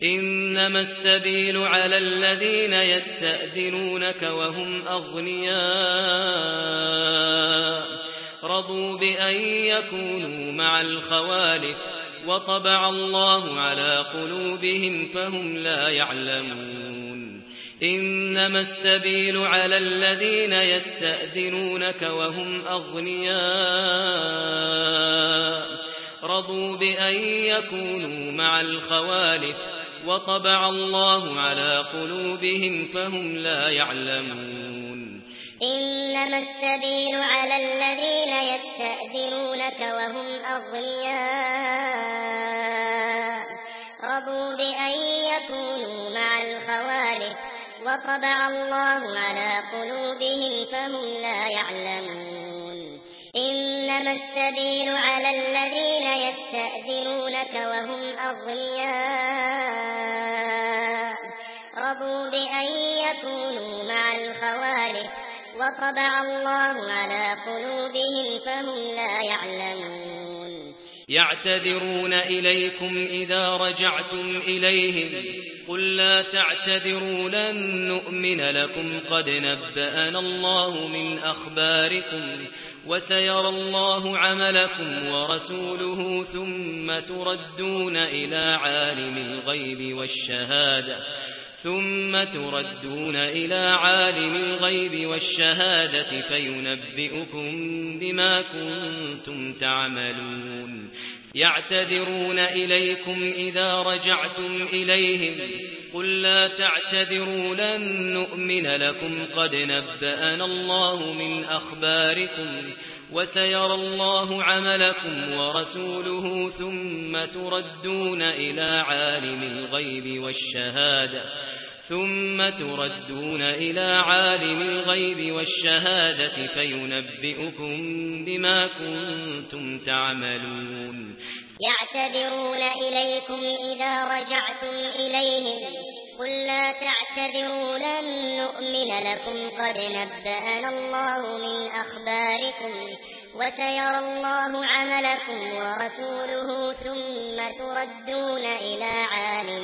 إنما السبيل على الذين يستأذنونك وهم أغنياء رضوا بأن يكونوا مع الخوالف وطبع الله على قلوبهم فهم لا يعلمون إنما السبيل على الذين يستأذنونك وهم أغنياء رضوا بأن يكونوا مع الخوالف وطبع الله على قلوبهم فهم لا يعلمون إنما السبيل على الذين يستأذنونك وهم أغنياء رضوا بأن يكونوا مع الخوالف وطبع الله على قلوبهم فهم لا يعلمون إنما السبيل على الذين يستأذنونك وهم أغنياء رضوا بأن يكونوا مع الخوالف وطبع الله على قلوبهم فهم لا يعلمون يعتذرون إليكم إذا رجعتم إليهم قل لا تعتذروا لن نؤمن لكم قد نبأنا الله من أخباركم وسيرى الله عملكم ورسوله ثم تردون إلى عالم الغيب والشهادة فينبئكم بما كنتم تعملون يعتذرون إليكم إذا رجعتم إليهم قل لا تعتذروا لن نؤمن لكم قد نبأنا الله من أخباركم وسيرى الله عملكم ورسوله ثم تردون إلى عالم الغيب والشهادة فينبئكم بما كنتم تعملون يعتذرون إليكم إذا رجعتم إليهم قل لا تعتذروا لن نؤمن لكم قد نبأنا الله من أخباركم وسيرى الله عملكم ورسوله ثم تردون إلى عالم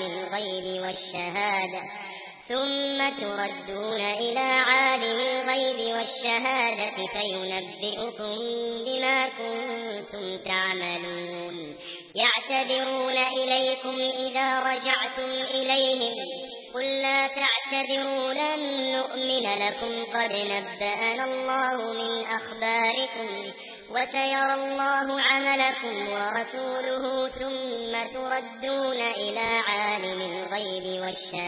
الغيب والشهادة فينبئكم بما كنتم تعملون يعتذرون إليكم إذا رجعتم إليهم قل لا تعتذروا لن نؤمن لكم قد نبأنا الله من أخباركم وسيرى الله عملكم ورسوله ثم تردون إلى عالم الغيب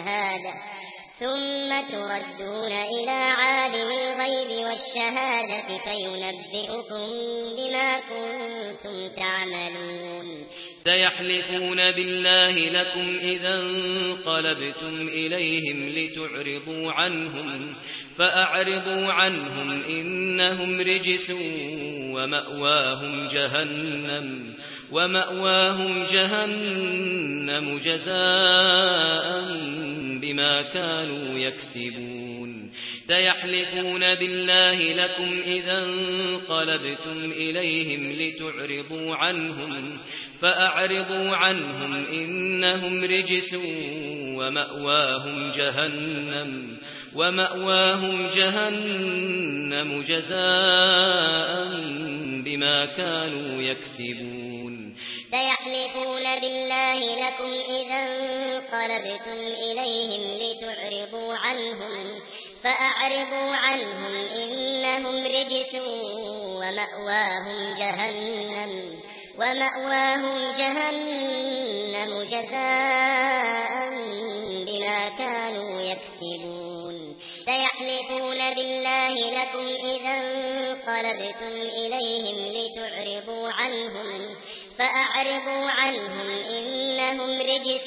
والشهادة فينبئكم بما كنتم تعملون سيحلفون بالله لكم إذا انقلبتم إليهم لتعرضوا عنهم فأعرضوا عنهم إنهم رجس ومأواهم جهنم جزاء بما كانوا يكسبون سيحلفون بالله لكم إذا انقلبتم إليهم لتعرضوا عنهم فأعرضوا عنهم إنهم رجس ومأواهم جهنم جزاء بما كانوا يكسبون سيحلفون بالله لكم إذا انقلبتم إليهم لتعرضوا عنهم فأعرضوا عنهم إنهم رجس ومأواهم جهنم جزاء بما كانوا يكسبون سيحلفون بالله لكم إذا انقلبتم إليهم لتعرضوا عنهم فأعرضوا عنهم إنهم رجس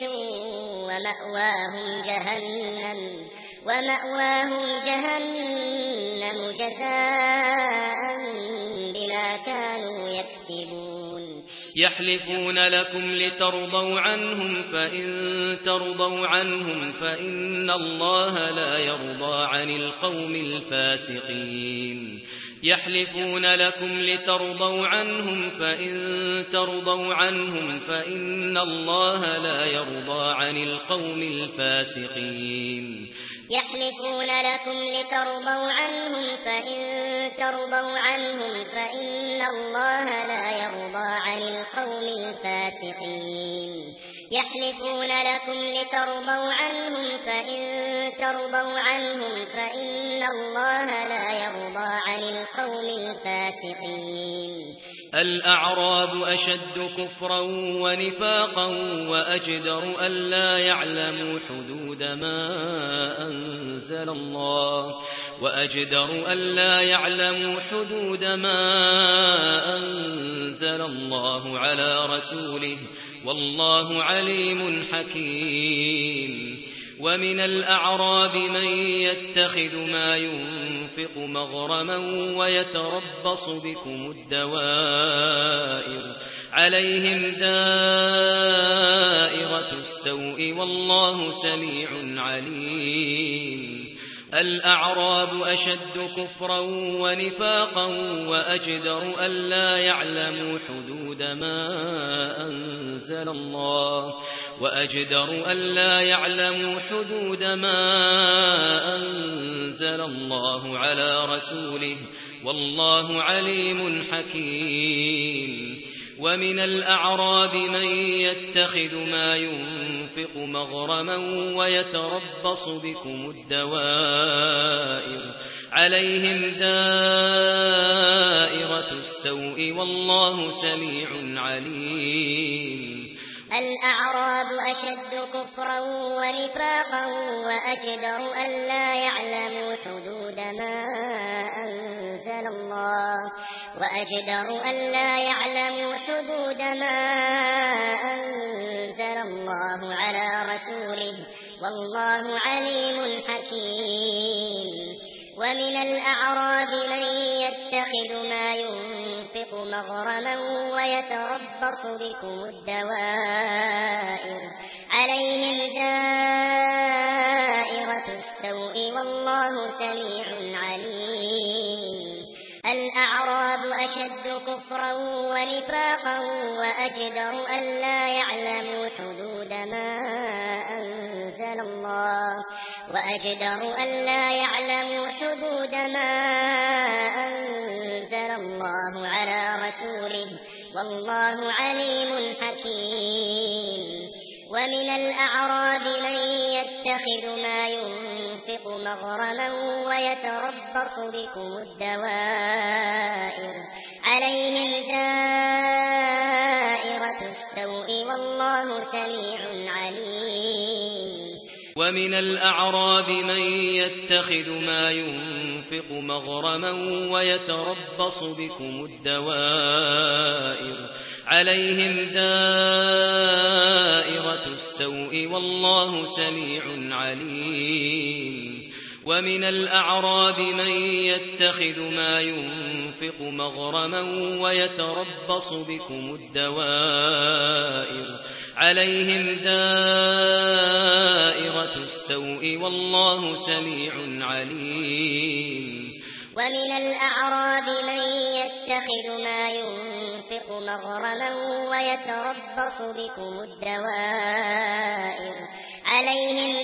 ومأواهم جهنم جزاء بما كانوا يكسبون يحلفون لكم لترضوا عنهم فإن ترضوا عنهم فإن الله لا يرضى عن القوم الفاسقين يحلفون لكم لترضوا عنهم فإن ترضوا عنهم فإن الله لا يرضى عن القوم الفاسقين يحلفون لكم لترضوا عنهم فإن ترضوا عنهم فإن الله لا يرضى عن القوم الفاسقين يحلفون لكم لترضوا عنهم فإن ترضوا عنهم فإن الله لا يرضى عن القوم الفاسقين الأعراب أشد كفرا ونفاقا وأجدر ألا يعلموا حدود ما أنزل الله على رسوله والله عليم حكيم ومن الأعراب من يتخذ ما ينفق مغرما ويتربص بكم الدوائر عليهم دائرة السوء والله سميع عليم الأعراب أشد كفرا ونفاقا وأجدر ألا يعلموا حدود ما أنزل الله على رسوله والله عليم حكيم ومن الأعراب من يتخذ ما ينفق مغرما ويتربص بكم الدوائر عليهم دائرة السوء والله سميع عليم الأعراب أشد كفرا ونفاقا وأجدر ألا يعلموا حدود ما أنزل الله على رسوله والله عليم حكيم ومن الأعراب من يتخذ ما ينفق مغرما ويتربص بكم الدوائر عليهم دائرة السوء والله سميع عليم الأعراب أشد كفرا ونفاقا وأجدر ألا يعلموا حدود ما أنزل الله على رسوله والله عليم حكيم ومن الأعراب من يتخذ ما ينفق مغرما ويتربص بكم الدوائر عليهم دائرة السوء والله سميع عليم ومن الأعراب من يتخذ ما ينفق مغرما ويتربص بكم الدوائر عليهم دائرة السوء والله سميع عليم ومن الأعراب من يتخذ ما ينفق مغرما ويتربص بكم الدوائر عليهم دائرة السوء والله سميع عليم ومن الأعراب من يتخذ ما ينفق مغرما ويتربص بكم الدوائر عليهم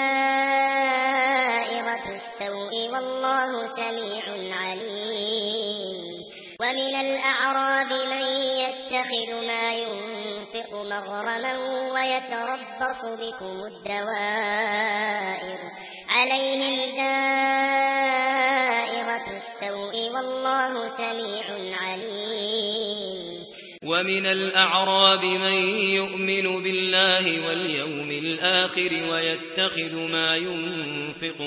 دائرة السوء والله سميع عليم ومن الأعراب من يتخذ ما ينفق مغرما ويتربص بكم الدوائر عليهم دائرة السوء والله سميع عليم ومن الأعراب من يؤمن بالله واليوم الآخر ويتخذ ما ينفق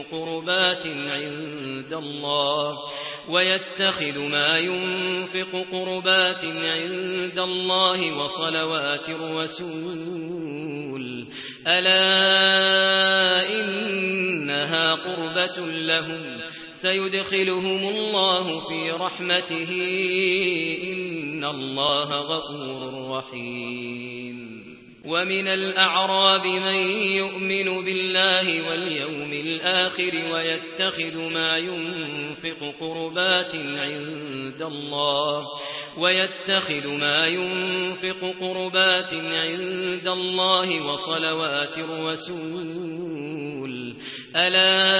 قربات عند الله وصلوات الرسول ألا إنها قربة لهم سيدخلهم الله في رحمته إن الله غفور رحيم ومن الأعراب من يؤمن بالله واليوم الآخر ويتخذ ما ينفق قربات عند الله وصلوات الرسول ألا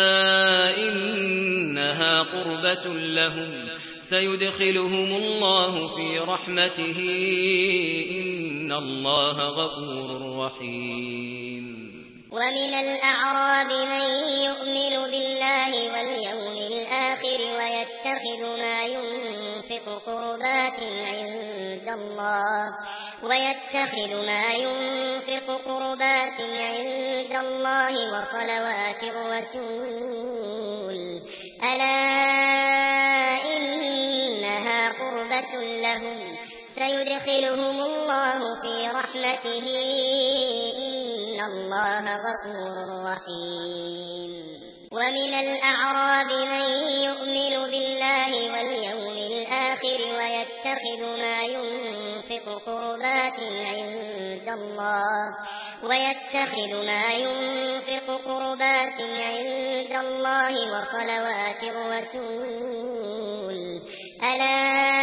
إنها قربة لهم سيدخلهم الله في رحمته إن الله غفور رحيم ومن الأعراب من يؤمن بالله واليوم الآخر ويتخذ ما ينفق قربات عند الله وصلوات الرسول ألا إنها قربة لهم سيدخلهم الله في رحمته إن الله غفور رحيم ومن الأعراب من يؤمن بالله واليوم الآخر ويتخذ ما ينفق قربات عند الله وصلوات الرسول ألا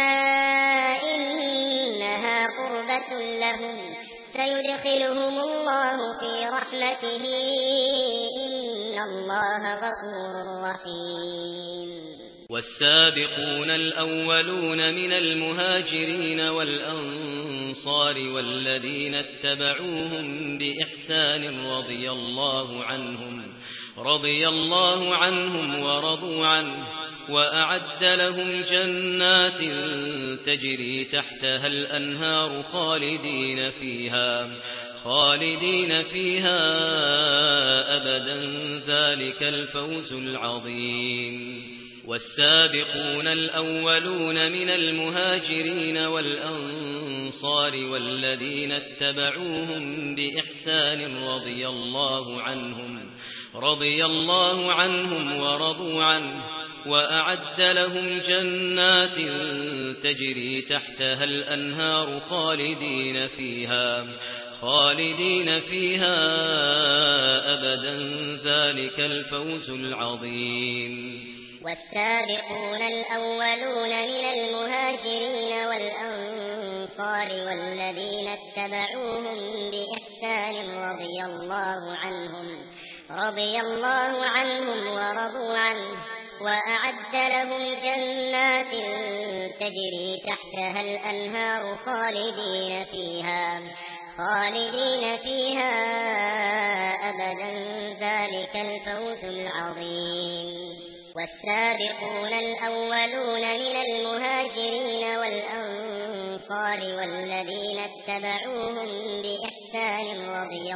إنها قربة لهم سيدخلهم الله في رحمته إن الله غفور رحيم والسابقون الأولون من المهاجرين والأنصار والذين اتبعوهم بإحسان رضي الله عنهم ورضوا عنه وأعد لهم جنات تجري تحتها الأنهار خالدين فيها أبدا ذلك الفوز العظيم والسابقون الأولون من المهاجرين والأنصار والذين اتبعوهم بإحسان رضي الله عنهم ورضوا عنه وأعد لهم جنات تجري تحتها الأنهار خالدين فيها أبدا ذلك الفوز العظيم والسابقون الأولون من المهاجرين والأنصار والذين اتبعوهم بإحسان رضي الله عنهم ورضوا عنه وأعد لهم جنات تجري تحتها الأنهار خالدين فيها أبدا ذلك الفوز العظيم والسابقون الأولون من المهاجرين والأنصار والذين اتبعوهم بإحسان رضي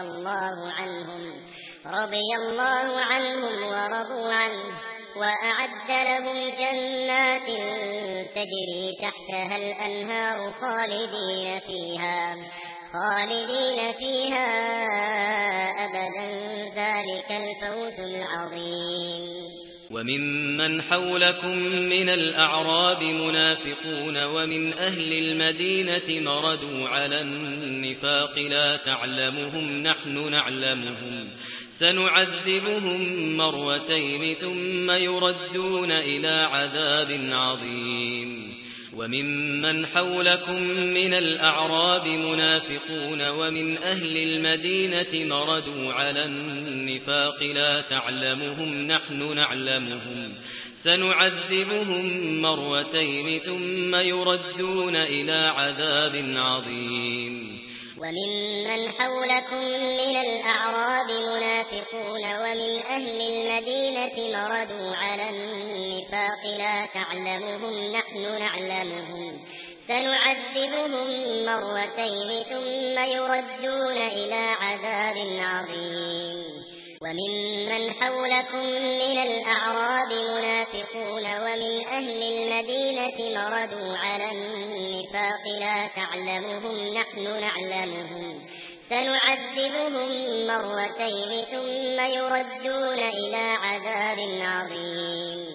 الله عنهم ورضوا عنه وأعد لهم جنات تجري تحتها الأنهار خالدين فيها أبدا ذلك الفوز العظيم وممن حولكم من الأعراب منافقون ومن أهل المدينة مردوا على النفاق لا تعلمهم نحن نعلمهم سنعذبهم مرتين ثم يردون إلى عذاب عظيم وممن حولكم من الأعراب منافقون ومن أهل المدينة مردوا على النفاق لا تعلمهم نحن نعلمهم سنعذبهم مرتين ثم يردون إلى عذاب عظيم وممن حولكم من الأعراب منافقون ومن أهل المدينة مردوا على النفاق لا تعلمهم نحن نعلمهم سنعذبهم مرتين ثم يردون إلى عذاب عظيم وممن حولكم من الأعراب منافقون ومن أهل المدينة مردوا على النفاق لا تعلمهم نحن نعلمهم سنعذبهم مرتين ثم يردون إلى عذاب عظيم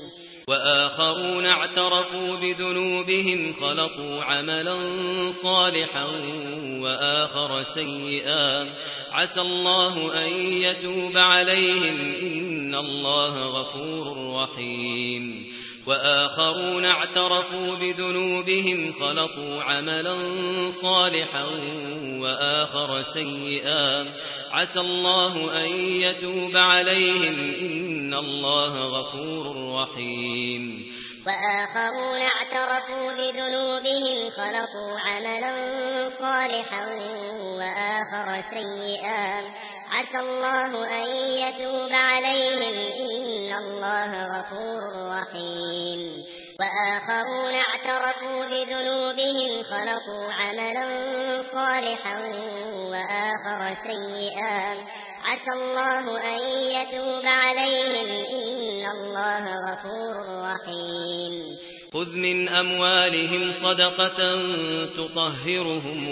وآخرون اعترفوا بذنوبهم خلطوا عملا صالحا وآخر سيئا عسى الله أن يتوب عليهم إن الله غفور رحيم وآخرون اعترفوا بذنوبهم خلطوا عملا صالحا وآخر سيئا عسى الله أن يتوب عليهم إن الله غفور رحيم وآخرون اعترفوا بذنوبهم خلطوا عملا صالحا وآخر سيئا عسى الله أن يتوب عليهم إن الله غفور رحيم وآخرون اعترفوا بذنوبهم خلطوا عملا صالحا وآخر سيئا عسى الله أن يتوب عليهم إن الله غفور رحيم خذ من أموالهم صدقة تطهرهم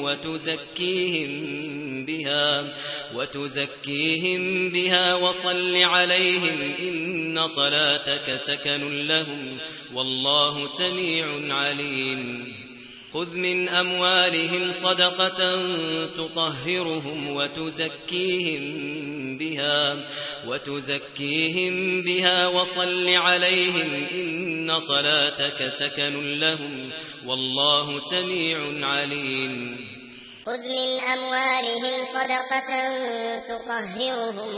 وتزكيهم بها وصل عليهم إن صلاتك سكن لهم والله سميع عليم خذ من أموالهم صدقة تطهرهم وتزكيهم بها وصل عليهم إن صلاتك سكن لهم والله سميع عليم خذ من أموالهم صدقة تطهرهم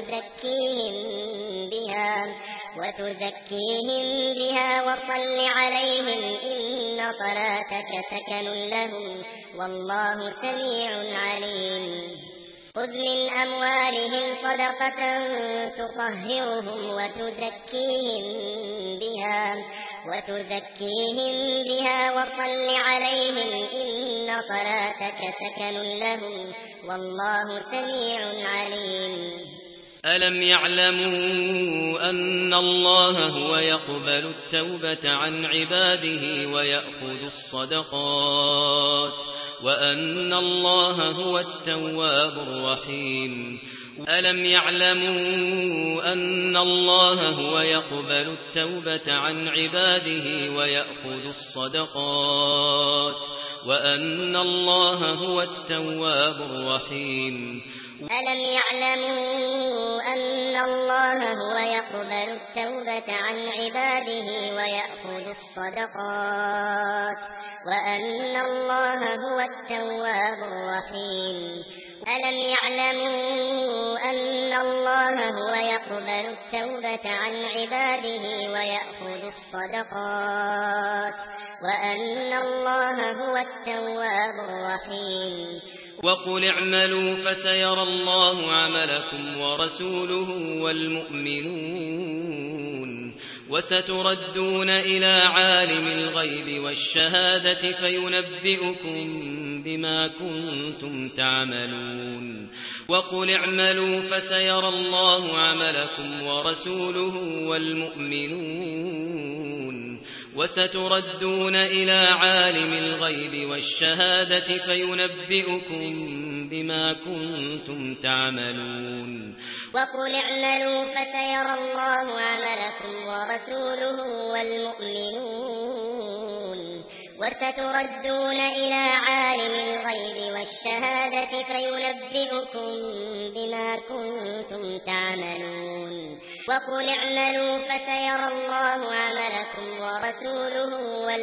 وتزكيهم بها وصل عليهم إن صلاتك سكن لهم والله سميع عليم خذ من أموالهم صدقة تطهرهم وتزكيهم بها وصل عليهم إن صلاتك سكن لهم والله سميع عليم ألم يعلموا أن الله هو يقبل التوبة عن عباده ويأخذ الصدقات وأن الله هو التواب الرحيم ألم يعلموا أن الله هو يقبل التوبة عن عباده ويأخذ الصدقات وأن الله هو التواب الرحيم ألم يعلموا أن الله هو يقبل التوبة عن عباده ويأخذ الصدقات وأن الله هو التواب الرحيم ألم يعلموا أن الله هو يقبل التوبة عن عباده ويأخذ الصدقات وأن الله هو التواب الرحيم وقل اعملوا فسيرى الله عملكم ورسوله والمؤمنون وستردون إلى عالم الغيب والشهادة فينبئكم بما كنتم تعملون وقل اعملوا فسيرى الله عملكم ورسوله والمؤمنون وستردون إلى عالم الغيب والشهادة فينبئكم بما كنتم تعملون وقل اعملوا فسيرى الله عملكم ورسوله والمؤمنون وستردون إلى عالم الغيب والشهادة فينبئكم بما كنتم تعملون وقل اعملوا فسيرى الله عملكم ورسوله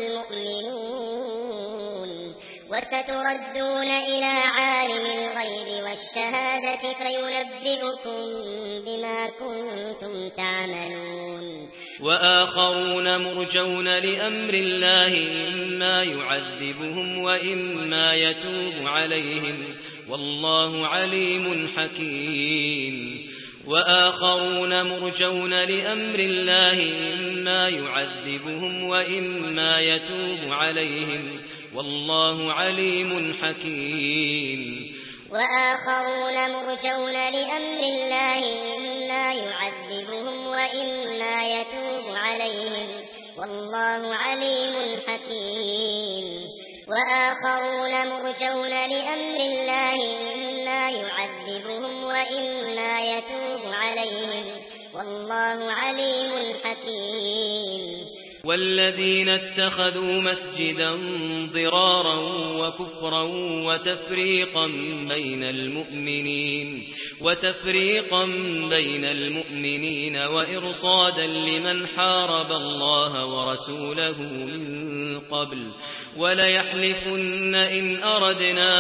والمؤمنون وستردون إلى عالم الغيب والشهادة فينبئكم بما كنتم تعملون وآخرون مرجون لأمر الله إما يعذبهم وإما يتوب عليهم والله عليم حكيم وآخرون مرجون لأمر الله إما يعذبهم وإما يتوب عليهم والله عليم حكيم وآخرون مرجون لأمر الله إما يعذبهم وإما يتوب عليهم والله عليم حكيم وآخرون مرجون لأمر الله إما يعذبهم وإما يتوب عليهم والله عليم حكيم. والذين اتخذوا مسجدا ضرارا وكفرا وتفريقا بين المؤمنين وإرصادا لمن حارب الله ورسوله من قبل وليحلفن إن أردنا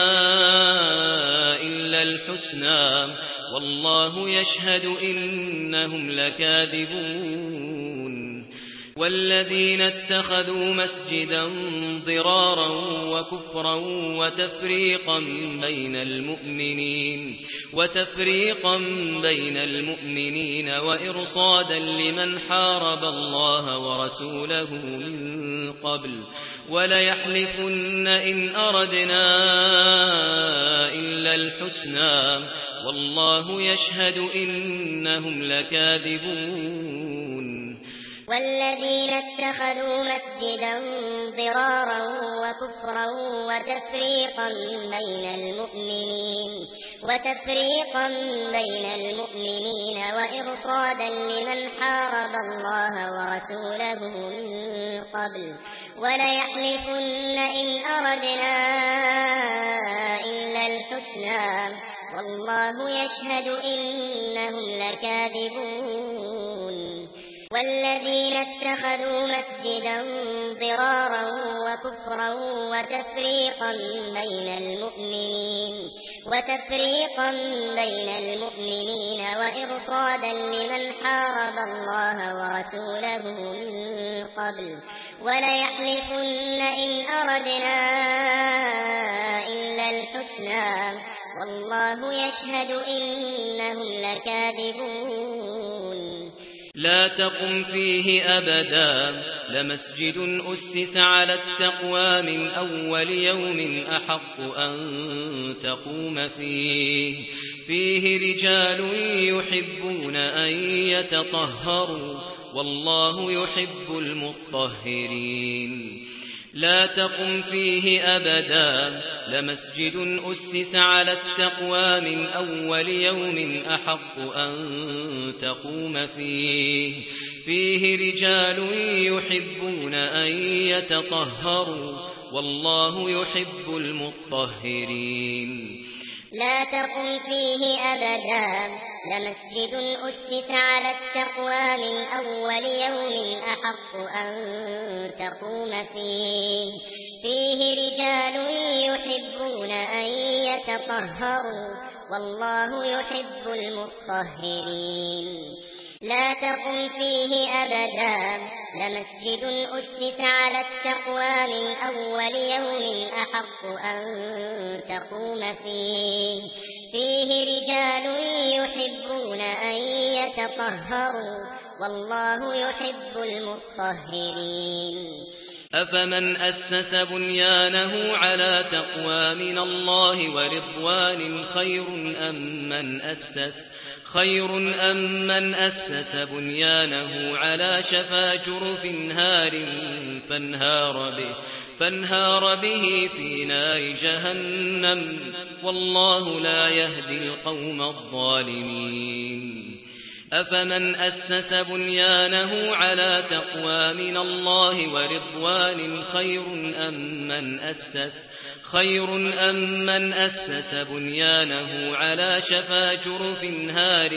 إلا الحسنى والله يشهد إنهم لكاذبون. والذين اتخذوا مسجدا ضرارا وكفرا وتفريقا بين المؤمنين وإرصادا لمن حارب الله ورسوله من قبل وليحلفن إن أردنا إلا الحسنى والله يشهد إنهم لكاذبون. والذين اتخذوا مسجدا ضرارا وكفرا وتفريقا بين المؤمنين وإرصادا لمن حارب الله ورسوله من قبل وليحلفن إن أردنا إلا الحسنى والله يشهد إنهم لكاذبون. والذين اتخذوا مسجدا ضرارا وكفرا وتفريقا بين المؤمنين وإرصادا لمن حارب الله ورسوله من قبل وليحلفن إن أردنا إلا الحسنى والله يشهد إنهم لكاذبون. لا تقم فيه أبدا لمسجد أسس على التقوى من أول يوم أحق أن تقوم فيه رجال يحبون أن يتطهروا والله يحب المطهرين. لا تقم فيه أبدا لمسجد أسس على التقوى من أول يوم أحق أن تقوم فيه رجال يحبون أن يتطهروا والله يحب المطهرين. لا تقم فيه أبدا لمسجد أسس على التقوى من أول يوم أحق أن تقوم فيه رجال يحبون أن يتطهروا والله يحب المطهرين. لا تقم فيه أبدا لمسجد أسس على التقوى من أول يوم أحق أن تقوم فيه رجال يحبون أن يتطهروا والله يحب المطهرين. أفمن أسس بنيانه على تقوى من الله ورضوان خير أم من أسس بنيانه على شفا جرف هار فانهار به في نار جهنم والله لا يهدي القوم الظالمين. أفمن أسس بنيانه على تقوى من الله ورضوان خير أم من أسس بنيانه على شفا جرف هار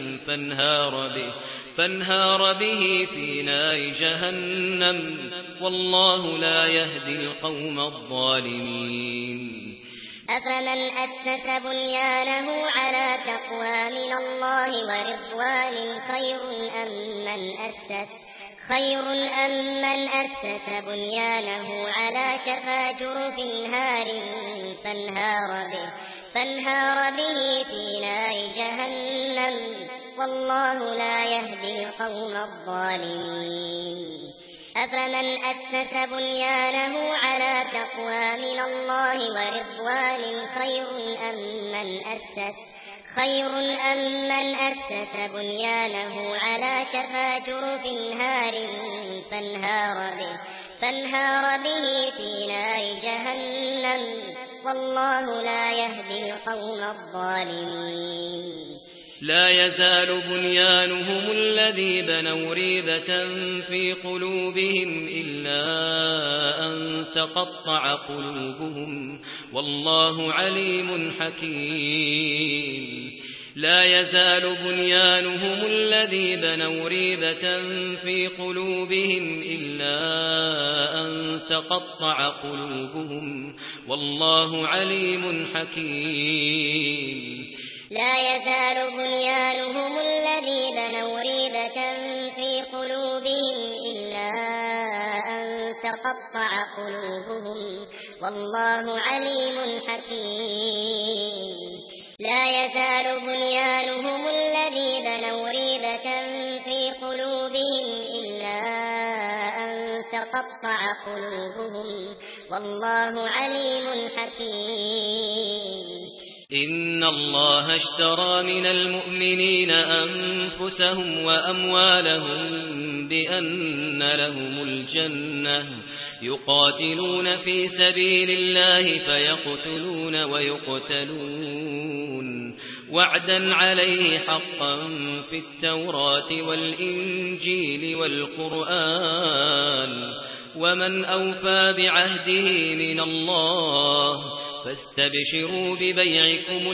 فانهار به في نار جهنم والله لا يهدي القوم الظالمين. أفمن أسس بنيانه على تقوى من الله ورضوان خير أم من أسس بنيانه على شفا جرف هار فانهار به في نار جهنم والله لا يهدي القوم الظالمين. أفمن أسس بنيانه على تقوى من الله ورضوان خير أم من أسس بنيانه على شفا جرف هار فانهار به في نار جهنم والله لا يهدي القوم الظالمين. لا يزال بنيانهم الذي بنوا ريبة في قلوبهم إلا أن تقطع قلوبهم والله عليم حكيم لا يزال بنيانهم الذي بنوا ريبة في قلوبهم إلا أن تقطع قلوبهم والله عليم حكيم لا يزال بنيانهم الذي بنوا ريبة في قلوبهم إلا أن تقطع قلوبهم والله عليم حكيم لا يزال بنيانهم الذي بنوا ريبة في قلوبهم إلا أن تقطع قلوبهم والله عليم حكيم إن الله اشترى من المؤمنين أنفسهم وأموالهم بأن لهم الجنة يقاتلون في سبيل الله فيقتلون ويقتلون وعدا عليه حقا في التوراة والإنجيل والقرآن ومن أوفى بعهده من الله فاستبشروا ببيعكم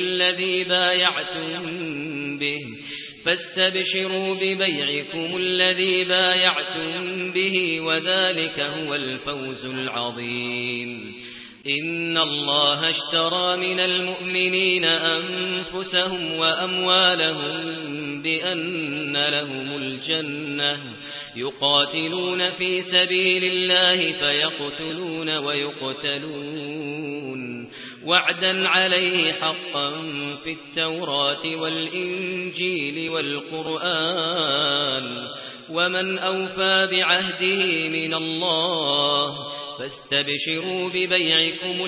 الذي بايعتم به وذلك هو الفوز العظيم إن الله اشترى من المؤمنين أنفسهم وأموالهم بأن لهم الجنة يقاتلون في سبيل الله فيقتلون ويقتلون وعدا عليه حقا في التوراة والإنجيل والقرآن ومن أوفى بعهده من الله فاستبشروا ببيعكم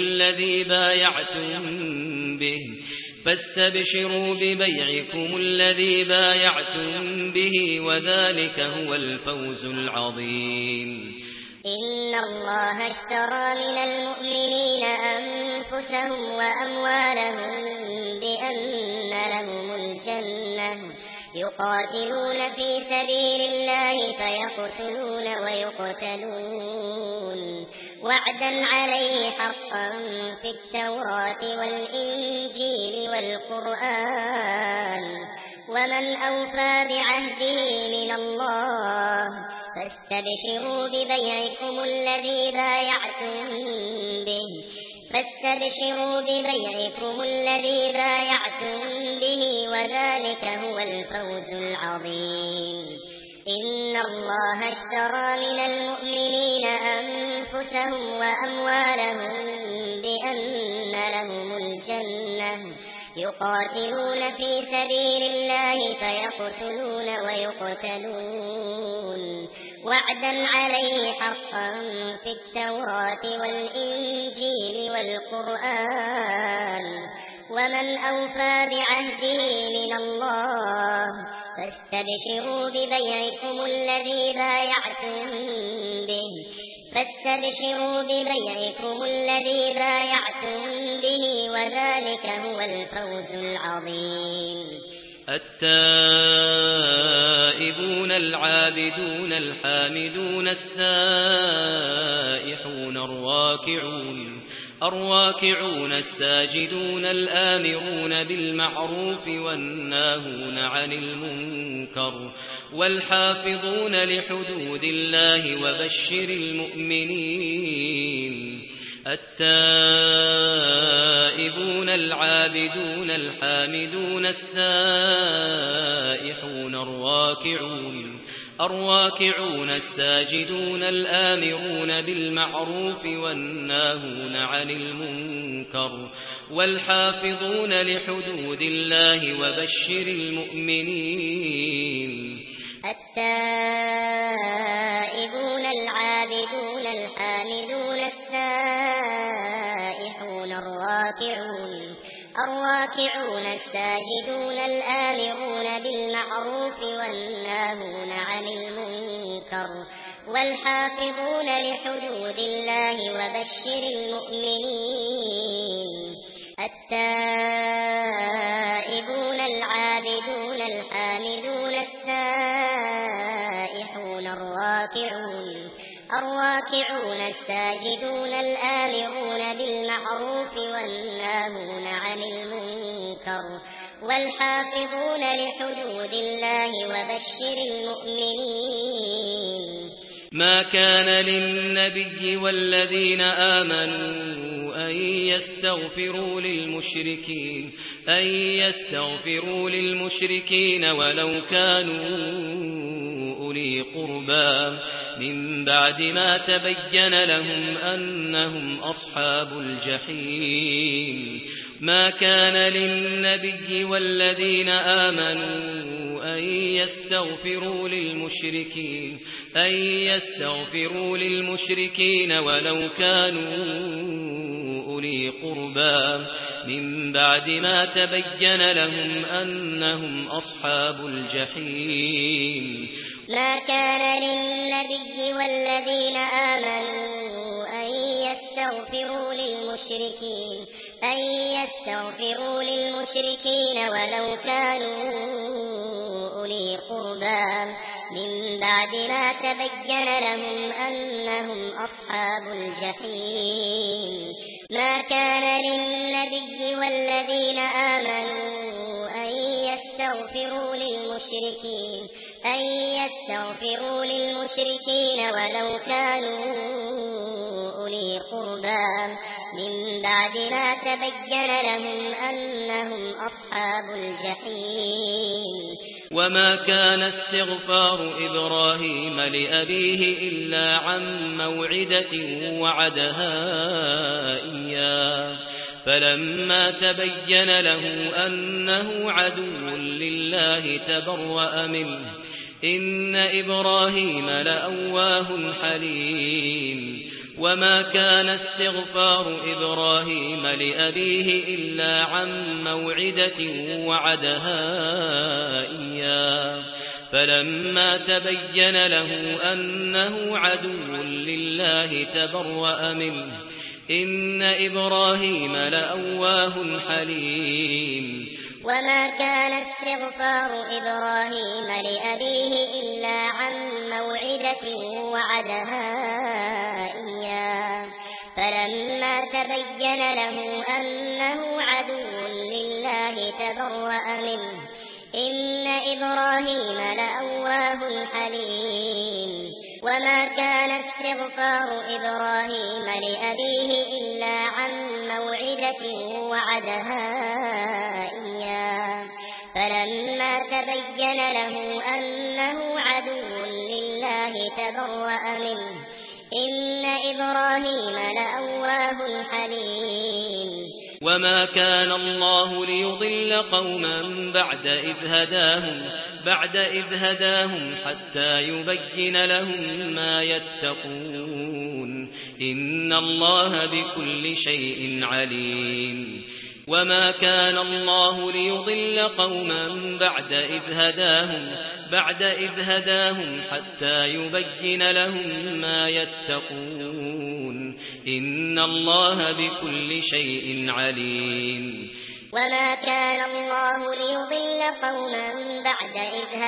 الذي بايعتم به وذلك هو الفوز العظيم إن الله اشترى من المؤمنين أنفسهم وأموالهم بأن لهم الجنة يقاتلون في سبيل الله فيقتلون ويقتلون وعدا عليه حقا في التوراة والإنجيل والقرآن ومن أوفى بعهده من الله فاستبشروا ببيعكم الذي بايعتم به وذلك هو الفوز العظيم إن الله اشترى من المؤمنين أنفسهم وأموالهم بأن لهم الجنة يقاتلون في سبيل الله فيقتلون ويقتلون وعدا عليه حقا في التوراة والإنجيل والقرآن ومن أوفى بعهده من الله فاستبشروا ببيعكم الذي بايعتم به وذلك هو الفوز العظيم التائبون العابدون الحامدون السائحون الراكعون الساجدون الآمرون بالمعروف والناهون عن المنكر والحافظون لحدود الله وبشر المؤمنين التائبون العابدون الحامدون السائحون الراكعون الساجدون الآمرون بالمعروف والناهون عن المنكر والحافظون لحدود الله وبشر المؤمنين التائبون العابدون الحامدون السائحون الراكعون الساجدون الآمرون بالمعروف والناهون عن المنكر والحافظون لحدود الله وبشر المؤمنين التائبون العابدون الحامدون السائحون الراكعون الساجدون الآمرون بالمعروف والناهون عن المنكر والحافظون لحدود الله وبشر المؤمنين. ما كان للنبي والذين آمنوا أن يستغفروا للمشركين ولو كانوا أولي قربى من بعد ما تبين لهم أنهم أصحاب الجحيم. ما كان للنبي والذين آمنوا أن يستغفروا للمشركين ولو كانوا أولي قربى من بعد ما تبين لهم أنهم أصحاب الجحيم. ما كان للنبي والذين آمنوا أن يستغفروا للمشركين ولو كانوا أولي قربى من بعد ما تبين لهم أنهم أصحاب الجحيم. ما كان للنبي والذين آمنوا أن يستغفروا للمشركين ولو كانوا أولي قربى من بعد ما تبين لهم أنهم أصحاب الجحيم. وما كان استغفار إبراهيم لأبيه إلا عن موعدة وعدها إياه فلما تبين له أنه عدو لله تبرأ منه إن إبراهيم لأواه حليم. وما كان استغفار إبراهيم لأبيه إلا عن موعدة وعدها إياه فلما تبين له أنه عدو لله تبرأ منه إن إبراهيم لأواه حليم. وما كان استغفار إبراهيم لأبيه إلا عن موعدة وعدها إياه فلما تبين له أنه عدو لله تبرأ منه إن إبراهيم لأواه حليم. وما كان استغفار إبراهيم لأبيه إلا عن موعدة وعدها إياه فلما تبين له أنه عدو لله تبرأ منه إن إبراهيم لأواه حليم. وما كان الله ليضل قوما بعد إذ هداهم حتى يبين لهم ما يتقون إن الله بكل شيء عليم. وما كان الله ليضل قوما بعد إذ هداهم حتى يبين لهم ما يتقون إن الله بكل شيء عليم. وما كان الله ليضل قوما بعد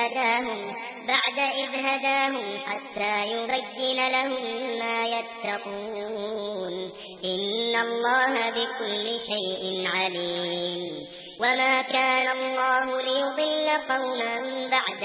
إذ هداهم حتى يبين لهم ما يتقون إن الله بكل شيء عليم. وما كان الله ليضل قوما بعد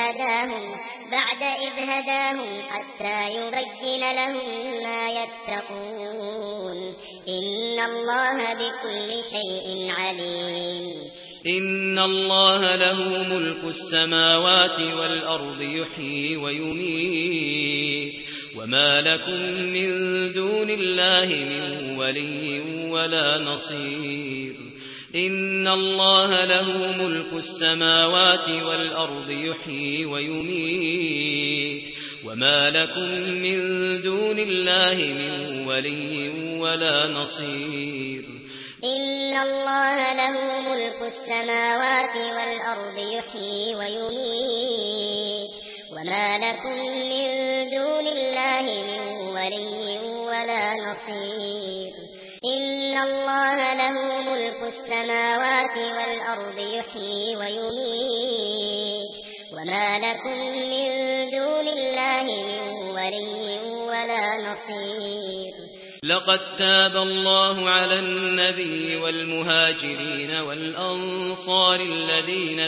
إذ هداهم حتى يبين لهم ما يتقون إن الله بكل شيء عليم. إن الله له ملك السماوات والأرض يحيي ويميت وما لكم من دون الله من ولي ولا نصير. إن الله له ملك السماوات والأرض يحيي ويميت وما لكم من دون الله من ولي ولا نصير. إن الله له ملك السماوات والأرض يحيي ويميت وما لكم من دون الله من ولي ولا نصير. إن الله له ملك السماوات والأرض يحيي ويميت وما لكم من دون الله من ولي ولا نصير لقد تاب الله على النبي والمهاجرين والأنصار الذين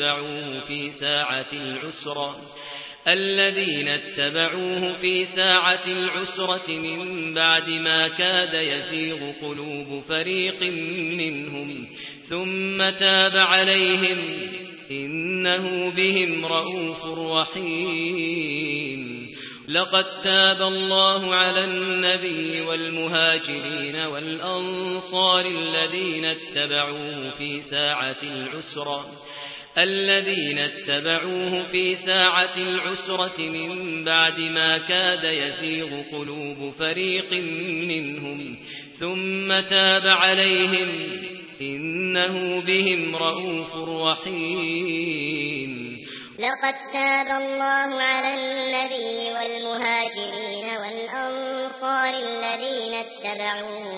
اتبعوه في ساعة العسرة من بعد ما كاد يزيغ قلوب فريق منهم ثم تاب عليهم إنه بهم رءوف رحيم لقد تاب الله على النبي والمهاجرين والأنصار الذين اتبعوه في ساعة العسرة من بعد ما كاد يزيغ قلوب فريق منهم ثم تاب عليهم إنه بهم رءوف رحيم لقد تاب الله على النبي والمهاجرين والأنصار الذين اتبعوه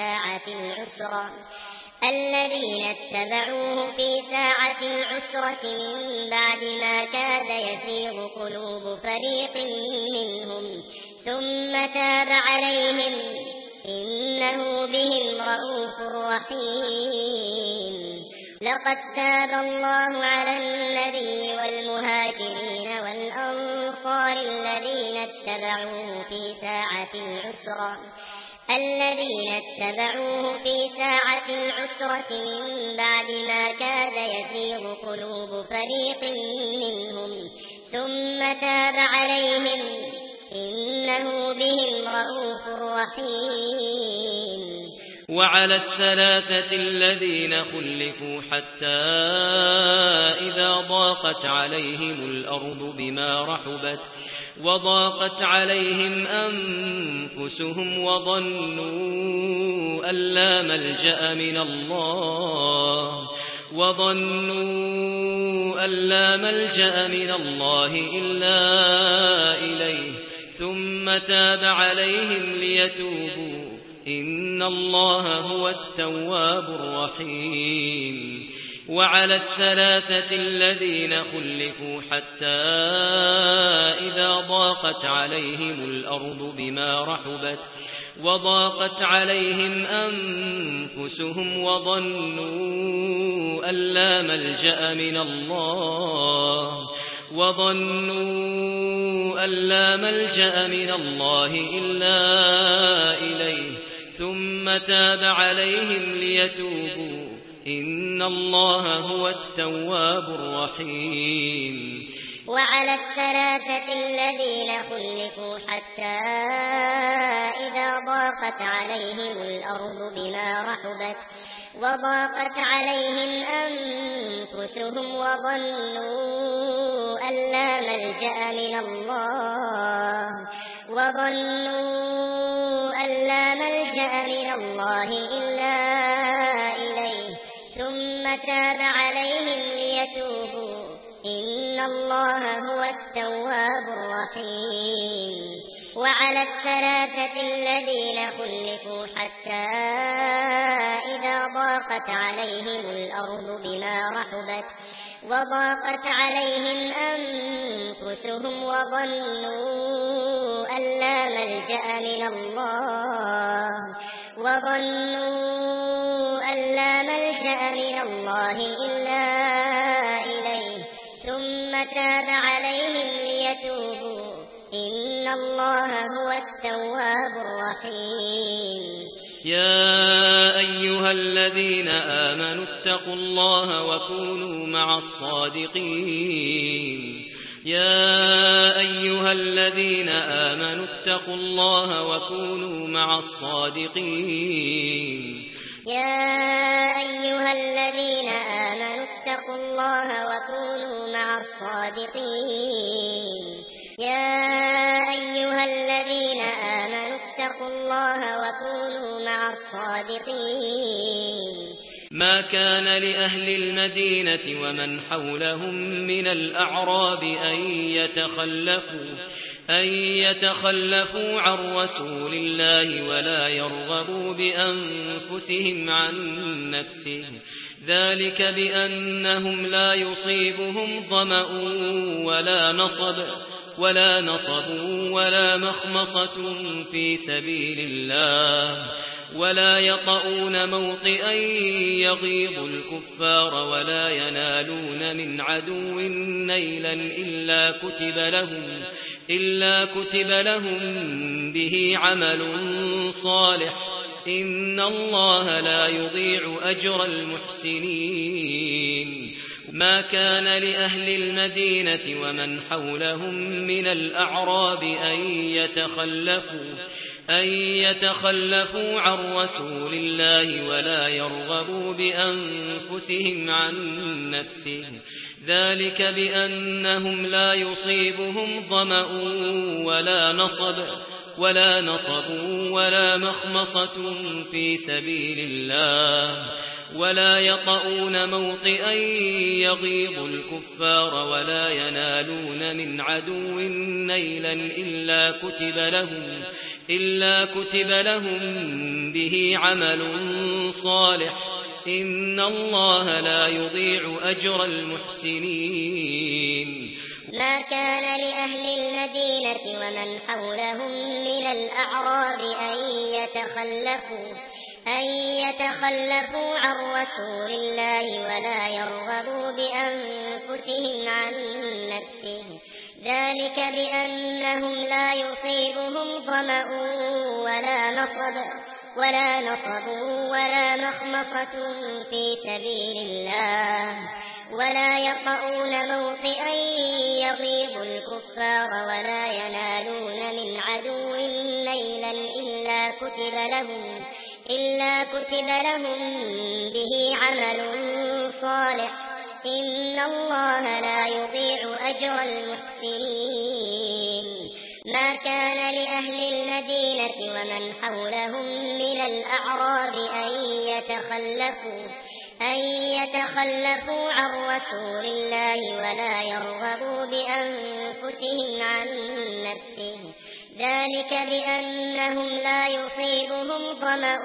في ساعة العسرة من بعد ما كاد يزيغ قلوب فريق منهم ثم تاب عليهم إنه بهم رءوف رحيم لقد تاب الله على النبي والمهاجرين والأنصار الذين اتبعوه في ساعة العسرة من بعد ما كاد يزيغ قلوب فريق منهم ثم تاب عليهم إنه بهم رءوف رحيم وعلى الثلاثة الذين خلفوا حتى إذا ضاقت عليهم الأرض بما رحبت وضاقت عليهم أنفسهم وظنوا أن لا ملجأ من الله إلا إليه ثم تاب عليهم ليتوبوا إن الله هو التواب الرحيم وعلى الثلاثة الذين خلفوا حتى إذا ضاقت عليهم الأرض بما رحبت وضاقت عليهم أنفسهم وظنوا أن لا ملجأ من الله إلا إليه ثم تاب عليهم ليتوبوا إن الله هو التواب الرحيم وعلى الثلاثة الذين خلفوا حتى إذا ضاقت عليهم الأرض بما رحبت وضاقت عليهم أنفسهم وظنوا أن لا ملجأ من الله إلا إليه ثم تاب عليهم ليتوبوا إن الله هو التواب الرحيم وعلى الثلاثة الذين خلفوا حتى إذا ضاقت عليهم الأرض بما رحبت وضاقت عليهم أنفسهم وظنوا أن لا ملجأ من الله إلا إليه ثم تاب عليهم ليتوبوا إن الله هو التواب الرحيم يا أيها الذين آمنوا اتقوا الله وكونوا مع الصادقين ما كان لأهل المدينة ومن حولهم من الأعراب أن يتخلفوا عن رسول الله ولا يرغبوا بأنفسهم عن نفسه ذلك بأنهم لا يصيبهم ظمأ ولا نصب ولا مخمصة في سبيل الله ولا يطؤون موطئا يغيظ الكفار ولا ينالون من عدو نيلا إلا كتب لهم به عمل صالح إن الله لا يضيع أجر المحسنين ما كان لأهل المدينة ومن حولهم من الأعراب أن يتخلفوا عن رسول الله ولا يرغبوا بأنفسهم عن نفسه ذلك بأنهم لا يصيبهم ظمأ ولا نصب ولا مخمصة في سبيل الله ولا يطؤون موطئا يغيظ الكفار ولا ينالون من عدو نيلا إلا كتب لهم به عمل صالح إن الله لا يضيع أجر المحسنين ما كان لأهل المدينة ومن حولهم من الأعراب أن يتخلفوا عن رسول الله ولا يرغبوا بأنفسهم عن نفسه ذلك بأنهم لا يصيبهم ظمأ ولا نصب ولا مخمصة في سبيل الله ولا يطؤون موطئا يغيظ الكفار ولا ينالون من عدو نيلا إلا كتب لهم به عمل صالح إن الله لا يضيع أجر المحسنين ما كان لأهل المدينة ومن حولهم من الأعراب أن يتخلفوا عن رسول الله ولا يرغبوا بأنفسهم عن نفسه ذلك بأنهم لا يصيبهم ظمأ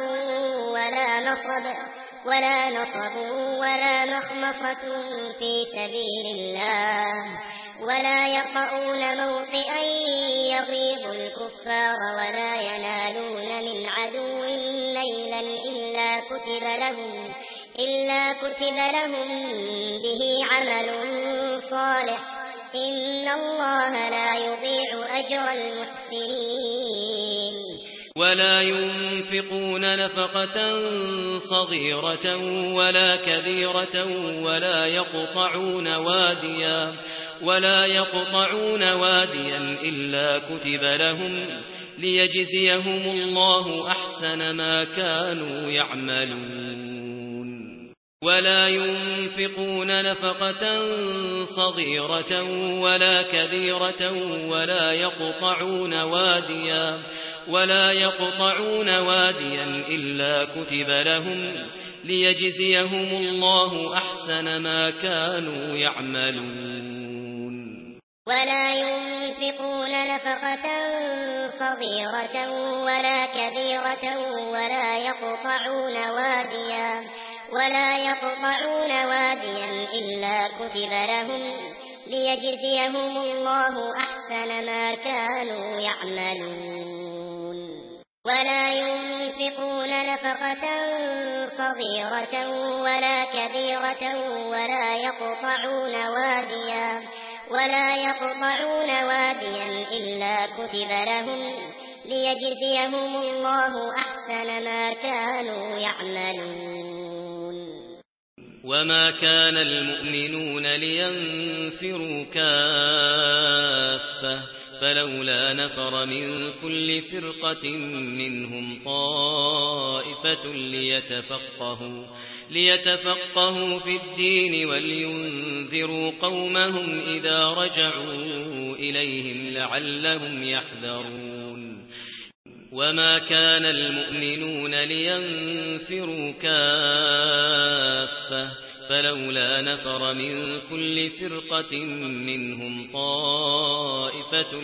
ولا نصب ولا مخمصة في سبيل الله ولا يطؤون موطئا يغيظ الكفار ولا ينالون من عدو نيلا إلا كتب لهم به عمل صالح إن الله لا يضيع أجر المحسنين ولا ينفقون نفقة صغيرة ولا كبيرة ولا يقطعون واديا إلا كتب لهم ليجزيهم الله أحسن ما كانوا يعملون ولا ينفقون نفقة صغيرة ولا كبيرة ولا يقطعون واديا إلا كتب لهم ليجزيهم الله أحسن ما كانوا يعملون ولا ينفقون نفقة صغيرة ولا كبيرة ولا يقطعون واديا إلا كتب لهم ليجزيهم الله أحسن ما كانوا يعملون ولا ينفقون نفقة صغيرة ولا كبيرة ولا يقطعون واديا إلا كتب لهم ليجزيهم الله أحسن ما كانوا يعملون وما كان المؤمنون لينفروا كافة فلولا نفر من كل فرقة منهم طائفة ليتفقهوا في الدين ولينذروا قومهم إذا رجعوا إليهم لعلهم يحذرون وما كان المؤمنون لينفروا كافة فلولا نفر من كل فرقة منهم طائفة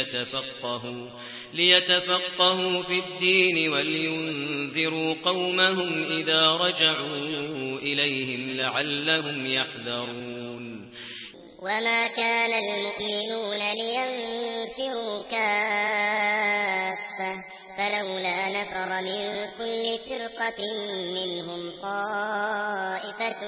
ليتفقهوا في الدين ولينذروا قومهم إذا رجعوا إليهم لعلهم يحذرون وما كان المؤمنون لينفروا كافة فلولا نفر من كل فرقة منهم طائفة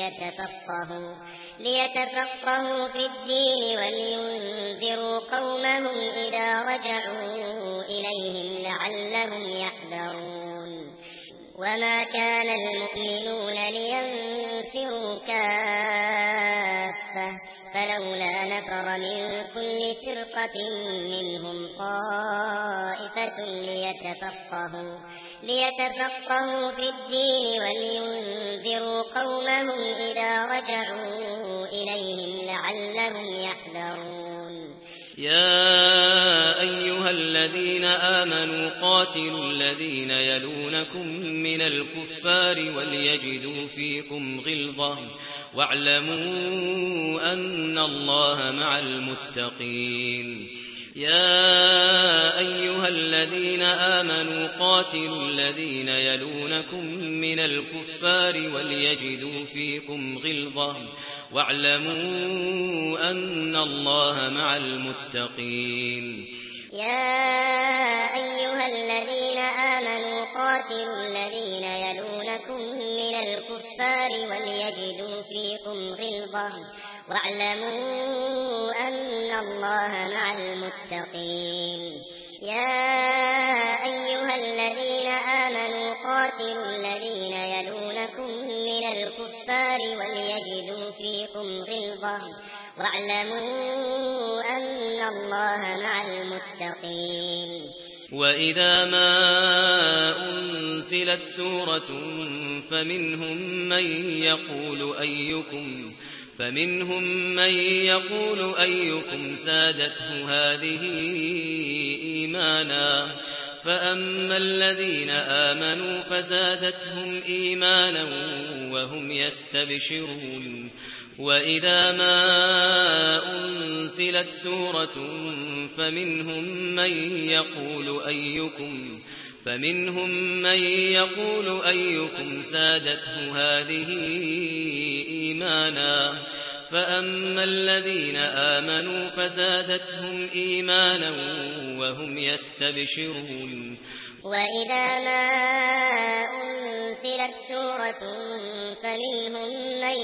ليتفقهوا في الدين ولينذروا قومهم إذا رجعوا إليهم لعلهم يحذرون وما كان المؤمنون لينفروا كافة فلولا نفر من كل فرقة منهم طائفة ليتفقهوا في الدين ولينذروا قومهم إذا رجعوا إليهم لعلهم يحذرون يا أيها الذين آمنوا قاتلوا الذين يلونكم من الكفار وليجدوا فيكم غلظة واعلموا أن الله مع المتقين يا أيها الذين آمنوا قاتلوا الذين يلونكم من الكفار وليجدوا فيكم غلظة واعلموا أن الله مع المتقين يا أيها الذين آمنوا قاتلوا الذين يلونكم من الكفار وليجدوا فيكم غلظة واعلموا أن الله مع المتقين يا أيها الذين آمنوا قاتلوا الذين يلونكم من الكفار وليجدوا فيكم غلظة واعلموا أن الله مع المتقين وإذا ما أنزلت سورة فمنهم من يقول أيكم زادته هذه إيمانا فأما الذين آمنوا فزادتهم إيمانا وهم يستبشرون وإذا ما أنزلت سورة فمنهم من يقول أيكم زادته هذه إيمانا فأما الذين آمنوا فزادتهم إيمانا وهم يستبشرون وإذا ما أنزلت سورة فمنهم من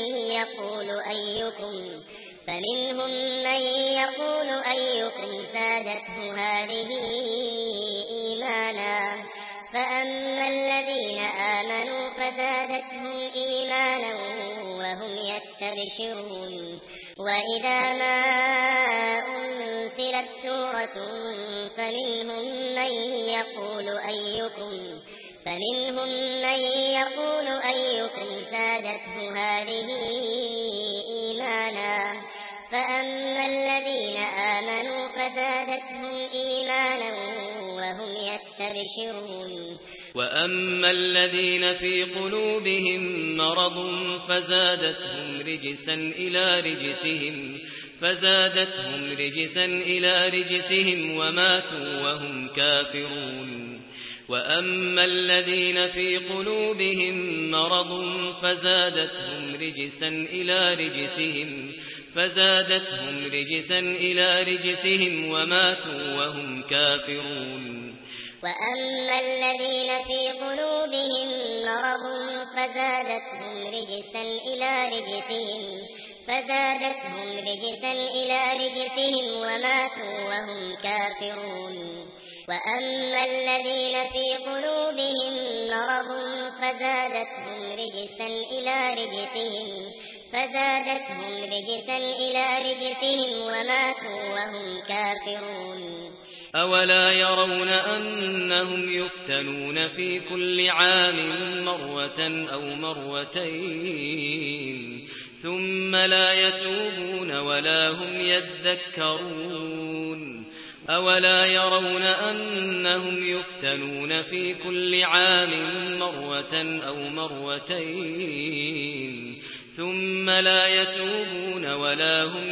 يقول أيكم زادته هذه إيمانا فأما الذين آمنوا فزادتهم إيمانا وهم يستبشرون وإذا ما أنزلت سورة فمنهم من يقول أيكم زادته هذه إيمانا فأما الذين آمنوا فزادتهم إيمانا وهم يستبشرون وأما الذين في قلوبهم مرض فزادتهم رجسا إلى رجسهم وماتوا وهم كافرون وأما الذين في قلوبهم مرض فزادتهم رجسا إلى رجسهم وماتوا وهم كافرون وأما الذين في قلوبهم مرض فزادتهم رجسا إلى رجسهم وماتوا وهم كافرون وأما الذين في قلوبهم مرض فزادتهم رجسا إلى رجسهم وماتوا وهم كافرون أولا يرون أنهم يفتنون في كل عام مرة أو مرتين ثم لا يتوبون ولا هم يذكرون أولا يرون أنهم يفتنون في كل عام مرة أو مرتين ثم لا يتوبون ولا هم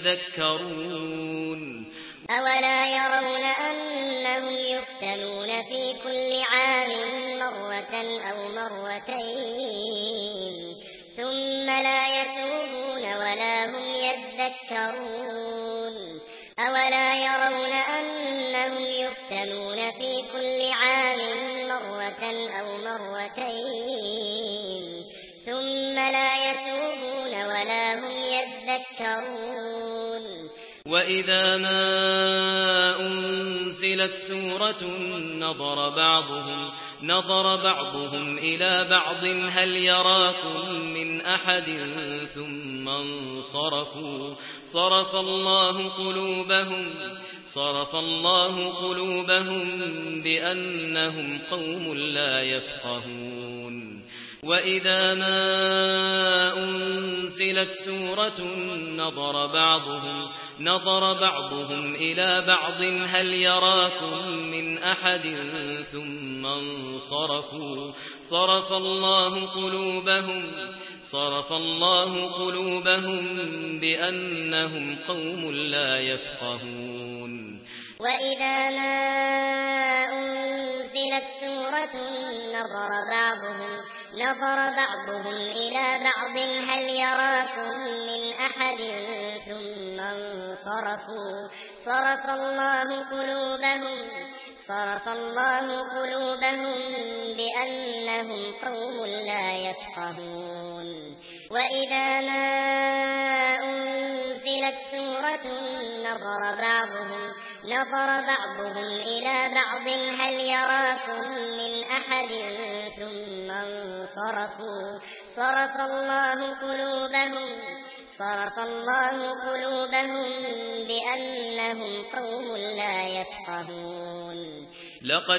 يذكرون أولا يرون أنهم يفتنون في كل عام مرة أو مرتين ثم لا يتوبون ولا هم يذكرون أولا يرون أنهم يفتنون في كل عام مرة أو مرتين ثم لا يتوبون ولا هم يذكرون وإذا ما أنزلت سورة نظر بعضهم إلى بعض هل يراكم من أحد ثم انصرفوا صرف الله قلوبهم بأنهم قوم لا يفقهون وإذا ما أنزلت سورة نظر بعضهم إلى بعض هل يراكم من أحد ثم انصرفوا صرف الله قلوبهم بأنهم قوم لا يفقهون وإذا ما أنزلت سورة نظر بعضهم إلى بعض هل يراكم من أحد ثم انصرفوا صرف الله قلوبهم بأنهم قوم لا يفقهون وإذا ما أنزلت سورة نظر بعضهم إلى بعض هل يراكم من أحد ثم انصرفوا صرف الله قلوبهم بأنهم قوم لا يفقهون لقد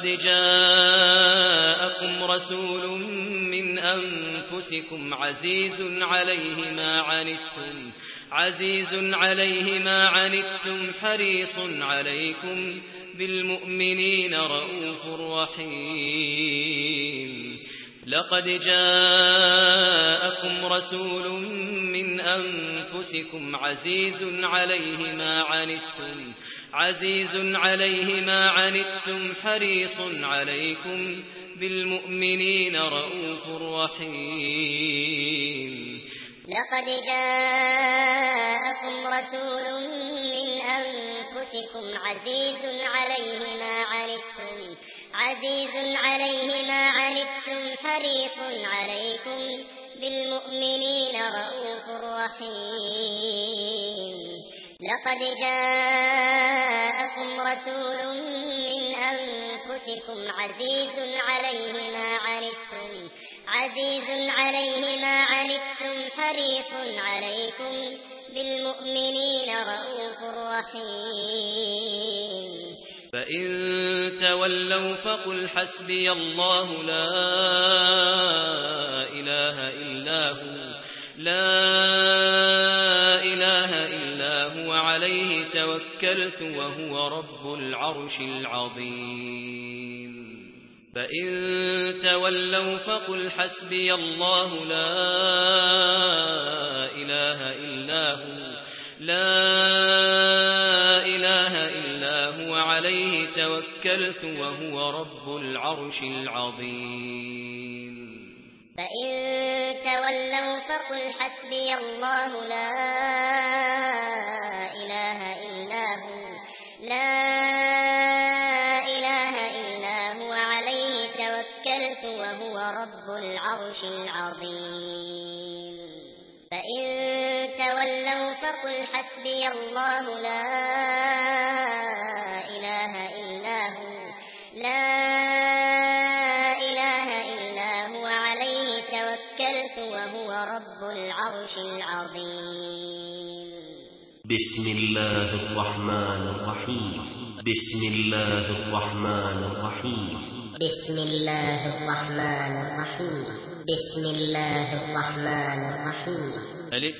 جاءكم رسول من أنفسكم عزيز عليه ما عنتم حريص عليكم بالمؤمنين رؤوف رحيم لقد جاءكم رسول من أنفسكم عزيز عليه ما عنتم حريص عليكم بالمؤمنين رؤوف رحيم لقد جاءكم رسول من أنفسكم عزيز عليه ما عنتم حريص عليكم بالمؤمنين رؤوف رحيم لقد جاءكم رسول من أنفسكم عزيز عليه ما عنتم حريص عليكم بالمؤمنين رؤوف رحيم فإن تولوا فقل حسبي الله لا إله إلا هو عليه توكلت وهو رب العرش العظيم فإن تولوا فقل حسبي الله لا إله إلا هو عليه توكلت وهو رب العرش العظيم فإن تولوا فقل حسبي الله لا إله إلا هو عليه توكلت وهو رب العرش العظيم فإن تولوا فقل حسبي الله لا إله إلا هو عليه توكلت وهو رب العرش العظيم بسم الله الرحمن الرحيم ألف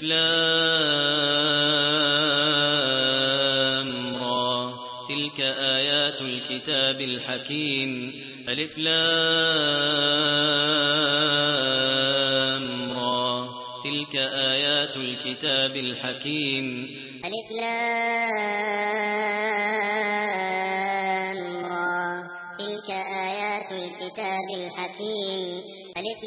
لام را تلك آيات الكتاب الحكيم ألف لام را تلك تلك آيات الكتاب الحكيم. ألف لام را تلك آيات الكتاب الحكيم. ألف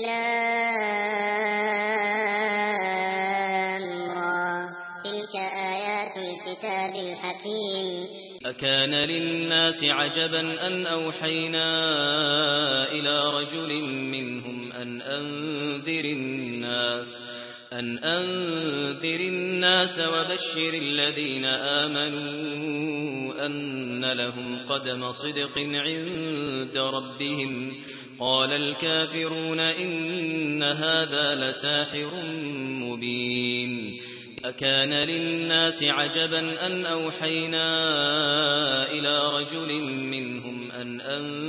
لام را تلك آيات الكتاب الحكيم. أكان للناس عجبا أن أوحينا إلى رجل منهم أن أنذر الناس وبشر الذين آمنوا أن لهم قدم صدق عند ربهم. قال الكافرون إن هذا لساحر مبين. أكان للناس عجبا أن أوحينا إلى رجل منهم أن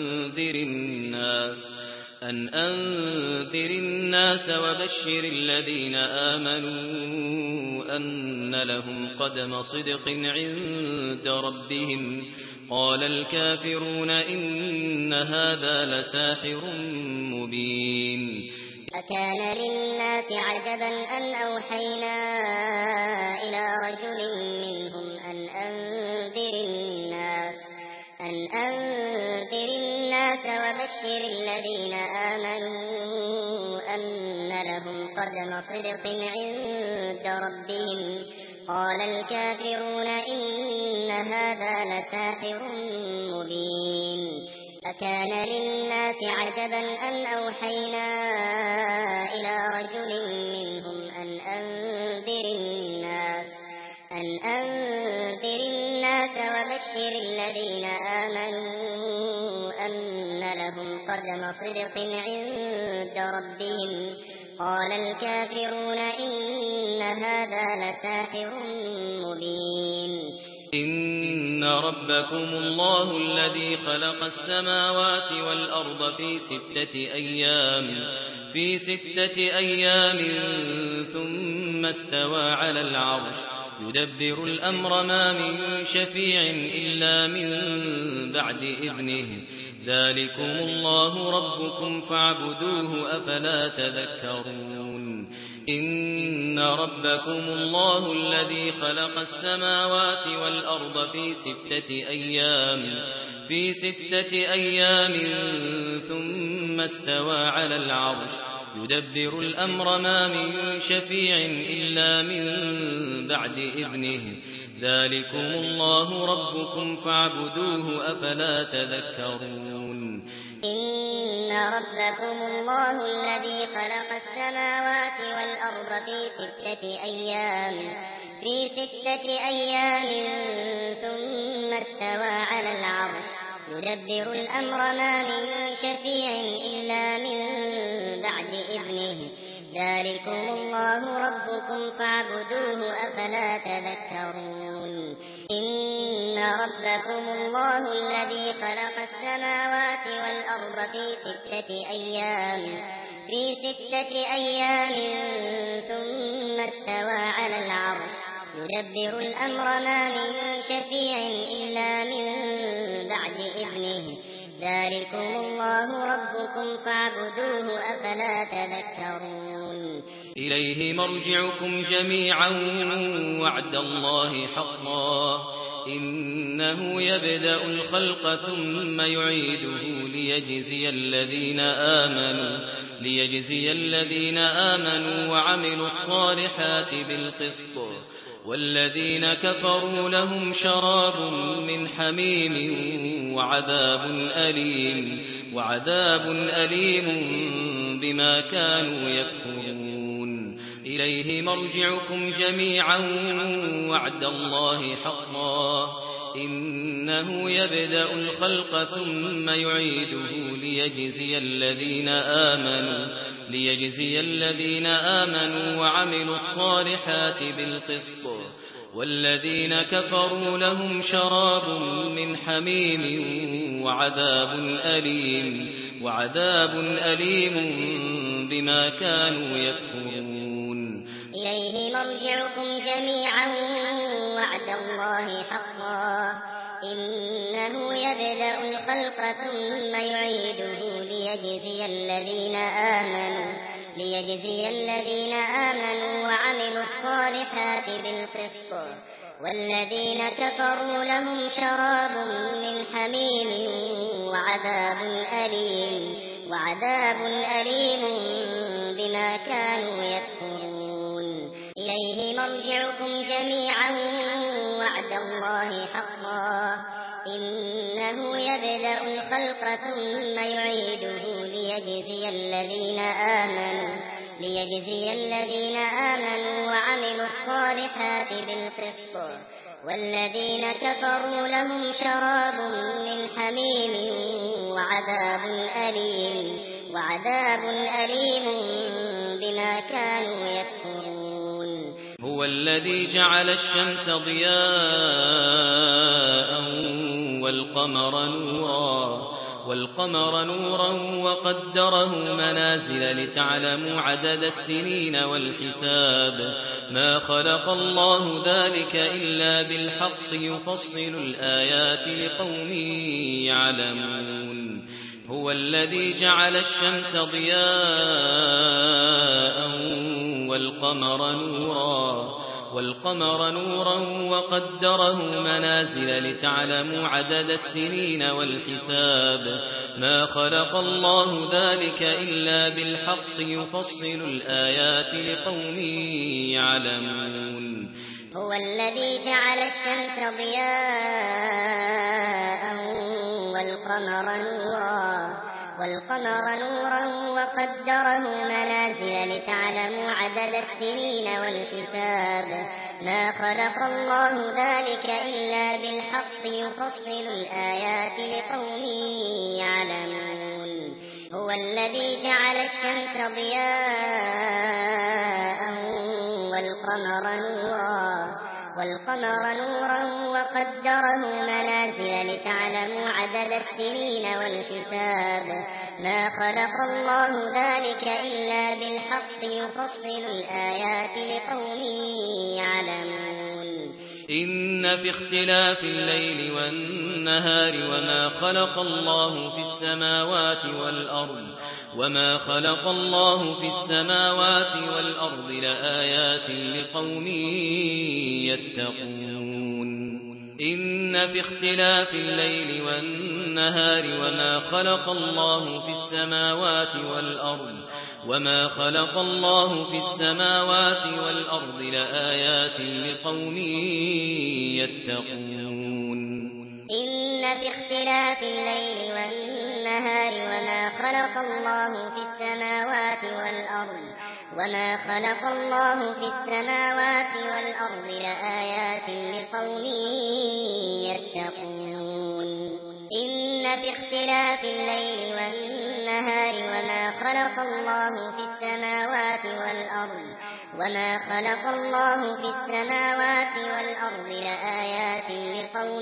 أنذر الناس وبشر الذين آمنوا أن لهم قدم صدق عند ربهم. قال الكافرون إن هذا لساحر مبين. أكان للناس عجبا أن أوحينا إلى رجل منهم أن أنذر الناس وبشر الذين آمنوا أن لهم قدم صدق عند ربهم. قال الكافرون إن هذا لساحر مبين. أكان للناس عجبا أن أوحينا إلى رجل منهم أن أنذر الناس وبشر الذين آمنوا أن لهم قدم صدق عند ربهم. قال الكافرون إن هذا لساحر مبين. إن ربكم الله الذي خلق السماوات والأرض في ستة أيام ثم استوى على العرش يدبر الأمر ما من شفيع إلا من بعد إذنه. ذلكم الله ربكم فاعبدوه أفلا تذكرون. إن ربكم الله الذي خلق السماوات والأرض في ستة أيام ثم استوى على العرش يدبر الأمر ما من شفيع إلا من بعد إذنه. ذلكم الله ربكم فاعبدوه أفلا تذكرون. إن ربكم الله الذي خلق السماوات والأرض في ستة أيام ثم استوى على العرش يدبر الأمر ما من شفيع إلا من بعد إذنه. ذلكم الله ربكم فاعبدوه أفلا تذكرون. إن ربكم الله الذي خلق السماوات والأرض في ستة أيام ثم استوى على العرش يدبر الأمر ما من شفيع إلا من بعد إذنه. ذلكم الله ربكم فاعبدوه أفلا تذكرون. إليه مرجعكم جميعا وعد الله حقا. إنه يبدأ الخلق ثم يعيده ليجزي الذين آمنوا وعملوا الصالحات بالقسط. والذين كفروا لهم شراب من حميم وعذاب أليم بما كانوا يكفرون. إليه مرجعكم جميعا وعد الله حقا. إنه يبدأ الخلق ثم يعيده ليجزي الذين آمنوا وعملوا الصالحات بالقسط. والذين كفروا لهم شراب من حميم وعذاب أليم بما كانوا يكفرون. إليه مرجعكم جميعا وعد الله حقا. إنه يبدأ الخلق ثم يعيده ليجزي ليجزي الذين آمنوا وعملوا الصالحات بالقسط والذين كفروا لهم شراب من حميم وعذاب أليم بما كانوا يكفرون إليه مرجعكم جميعا وعد الله حقا إنه يبدأ الخلق ثم يعيده ليجزي الذين آمنوا وعملوا الصالحات بالقسط والذين كفروا لهم شراب من حميم وعذاب أليم بما كانوا يكفرون هو الذي جعل الشمس ضياء والقمر نورا وقدره منازل لتعلموا عدد السنين والحساب ما خلق الله ذلك إلا بالحق يفصل الآيات لقوم يعلمون هو الذي جعل الشمس ضياء والقمر نورا وقدره منازل لتعلموا عدد السنين والحساب ما خلق الله ذلك إلا بالحق يفصل الآيات لقوم يعلمون هو الذي جعل الشمس ضياء والقمر نورا وقدره منازل لتعلموا عدد السنين والحساب ما خلق الله ذلك إلا بالحق يفصل الآيات لقوم يعلمون هو الذي جعل الشمس ضياء والقمر نورا وقدره منازل لتعلموا عدد السنين والحساب ما خلق الله ذلك إلا بالحق يفصل الآيات لقوم يعلمون إن في اختلاف الليل والنهار وما خلق الله في السماوات والأرض لآيات لقوم يتقون إن في اختلاف الليل والنهار وما خلق الله في السماوات والأرض لآيات لقوم يتقون إن في اختلاف الليل والنهار وما خلق الله في السماوات والأرض لآيات لقوم يتقون إن في اختلاف الليل والنهار وما خلق الله في السماوات والأرض لآيات لقوم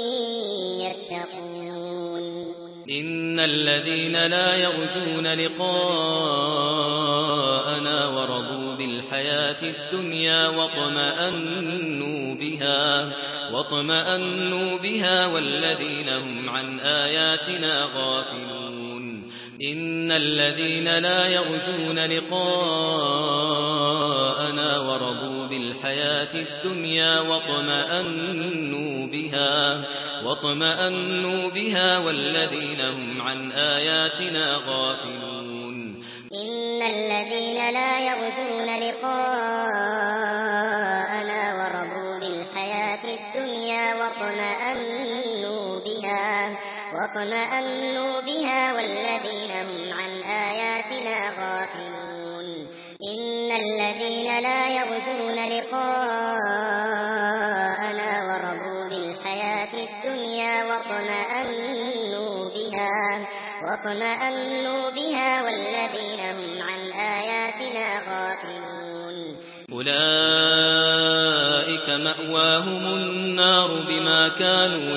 يتقون إن الذين لا يرجون لقاءنا ورضوا بالحياة الدنيا واطمأنوا بها والذين هم عن آياتنا غافلون إن الذين لا يرجون لقاءنا ورضوا بالحياة الدنيا واطمأنوا بها والذين هم عن آياتنا غافلون إن الذين لا يرجون لقاءنا ورضوا بالحياة الدنيا واطمأنوا بها والذين هم عن آياتنا غافلون إن الذين لا يرجون لقاءنا ورضوا بالحياة الدنيا واطمأنوا بها والذين هم عن آياتنا غافلون أولئك مأواهم النار بما كانوا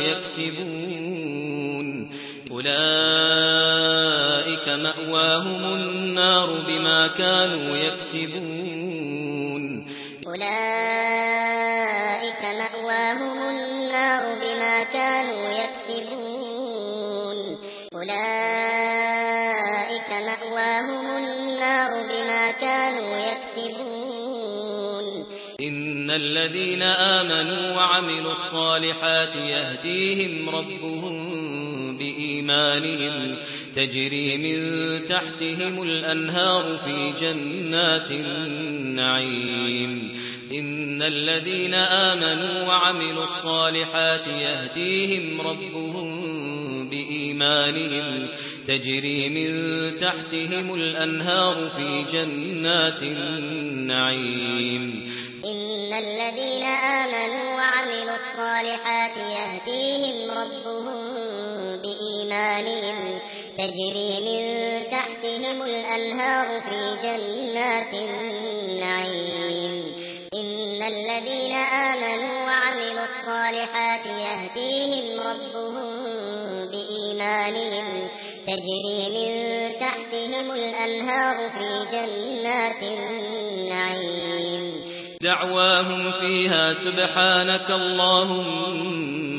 الذين آمنوا وعملوا الصالحات يهديهم ربهم بإيمانهم تجري من تحتهم الأنهار في جنات النعيم إن الذين آمنوا وعملوا الصالحات يهديهم ربهم بإيمانهم تجري من تحتهم الأنهار في جنات النعيم إن الذين آمنوا وعملوا الصالحات يهديهم ربهم بإيمانهم تجري من تحتهم الأنهار في جنات النعيم إن الذين آمنوا وعملوا الصالحات يهديهم ربهم بإيمانهم تجري من تحتهم الأنهار في جنات النعيم دعواهم فيها سبحانك اللهم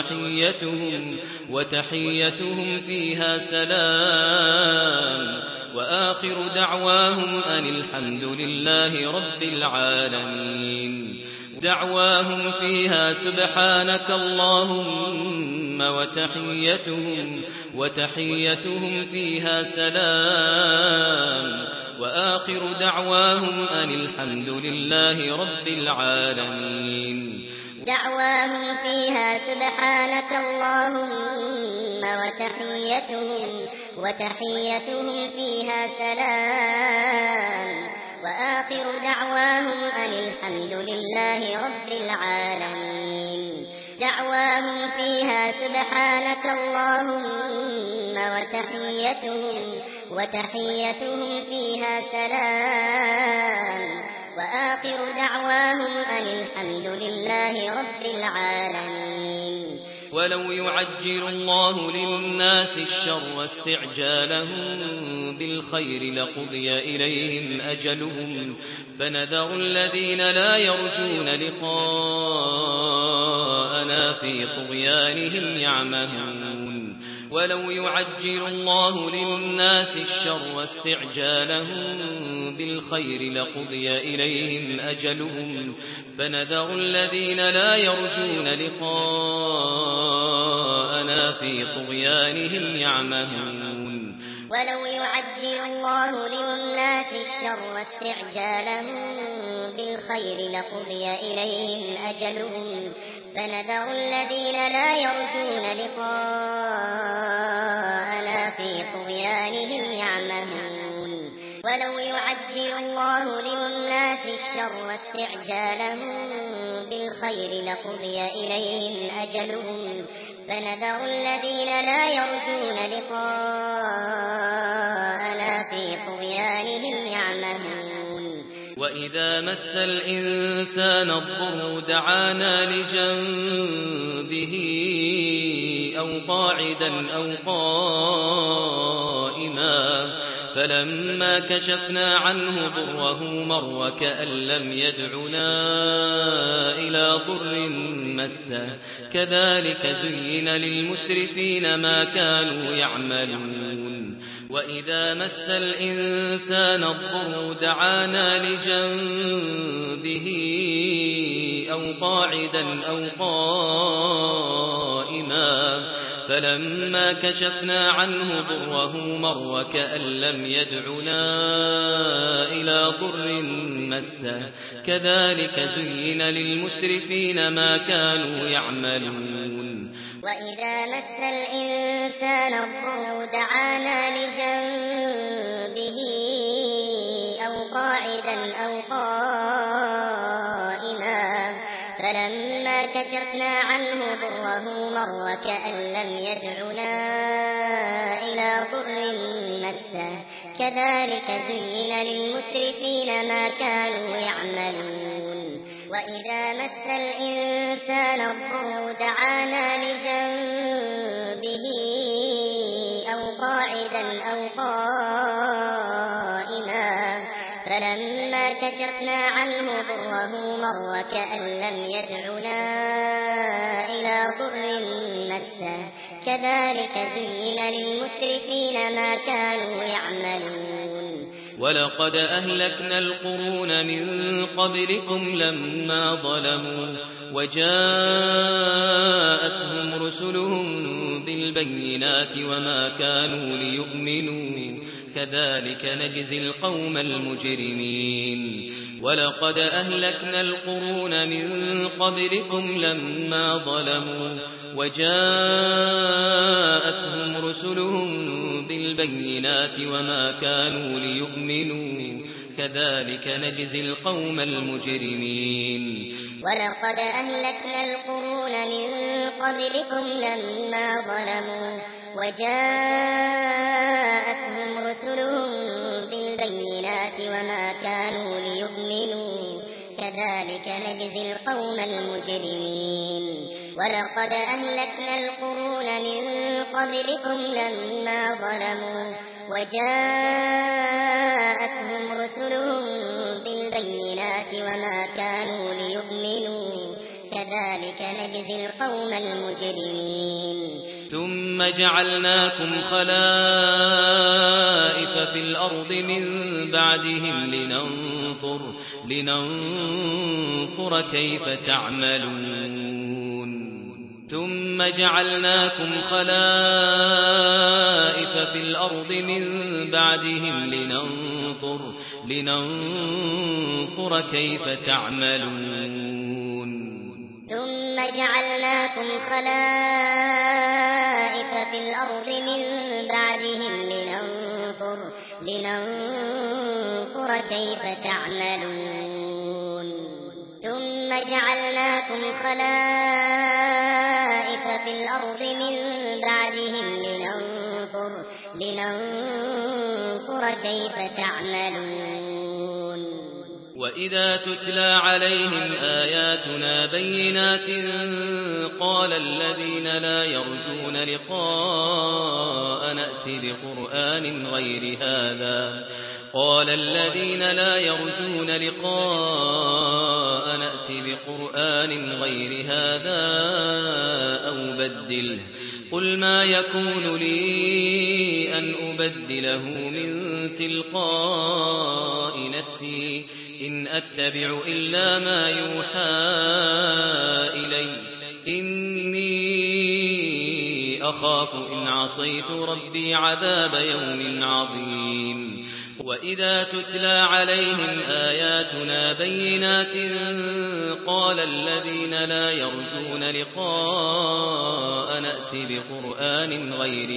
وتحيتهم فيها سلام وآخر دعواهم أن الحمد لله رب العالمين دعواهم فيها سبحانك اللهم وتحيتهم فيها سلام وآخر دعواهم أن الحمد لله رب العالمين دعواهم فيها سبحانك اللهم وتحيتهم فيها سلام وآخر دعواهم أن الحمد لله رب العالمين دعواهم فيها سبحانك اللهم وتحيتهم فيها سلام وآخر دعواهم أن الحمد لله رب العالمين ولو يعجل الله للناس الشر استعجالهم بالخير لقضي إليهم أجلهم فنذر الذين لا يرجون لقاءنا في طغيانهم يعمهون ولو يعجل الله للناس الشر استعجالهم بالخير لقضي إليهم أجلهم فنذر الذين لا يرجون لقاءنا في طغيانهم يعمهون ولو يعجل الله للناس الشر استعجالهم بالخير لقضي إليهم أجلهم فنذر الذين لا يرجون لقاءنا في طغيانهم يعمهون ولو يعجل الله للناس الشر استعجالهم بالخير لقضي إليهم أجلهم فنذر الذين لا يرجون لقاءنا في طغيانهم يعمهون وإذا مس الإنسان الضر دعانا لجنبه أو قاعدا أو قائما فلما كشفنا عنه ضره مر وكأن لم يدعنا إلى ضر مسه كذلك زين للمسرفين ما كانوا يعملون وإذا مس الإنسان الضر دعانا لجنبه أو قاعدا أو قائما فلما كشفنا عنه ضره مر وكأن لم يدعنا إلى ضر مسه كذلك زين للمسرفين ما كانوا يعملون وإذا مس الإنسان الضر دعانا لجنبه أو قاعدا أو قائما فلما كشفنا عنه ضره مر وكأن لم يدعنا إلى ضر مسه كذلك زين للمسرفين ما كانوا يعملون وإذا مس الإنسان الضر دعانا لجنبه أو قاعدا أو قائما فلما كشفنا عنه ضره مر وكأن لم يدعنا إلى ضر مسه كذلك زين للمسرفين ما كانوا يعملون ولقد أهلكنا القرون من قبلكم لما ظلموا وجاءتهم رسلهم بالبينات وما كانوا ليؤمنوا كذلك نجزي القوم المجرمين ولقد أهلكنا القرون من قبلكم لما ظلموا وجاءتهم رسلهم بالبينات وما كانوا ليؤمنوا كذلك نجزي القوم المجرمين ولقد أهلكنا القرون من قبلكم لما ظلموا وجاءتهم رسلهم بالبينات وما كانوا ليؤمنوا كذلك نجزي القوم المجرمين ولقد أهلكنا القرون من قبلكم لما ظلموا وجاءتهم رسلهم بالبينات وما كانوا ليؤمنوا كذلك نجزي القوم المجرمين ثم جعلناكم خلائف في الأرض من بعدهم لننظر كيف تعملون ثم جعلناكم خلائف في الأرض من بعدهم لننظر كيف تعملون ثم جعلناكم خلائف في الأرض من بعدهم لننظر كيف تعملون ثم جعلناكم خلائف في الأرض من بعدهم لننظر كيف تعملون وإذا تتلى عليهم آياتنا بينات قال الذين لا يرجون لقاء نأتي بقرآن غير هذا أو بدله قل ما يكون لي أن أبدله من تلقاء نفسي إن أتبع إلا ما يوحى إلي إني أخاف إن عصيت ربي عذاب يوم عظيم وإذا تتلى عليهم آياتنا بينات قال الذين لا يرجون لقاء نأتي بقرآن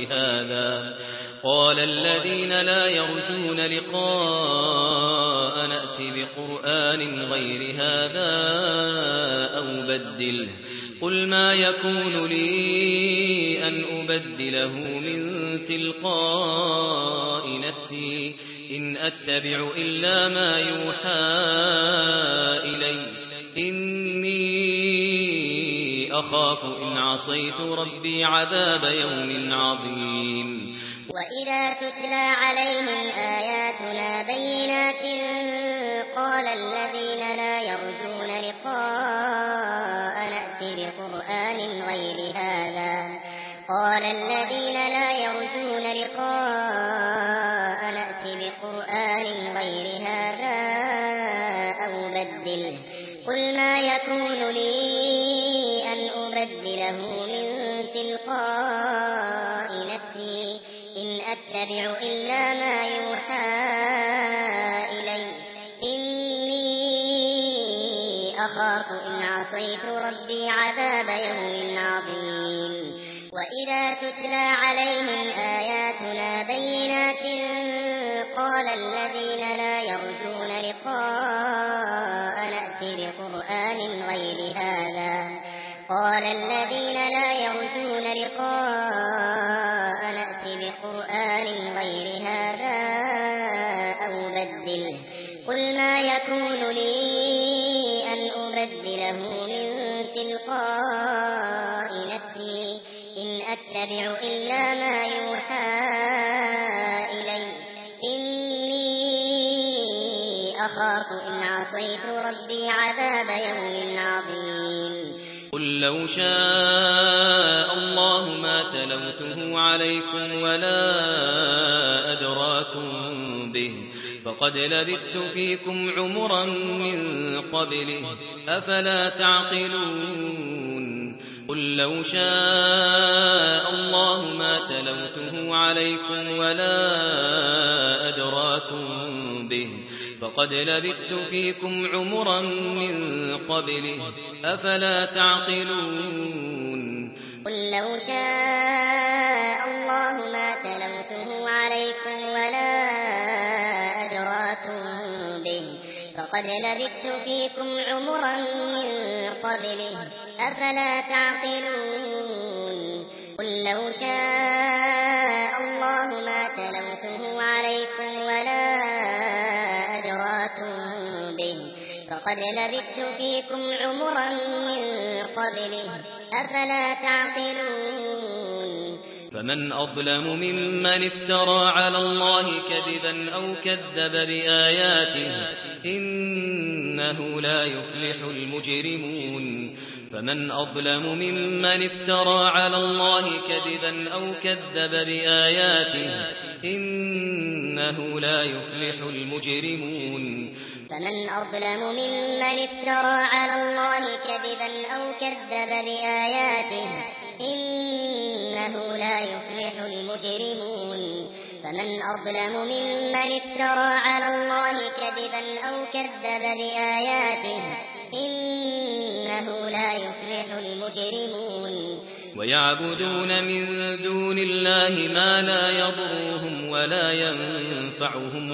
غير هذا أو بدله قل ما يكون لي أن أبدله من تلقاء نفسي إن أتبع إلا ما يوحى إلي إني أخاف إن عصيت ربي عذاب يوم عظيم وإذا تتلى عليهم آياتنا بينات قال الذين لا يرجون لقاء نأتي بقرآن غير هذا أو بدله قل ما يكون لي أن أبدله من تلقاء نفسي إن أتبع إلا ما يوحى إلي إني أخاف إن عصيت ربي عذاب يوم عظيم وإذا تتلى عليهم آياتنا بينات قال الذين لا يرجون لقاء نأتي بقرآن غير هذا أو بدله قل ما يكون لي أن أبدله من تلقاء نفسي إن أتبع إلا ما يوحى إلي إني أخاف إن عصيت ربي عذاب يوم عظيم قل لو شاء الله ما تلوته عليكم ولا أدراكم به فقد لبثت فيكم عمرا من قبله أفلا تعقلون قل لو شاء الله ما تلوته عليكم ولا أدراكم به فقد لبثت فيكم عمرا من قبله أفلا تعقلون قل لو شاء الله ما تلوته عليكم ولا أدراكم به فقد لبثت فيكم عمرا من قبله أفلا تعقلون قل لو شاء الله ما تلوته عليكم ولا أدراكم به فقد لبثت فيكم عمرا من قبله أفلا تعقلون فمن أظلم ممن افترى على الله كذبا أو كذب بآياته إنه لا يفلح المجرمون فمن أظلم ممن افترى على الله كذبا أو كذب بآياته إنه لا يفلح المجرمون فمن أظلم ممن افترى على الله كذبا أو كذب بآياته إنه لا يفلح المجرمون فمن أظلم ممن افترى على الله كذبا أو كذب بآياته إنه لا يفلح المجرمون ويعبدون من دون الله ما لا يضرهم ولا ينفعهم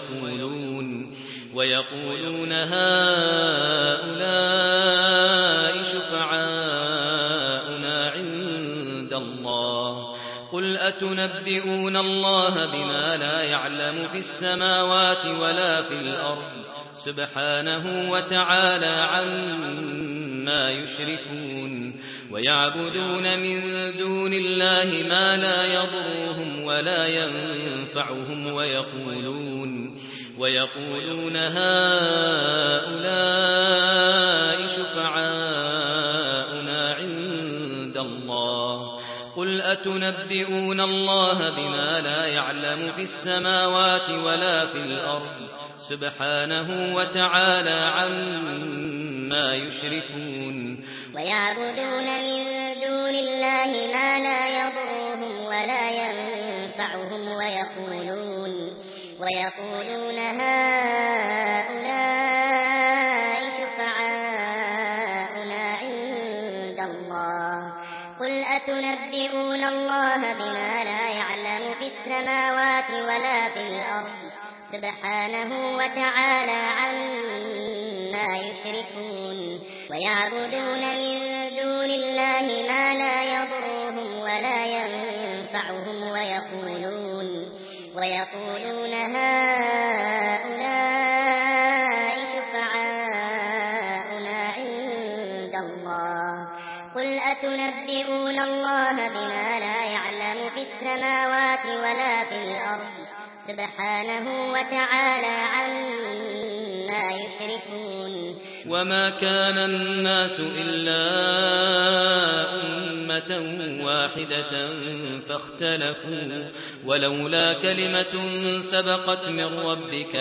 ويقولون هؤلاء شفعاؤنا عند الله قل أتنبئون الله بما لا يعلم في السماوات ولا في الأرض سبحانه وتعالى عما يشركون ويعبدون من دون الله ما لا يضرهم ولا ينفعهم ويقولون هؤلاء شفعاؤنا عند الله قل أتنبئون الله بما لا يعلم في السماوات ولا في الأرض سبحانه وتعالى عما يشركون ويعبدون من دون الله ما لا يضرهم ولا ينفعهم ويقولون هؤلاء شفعاؤنا عند الله قل أتنبئون الله بما لا يعلم في السماوات ولا في الأرض سبحانه وتعالى عما يشركون ويعبدون من دون الله ما لا يضرهم ولا ينفعهم ويقولون هؤلاء شفعاؤنا عند الله قل أتنبئون الله بما لا يعلم في السماوات ولا في الأرض سبحانه وتعالى عما يشركون وما كان الناس إلا أمة واحدة فاختلفوا ولولا كلمة سبقت من ربك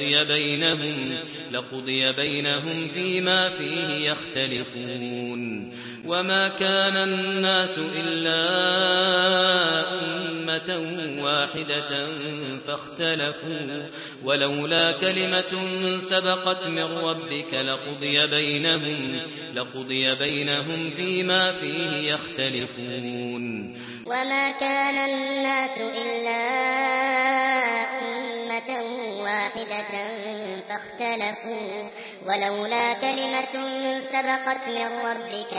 لقضي بينهم فيما فيه يختلفون وما كان الناس إلا أمة واحدة فاختلفوا ولولا كلمة سبقت من ربك لقضي بينهم فيما فيه يختلفون وما كان الناس إلا أمة واحدة فاختلفوا ولولا كلمة سبقت من ربك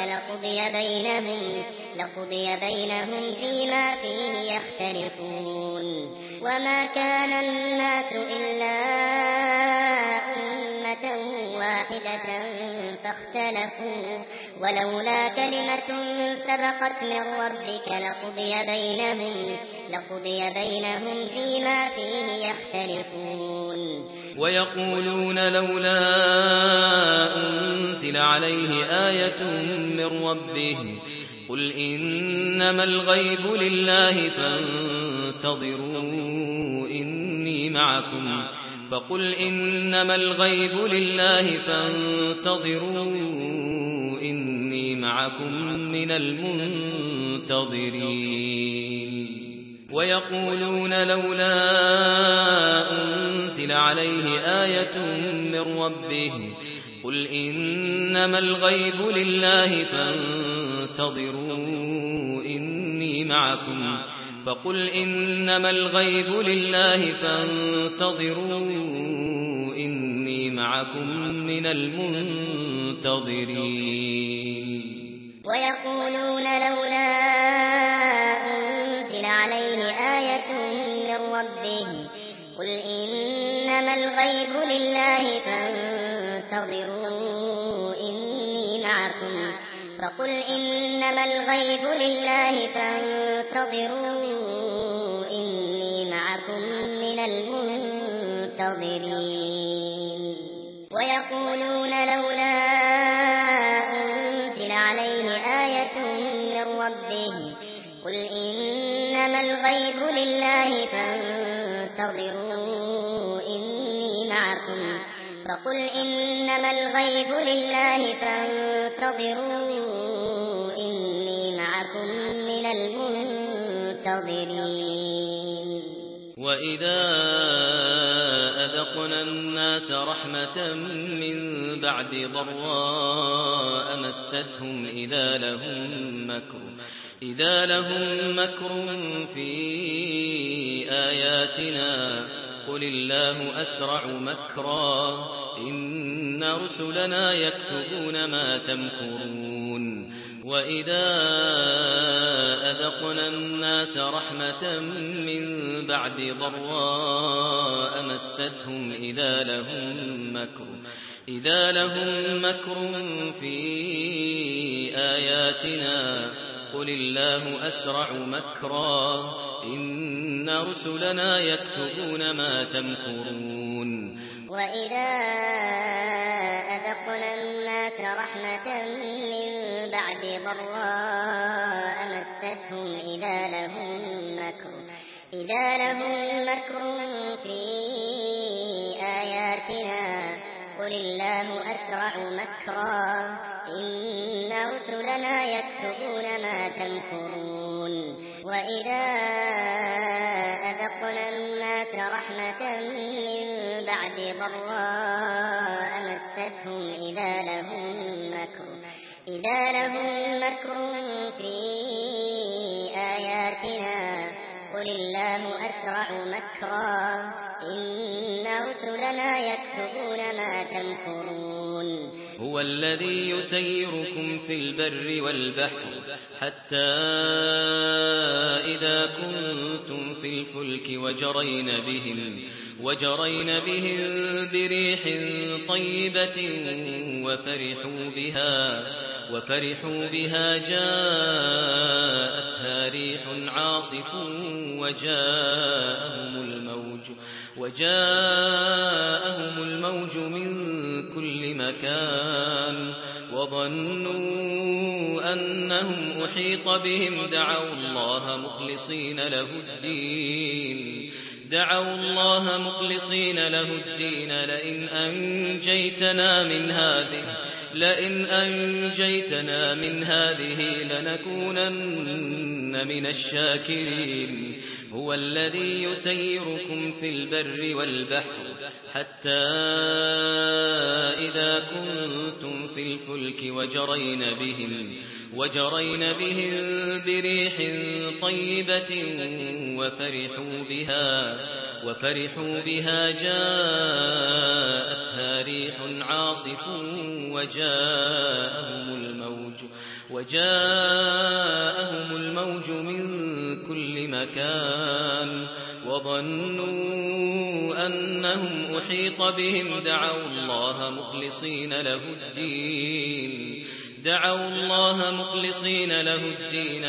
لقضي بينهم فيما فيه يختلفون وما كان الناس إلا أمة واحدة فاختلفوا ولولا كلمة سبقت من ربك لقضي بينهم فيما فيه يختلفون ويقولون لولا أنزل عليه آية من ربه قل إنما الغيب لله فانتظروا إني فقل إنما الغيب لله فانتظروا إني معكم من المنتظرين ويقولون لولا أنزل عليه آية من ربه قل إنما الغيب لله فانتظروا إني معكم فقل إنما الغيب لله فانتظروا إني معكم من المنتظرين ويقولون لولا أنزل عليه آية من ربه قل إنما الغيب لله فانتظروا إني معكم فقل إنما الغيب لله فانتظروا إني معكم من المنتظرين ويقولون لولا أنزل عليه آية من ربه قل إنما الغيب لله فانتظروا إني معكم فقل إنما الغيب لله فانتظروا إني معكم من المنتظرين وإذا أذقنا الناس رحمة من بعد ضراء مستهم إذا لهم مكر في آياتنا قل الله أسرع مكرا إن رسلنا يكتبون ما تمكرون وإذا أذقنا الناس رحمة من بعد ضراء مستهم إذا لهم مكر في آياتنا قل الله أسرع مكرا إن رسلنا يكتبون ما تمكرون وإذا أذقنا الناس رحمة من بعد ضراء مستهم إذا لهم مكر في آياتنا قل الله أسرع مكرا إن رسلنا يكتبون ما تمكرون وإذا أذقنا الناس رحمة من بعد ضراء مستهم إذا لهم مكر في آياتنا قل الله أسرع مكرا إن رسلنا يكتبون ما تمكرون هو الذي يسيركم في البر والبحر حتى إذا كنتم في الفلك وجرين بهم بريح طيبة وفرحوا بها جاءتها ريح عاصف وجاءهم الموج من كل مكان وظنوا أنهم أحيط بهم دعوا الله مخلصين له الدين لئن أنجيتنا من هذه لنكونن من الشاكرين هو الذي يسيركم في البر والبحر حتى إذا كنتم في الفلك وجرين بهم بريح طيبة وفرحوا بها جاءتها ريح عاصف وجاءهم الموج من كل مكان وظنوا أنهم أحيط بهم دعوا الله مخلصين له الدين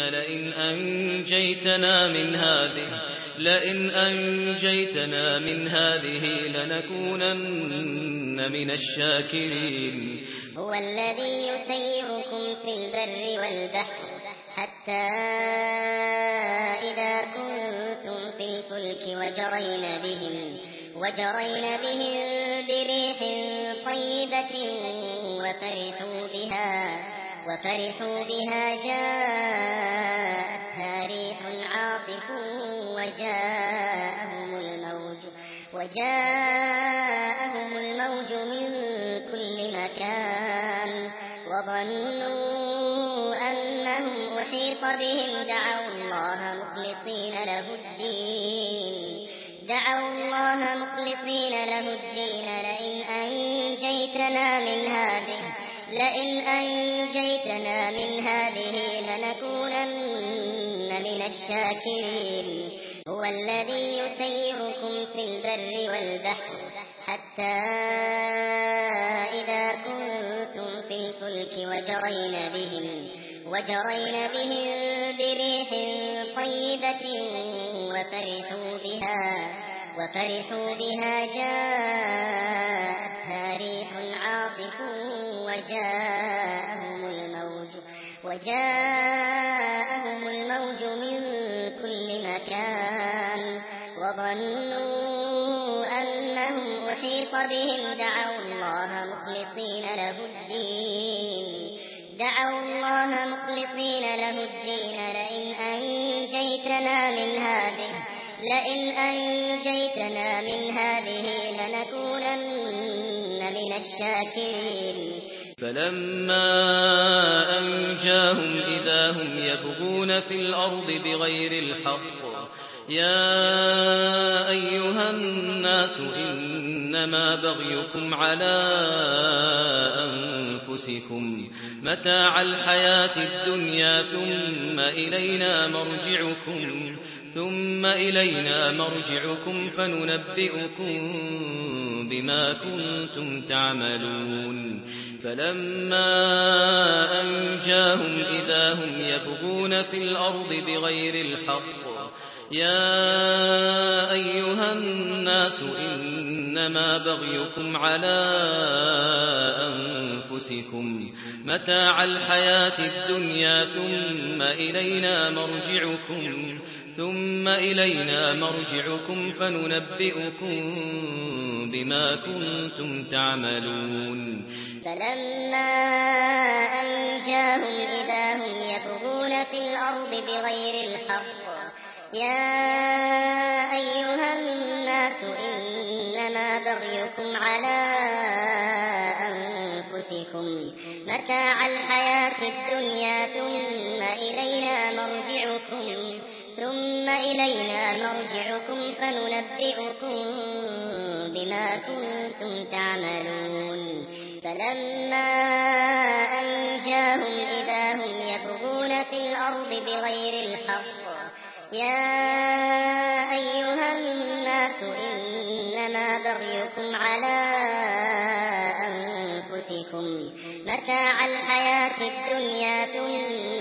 لئن أنجيتنا من هذه لنكونن من الشاكرين هو الذي يسيركم في البر والبحر حتى إذا كنتم في الفلك وجرين بهم بريح طيبة وفرحوا بها جاءتها ريح عاصف وجاءهم الموج من كل مكان وظنوا أنهم أحيط بهم دعوا الله مخلصين له الدين لئن أنجيتنا من هذه لنكونن من الشاكرين هو الذي يسيركم في البر والبحر حتى إذا كنتم في الفلك وجرين بهم بريح طيبة وفرحوا بها جاءتها ريح عاصف وجاءهم الموج من كل مكان وظنوا أنهم أحيط بهم دعوا الله مخلصين له الدين لئن أنجيتنا من هذه لنكونن من الشاكرين فلما أنجاهم إذا هم يبغون في الأرض بغير الحق يا أيها الناس إنما بغيكم على أنفسكم متاع الحياة الدنيا ثم إلينا مرجعكم فننبئكم بما كنتم تعملون فلما أنجاهم إذا هم يبغون في الأرض بغير الحق يا أيها الناس إنما بغيكم على أنفسكم متاع الحياة الدنيا ثم إلينا مرجعكم فننبئكم بما كنتم تعملون فلما أنجاهم إذا هم يبغون في الأرض بغير الحق يا أيها الناس إنما بغيكم على أنفسكم متاع الحياة الدنيا ثم إلينا مرجعكم فننبئكم بما كنتم تعملون فلما أنجاهم إذا هم يبغون في الأرض بغير الحق يا أيها الناس إنما بغيكم على أنفسكم متاع الحياة الدنيا ثم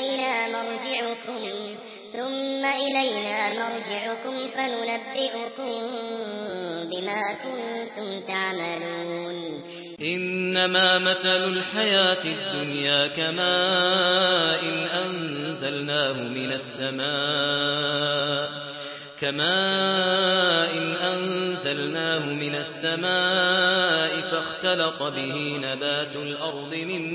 إلينا مرجعكم فننبئكم بما كنتم تعملون إنما مثل الحياة الدنيا كماء أنزلناه من السماء فاختلط به نبات الأرض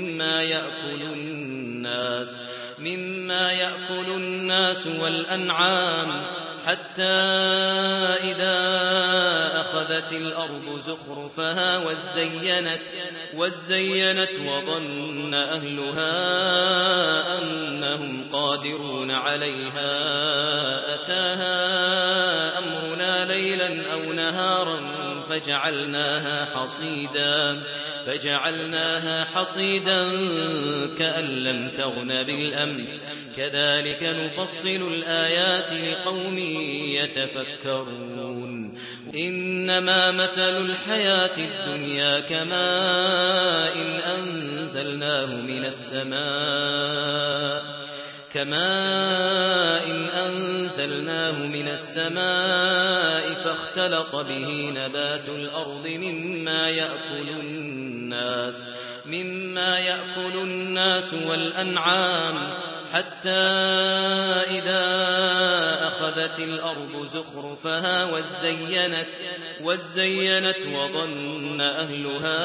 مما يأكل الناس والأنعام حتى إذا أخذت الأرض زخرفها وزينت وظن أهلها أنهم قادرون عليها أتاها أمرنا ليلا أو نهارا فجعلناها حصيدا كأن لم تغن بالأمس كذلك نفصل الآيات لقوم يتفكرون إنما مثل الحياة الدنيا كماء أنزلناه من السماء فاختلط به نبات الأرض مما يأكل الناس والأنعام حتى إذا أخذت أخذت الأرض زخرفها وزينت وظن أهلها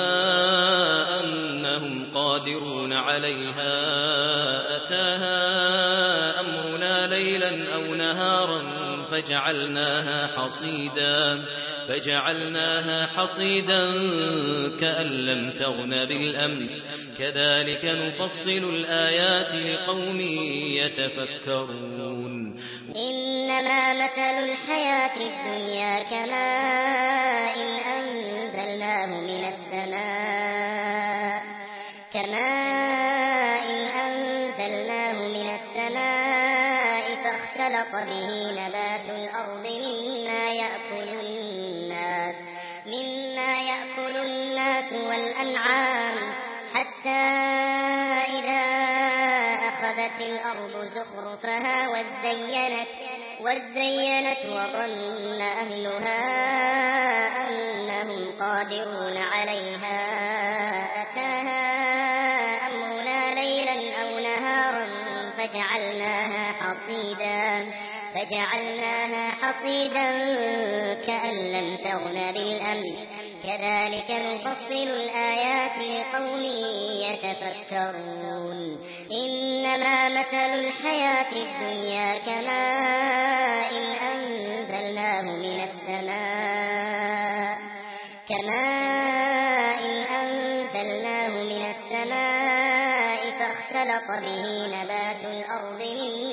أنهم قادرون عليها أتاها أمرنا ليلا أو نهارا فجعلناها حصيدا كأن لم تغن بالأمس كذلك نفصل الآيات لقوم يتفكرون إنما مثل الحياة الدنيا كماء أنزلناه من السماء فاختلط به نبات الأرض مما يأكل الناس والأنعام حتى إذا أخذت الأرض زخرفها وزينت وظن أهلها أنهم قادرون عليها أتاها أمرنا ليلا أو نهارا فجعلناها حصيدا كأن لم تغن بالأمس كذلك نفصل الآيات لقوم يتفكرون إنما مثل الحياة الدنيا كماء أنزلناه من السماء فاختلط به نبات الأرض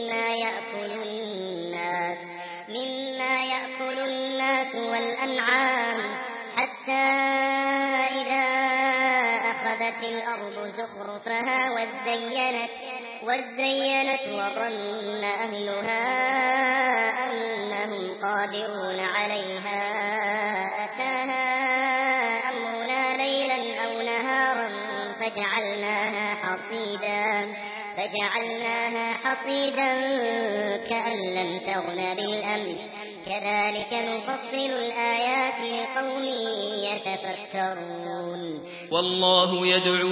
مما يأكل الناس والأنعام حتى إذا أخذت الأرض زخرفها وزينت وظن أهلها أنهم قادرون عليها أتاها أمرنا ليلا أو نهارا فجعلناها حصيدا كأن لم تغن بالأمس كذلك نفصل الآيات لقوم يتفكرون والله يدعو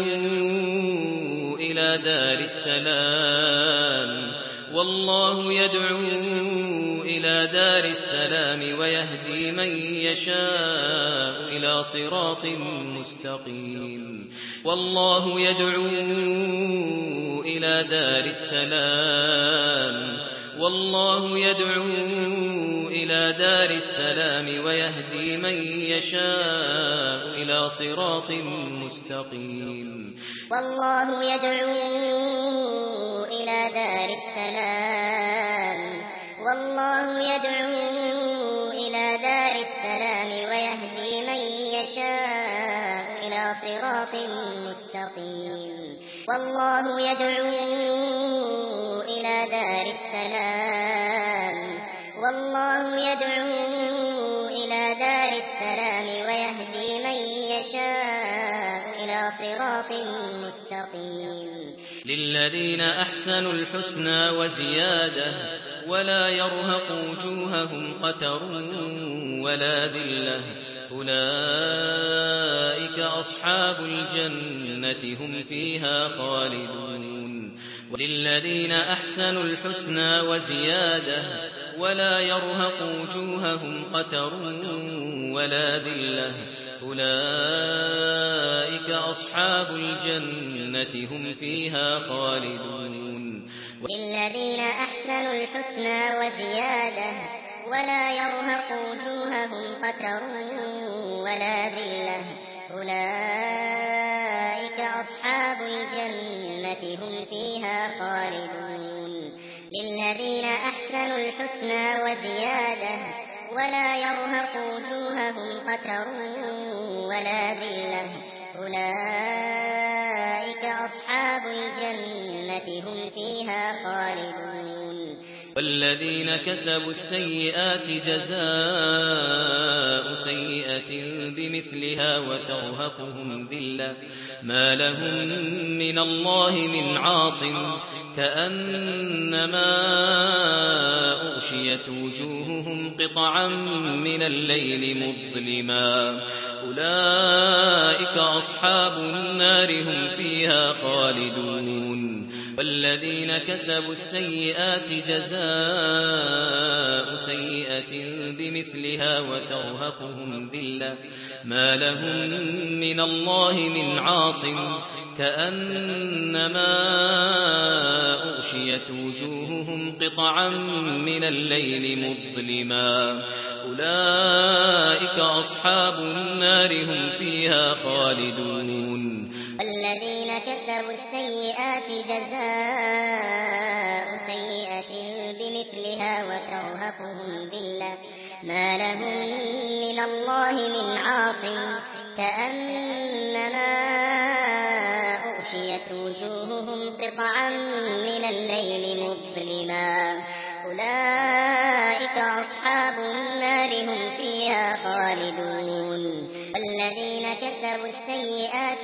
إلى دار السلام ويهدي من يشاء إلى صراط مستقيم والله يدعو إلى دار السلام ويهدي من يشاء إلى صراط مستقيم والله يدعو إلى دار السلام ويهدي من يشاء إلى صراط مستقيم والله يدعو إلى دار السلام ويهدي من يشاء إلى صراط مستقيم للذين أحسنوا الحسنى وزيادة ولا يرهق وجوههم قتر ولا ذلة أولئك أصحاب الجنة هم فيها خالدون وللذين أحسنوا الحسنى وزيادة ولا يرهق وجوههم قتر ولا ذلة أولئك أصحاب الجنة هم فيها خالدون للذين أحسنوا الحسنى وزيادة ولا يرهق وجوههم قتر ولا ذلة أولئك أصحاب الجنة هم فيها خالدون للذين أحسنوا الحسنى وزيادة ولا يرهق وجوههم قتر ولا ذلة أولئك أصحاب الجنة هم فيها خالدون والذين كسبوا السيئات جزاء سيئة بمثلها وترهقهم ذلة ما لهم من الله من عاصم كأنما أغشيت وجوههم قطعا من الليل مظلما أولئك أصحاب النار هم فيها خالدون والذين كسبوا السيئات جزاء سيئة بمثلها وترهقهم ذلة ما لهم من الله من عاصم كأنما أغشيت وجوههم قطعا من الليل مظلما أولئك أصحاب النار هم فيها خالدون والذين كسبوا السيئات جزاء سيئة بمثلها وترهقهم ذلة ما لهم من الله من عاصم كأنما أغشيت وجوههم قطعا من الليل مظلما أولئك أصحاب النار هم فيها خالدون والذين كسبوا السيئات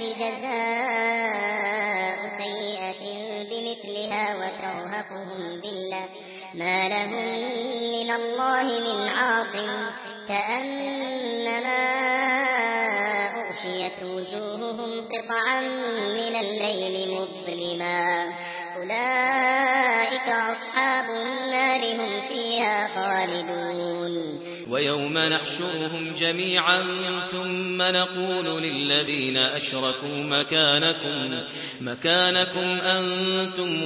جزاء سيئة بمثلها وترهقهم ذلة ما لهم من الله من عاصم كأنما أغشيت وجوههم قطعا من الليل مظلما أولئك أصحاب النار هم فيها خالدون ويوم نحشرهم جميعا ثم نقول للذين أشركوا مكانكم أنتم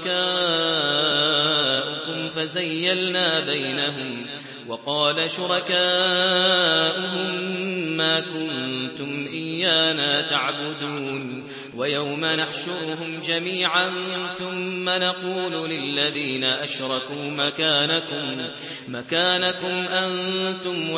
وشركاؤكم فزيلنا بينهم وقال شركاؤهم ما كنتم إيانا تعبدون ويوم نحشرهم جميعا ثم نقول للذين أشركوا مكانكم أنتم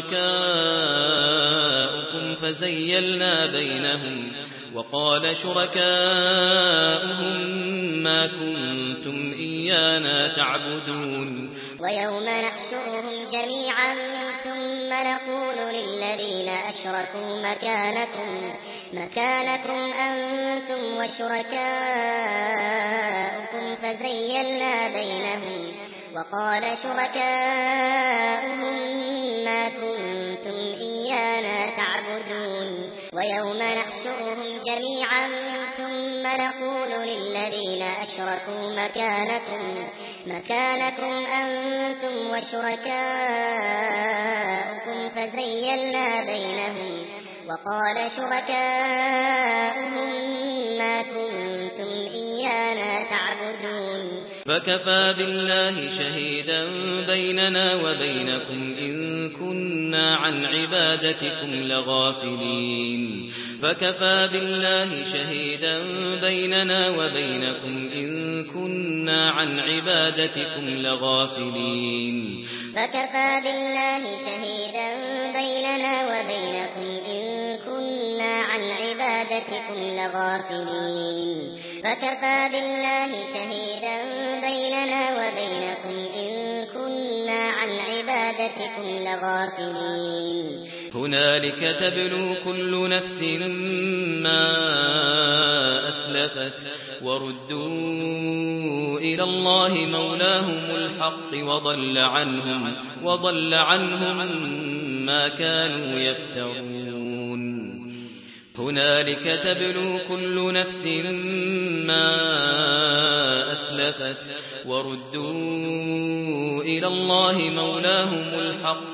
وشركاؤكم فزيلنا بينهم وقال شركاؤهم ما كنتم إيانا تعبدون ويوم نحشرهم جميعا ثم نقول للذين أشركوا مكانكم أنتم وشركاؤكم فزيلنا بينهم وقال شركاؤهم ما كنتم إيانا تعبدون ويوم نحشرهم جميعا ثم نقول للذين أشركوا مكانكم أنتم وشركاؤكم فزيلنا بينهم وقال شركاؤهم ما كنتم إيانا تعبدون فكفى بالله شهيدا بيننا وبينكم إن كنا عن عبادتكم لغافلين فكفى بالله شهيدا بيننا وبينكم إن كنا عن عبادتكم لغافلين فكفى بالله شهيدا بيننا وبينكم إن كنا عن عبادتكم لغافلين فكفى بالله شهيدا بيننا وبينكم إن كنا عن عبادتكم لغافلين هنالك تبلو كل نفس ما أسلفت وردوا إلى الله مولاهم الحق وضل عنهم ما كانوا يفترون هنالك تبلو كل نفس ما أسلفت وردوا إلى الله مولاهم الحق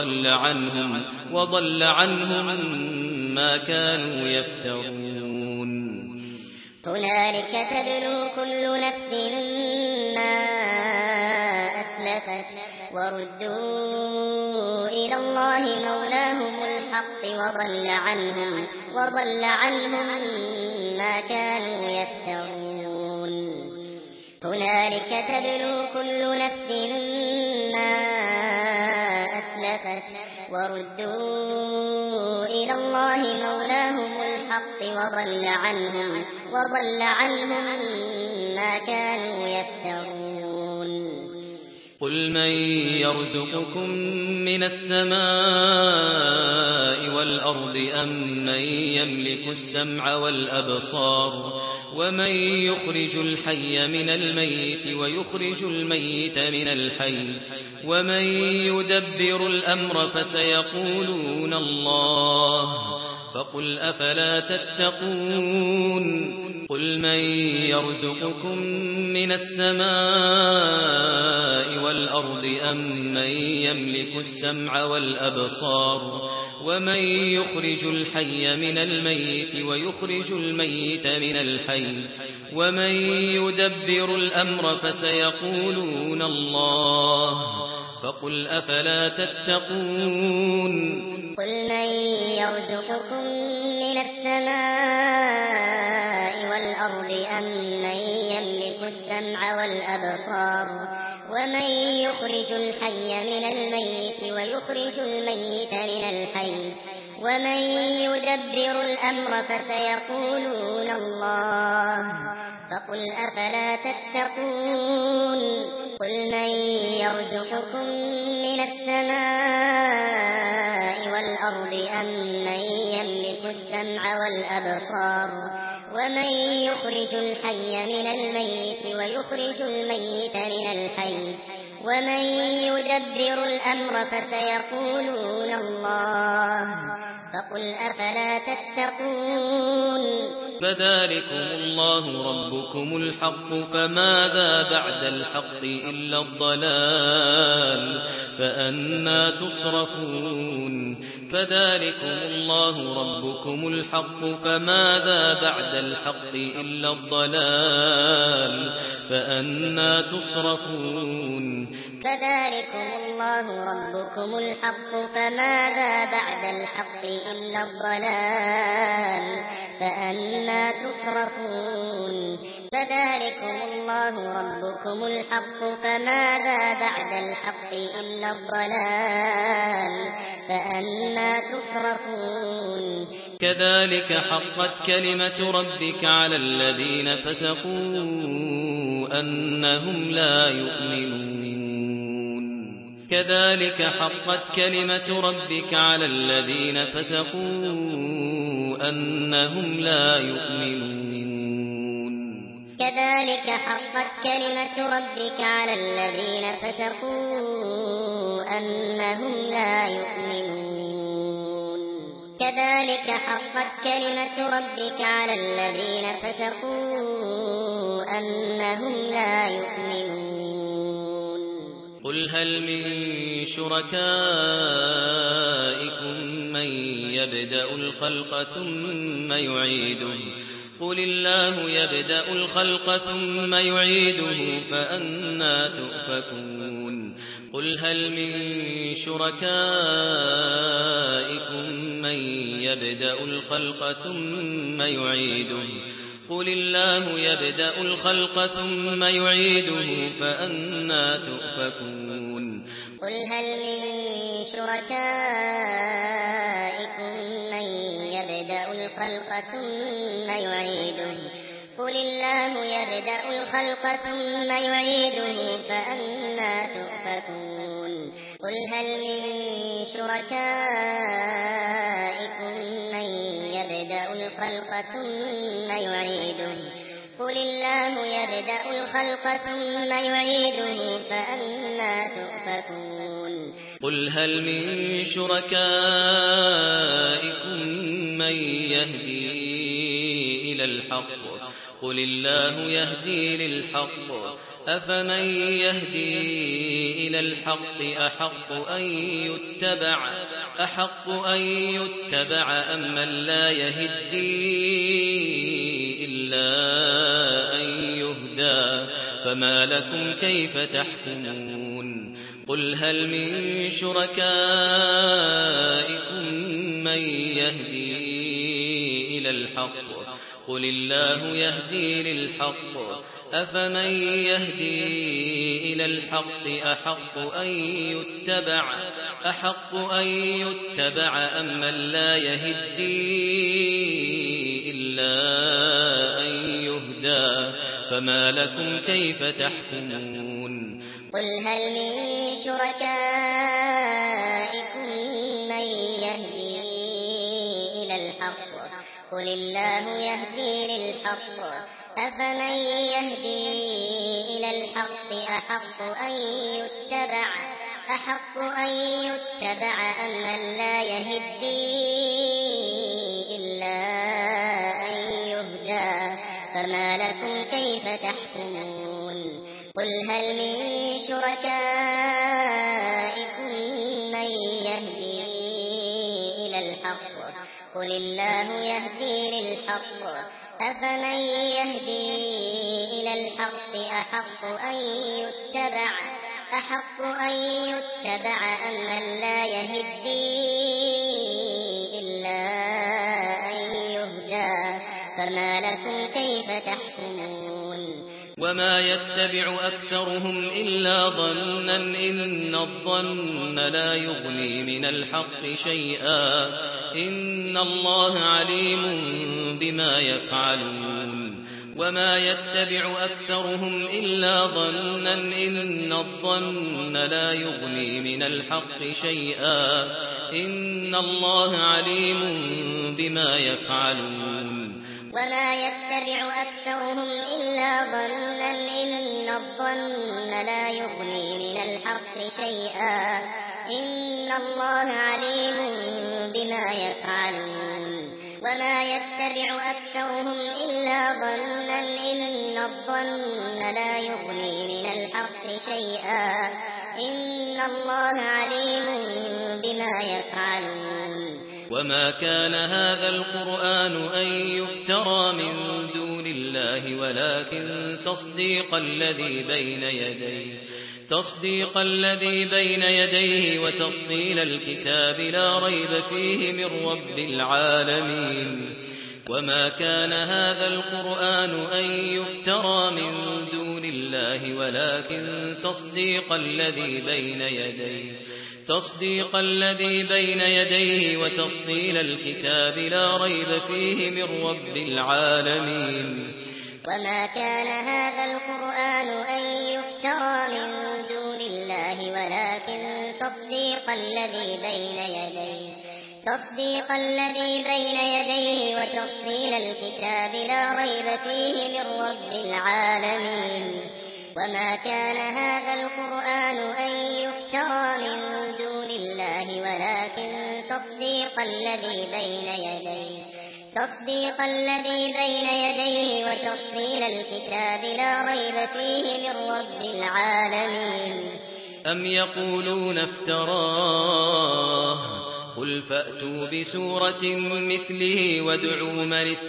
وضل عنهم ما كانوا يفترون هنالك تبلو كل نفس ما أسلفت وردوا إلى الله مولاهم الحق وضل عنهم ما كانوا يفترون هنالك تبلو كل نفس ما أسلفت وردوا إلى الله مولاهم الحق وضل عنهم ما كانوا يفترون قل من يرزقكم من السماء والأرض أم من يملك السمع والأبصار ومن يخرج الحي من الميت ويخرج الميت من الحي ومن يدبر الأمر فسيقولون الله فقل أفلا تتقون قل من يرزقكم من السماء والأرض أم من السمع والأبصار ومن يخرج الحي من الميت ويخرج الميت من الحي ومن يدبر الأمر فسيقولون الله فقل أفلا تتقون قل من يرزقكم من السماء والأرض أم من يملك السمع والأبصار ومن يخرج الحي من الميت ويخرج الميت من الحي ومن يدبر الأمر فسيقولون الله فقل أفلا تتقون قل من يرزقكم من السماء والأرض أم من يملك السمع والأبصار ومن يخرج الحي من الميت ويخرج الميت من الحي ومن يدبر الأمر فسيقولون الله فقل أفلا تتقون فذلكم الله ربكم الحق فماذا بعد الحق إلا الضلال فأنى تصرفون فذلكم الله ربكم الحق فماذا بعد الحق إلا الضلال فأنى تصرفون فذلكم الله ربكم الحق فماذا بعد الحق إلا الضلال فأنى تصرفون فذلكم الله ربكم الحق فماذا بعد الحق إلا الضلال فأنى تصرفون كذلك حقت كلمة ربك على الذين فسقوا أنهم لا يؤمنون كذلك حقت كلمة ربك على الذين فسقوا أنهم لا يؤمنون كذلك حقت كلمة ربك على الذين فسقوا أنهم لا يؤمنون كذلك حقت كلمة ربك على الذين فسقوا أنهم لا يؤمنون قل هل من شركائكم من يبدأ الخلق ثم يعيده قل الله يبدأ الخلق ثم يعيده فأنى تؤفكون قل هل من شركائكم من يبدأ الخلق ثم يعيده قل الله يبدأ الخلق ثم يعيده فأنى تؤفكون قل هل من شركائكم من يبدأ الخلق ثم يعيده قل الله يبدأ الخلق ثم يعيده فأنى تؤفكون قل هل من شركائكم من يبدأ الخلق ثم يعيده قل الله يبدأ الخلق ثم يعيده فأنى تؤفكون قل هل من شركائكم من يهدي إلى الحق قل الله يهدي للحق أفمن يهدي إلى الحق أحق أن يتبع أم من لا يهدي إلا أن يهدى فما لكم كيف تحكمون قل هل من شركائكم من يهدي إلى الحق قل الله يهدي للحق أفمن يهدي إلى الحق أحق أن يتبع أم من لا يهدي إلا أن يهدى فما لكم كيف تحكمون قل هل من شركائكم من يهدي إلى الحق قل الله يهدي للحق أفمن يهدي إلى الحق أحق أن يتبع أم من لا يهدي إلا أن يهدى فما لكم كيف تحكمون قل هل من شركائكم من قل الله يهدي للحق أفمن يهدي إلى الحق أحق أن يتبع أم من لا يهدي إلا أن يهدى فما لكم كيف تحكمون وما يتبع أكثرهم إلا ظنا إن الظن لا يغني من الحق شيئا إن الله عليم بما يفعلون وما يتبع أكثرهم إلا ظنا إن الظن لا يغني من الحق شيئا إن الله عليم بما يفعلون وما يتبع أكثرهم إلا ظنا إن الظن لا يغني من الحق شيئا إن الله عليم بما يفعلون وما يتبع أكثرهم إلا ظنا إن الظن لا يغني من الحق شيئا إن الله عليم بما يفعلون وما كان هذا القرآن أن يفترى من دون الله ولكن تصديق الذي بين يديه وتفصيل الكتاب لا ريب فيه من رب العالمين وما كان هذا القرآن أن يفترى من دون الله ولكن تصديق الذي بين يديه وتفصيل الكتاب لا ريب فيه من رب العالمين وما كان هذا القرآن أن يفترى من دون الله ولكن تصديق الذي بين يديه وتفصيل الكتاب لا ريب فيه من رب العالمين وما كان هذا القرآن أن يفترى من دون الله ولكن تصديق الذي بين يديه وتفصيل الكتاب لا ريب فيه من رب العالمين أم يقولون افتراه قل فأتوا بسورة مثله وادعوا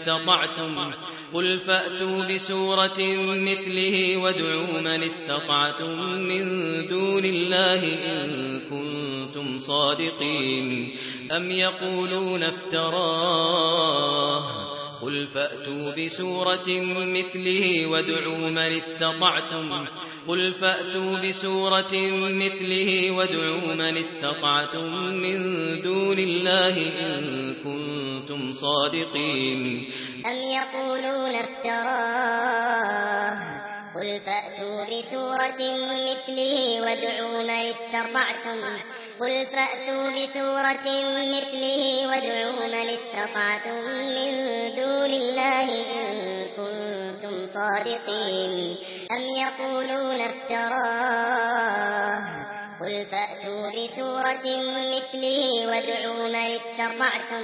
من استطعتم من دون الله إن كنتم صادقين أم يقولون افتراه قل فأتوا بسورة مثله وادعوا من استطعتم من دون الله إن كنتم صادقين أم يقولون افتراه قل فأتوا بسورة مثله وادعوا من استطعتم من دون الله إن كنتم صادقين أم يقولون افتراه قل فأتوا بسورة مثله وادعوا من استطعتم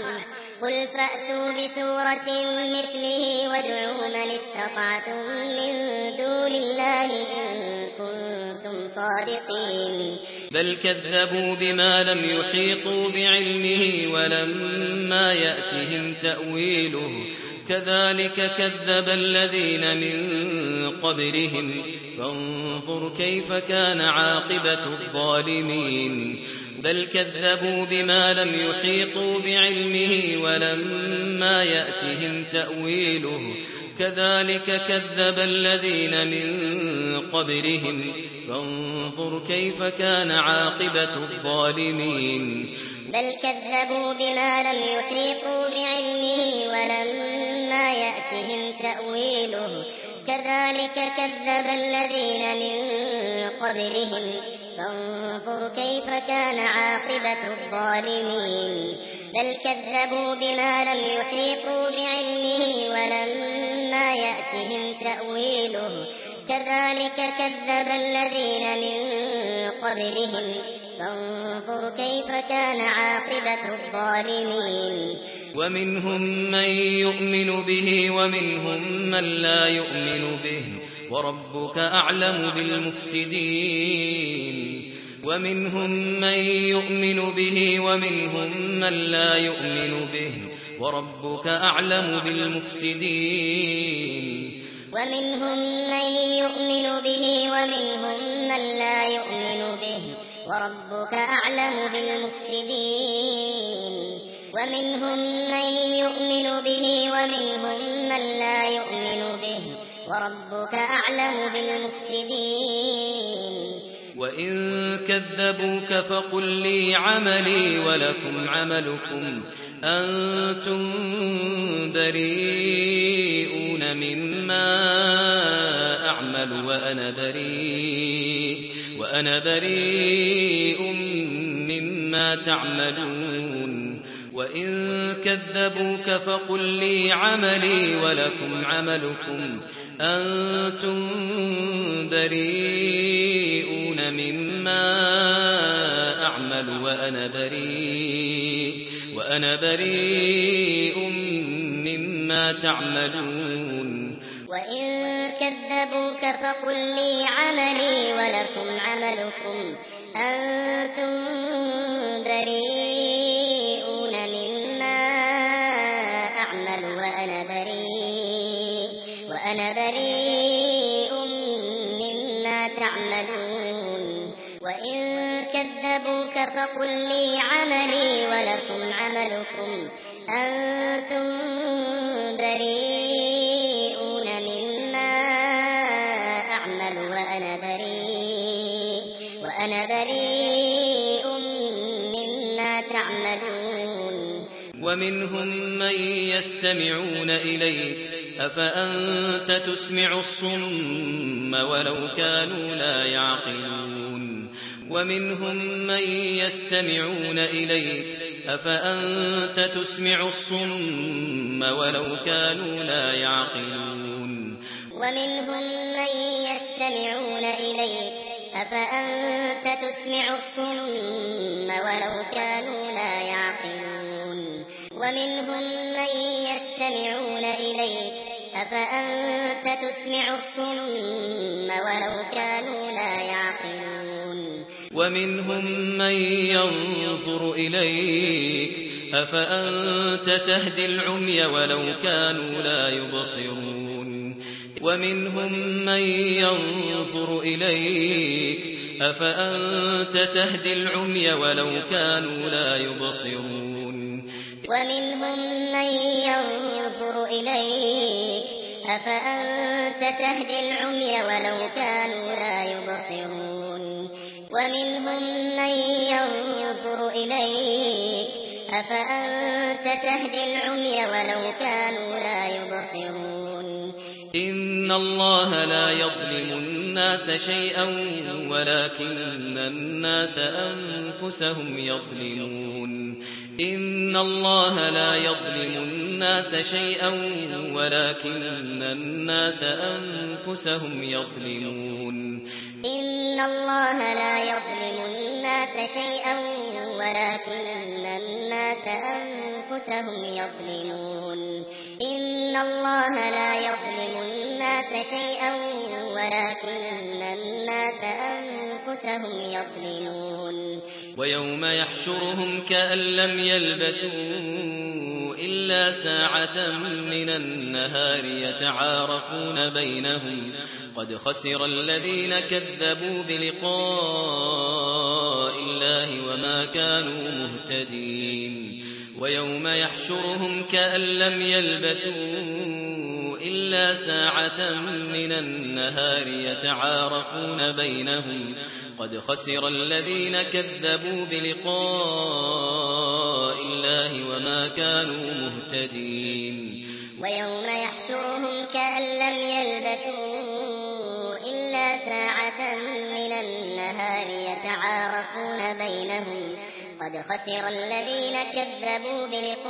من دون الله إن كنتم صادقين بل كذبوا بما لم يحيطوا بعلمه ولما يأتهم تأويله كذلك كذب الذين من قبلهم فانظر كيف كان عاقبة الظالمين بل كذبوا بما لم يحيطوا بعلمه ولما يأتهم تأويله كذلك كذب الذين من قبلهم فانظر كيف كان عاقبة الظالمين بل كذبوا بما لم يحيطوا بعلمه ولما يأتهم تأويله كذلك كذب الذين من قبلهم فانظر كيف كان عاقبة الظالمين بل كذبوا بما لم يحيطوا بعلمه ولما يأتهم تأويله كذلك كذب الذين من قبلهم فانظر كيف كان عاقبة الظالمين ومنهم من يؤمن به ومنهم من لا يؤمن به وربك أعلم بالمفسدين ومنهم من يؤمن به ومنهم من لا يؤمن به وربك أعلم بالمفسدين ومنهم من يؤمن به ومنهم من لا يؤمن به وربك أعلم بالمفسدين ومنهم من يؤمن به ومنهم من لا يؤمن به وربك أعلم بالمفسدين وإن كذبوك فقل لي عملي ولكم عملكم أنتم بريئون مما أعمل وأنا بريء مما تعملون وإن كذبوك فقل لي عملي ولكم عملكم أنتم بريئون مما أعمل وأنا بريء مما تعملون وإن كذبوك فقل لي عملي ولكم عملكم أنتم بريئون مما أعمل وأنا بريء مما تعملون وإن كذبوك فقل لي عملي ولكم عملكم أنتم بريئون مما أعمل وأنا بريء مما تعملون ومنهم من يستمعون إليك أفأنت تسمع الصم ولو كانوا لا يعقلون ومنهم من يستمعون إليك أفأنت تسمع الصم ولو كانوا لا يعقلون ومنهم من يستمعون إليك أفأنت تسمع الصم ولو كانوا لا يعقلون ومنهم من يستمعون إليك أفأنت تسمع الصم ولو كانوا لا يعقلون ومنهم من ينظر إليك أفأنت تهدي العمي ولو كانوا لا يبصرون ومنهم من ينظر إليك أفأنت تهدي العمي ولو كانوا لا يبصرون ومنهم من ينظر إليك أفأنت تهدي العمي ولو كانوا لا يبصرون ومنهم من ينظر إليك أفأنت تهدي العمي ولو كانوا لا يبصرون إن الله لا يظلم الناس شيئا ولكن الناس أنفسهم يظلمون إن الله لا يظلم الناس شيئا ولكن الناس أنفسهم يظلمون إن الله لا يظلم الناس شيئا ولكن الناس أنفسهم يظلمون إن الله لا يظلم الناس شيئا ولكن الناس أنفسهم يظلمون ويوم يحشرهم كأن لم يلبثوا إلا ساعة من النهار يتعارفون بينهم قد خسر الذين كذبوا بلقاء الله وما كانوا مهتدين ويوم يحشرهم كأن لم يلبثوا إلا ساعة من النهار يتعارفون بينهم قد خسر الذين كذبوا بلقاء الله وما كانوا مهتدين ويوم يحشرهم كأن لم يلبثوا إلا ساعة من النهار يتعارفون بينهم قد خسر الذين كذبوا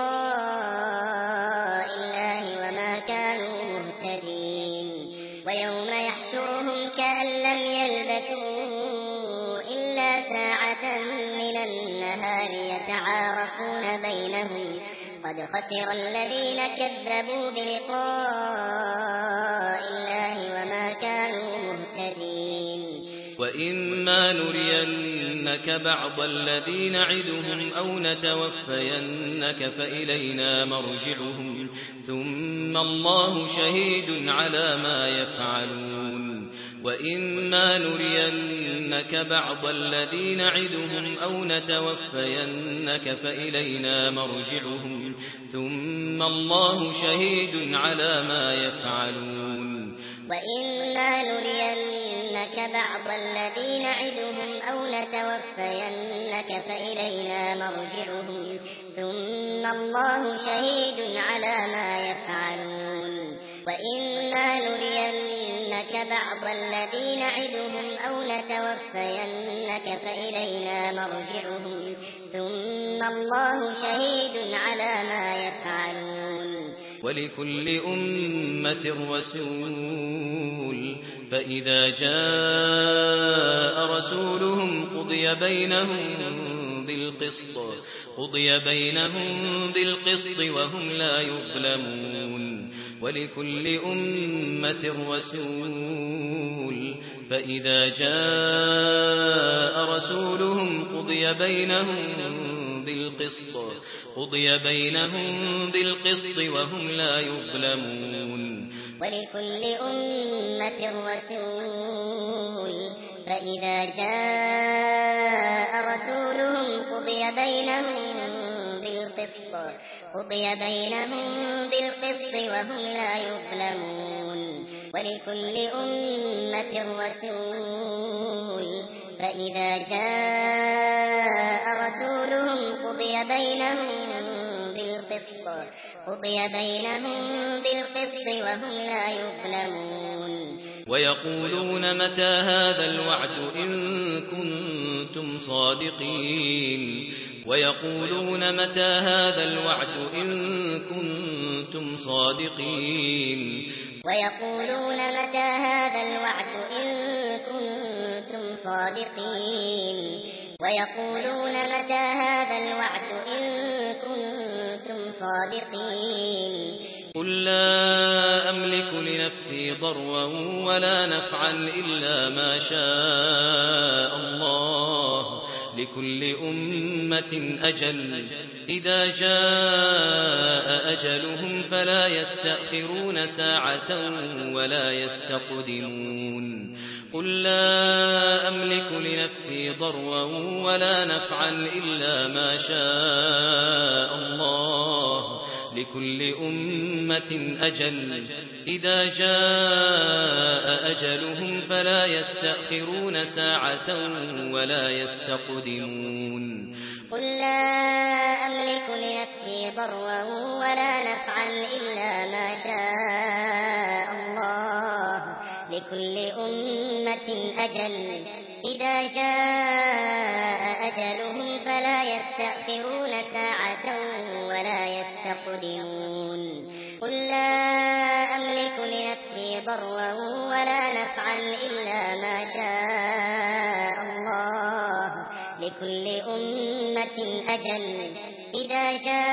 بلقاء الله وما كانوا مهتدين ويوم يحشرهم كأن لم يلبثوا إلا ساعة من النهار يتعارفون بينهم قد خسر الذين كذبوا بلقاء الله وما كانوا مهتدين وإن وإما نرينك بعض الذي نعدهم أو نتوفينك فإلينا مرجعهم ثم الله شهيد على ما يفعلون وإما نرينك بعض الذي نعدهم أو نتوفينك فإلينا مرجعهم ثم الله شهيد على ما يفعلون وإما نرينك بعض الذي نعدهم أو نتوفينك فإلينا مرجعهم ثم الله شهيد على ما يفعلون وإما نرينك بعض الذي نعدهم أو نتوفينك فإلينا مرجعهم ثم الله شهيد على ما يفعلون ولكل أمة رسول فإذا جاء رسولهم قضي بينهم بالقسط وهم لا يظلمون ولكل أمة رسول فإذا جاء رسولهم قضي بينهم بالقسط وهم لا يظلمون ولكل أمة رسول فإذا جاء رسولهم قضي بينهم بالقسط وهم لا يظلمون ولكل أمة رسول فإذا جاء رسولهم قضي بينهم بالقسط وهم لا يظلمون ويقولون متى هذا الوعد إن كنتم صادقين ويقولون متى هذا الوعد إن كنتم صادقين قل لا أملك لنفسي ضرا ولا نفعا إلا ما شاء الله لكل أمة أجل إذا جاء أجلهم فلا يستأخرون ساعة ولا يستقدمون قل لا أملك لنفسي ضرا ولا نفعا إلا ما شاء الله لكل أمة أجل إذا جاء أجلهم فلا يستأخرون ساعة ولا يستقدمون قل لا أملك لنفسي ضرا ولا نفعا إلا ما شاء الله لكل أمة أجل إذا جاء أجلهم فلا يستأخرون ساعة ولا يستقدمون قل لا أملك لنفسي ضرا ولا نفعا إلا ما شاء الله لكل أمة أجل إذا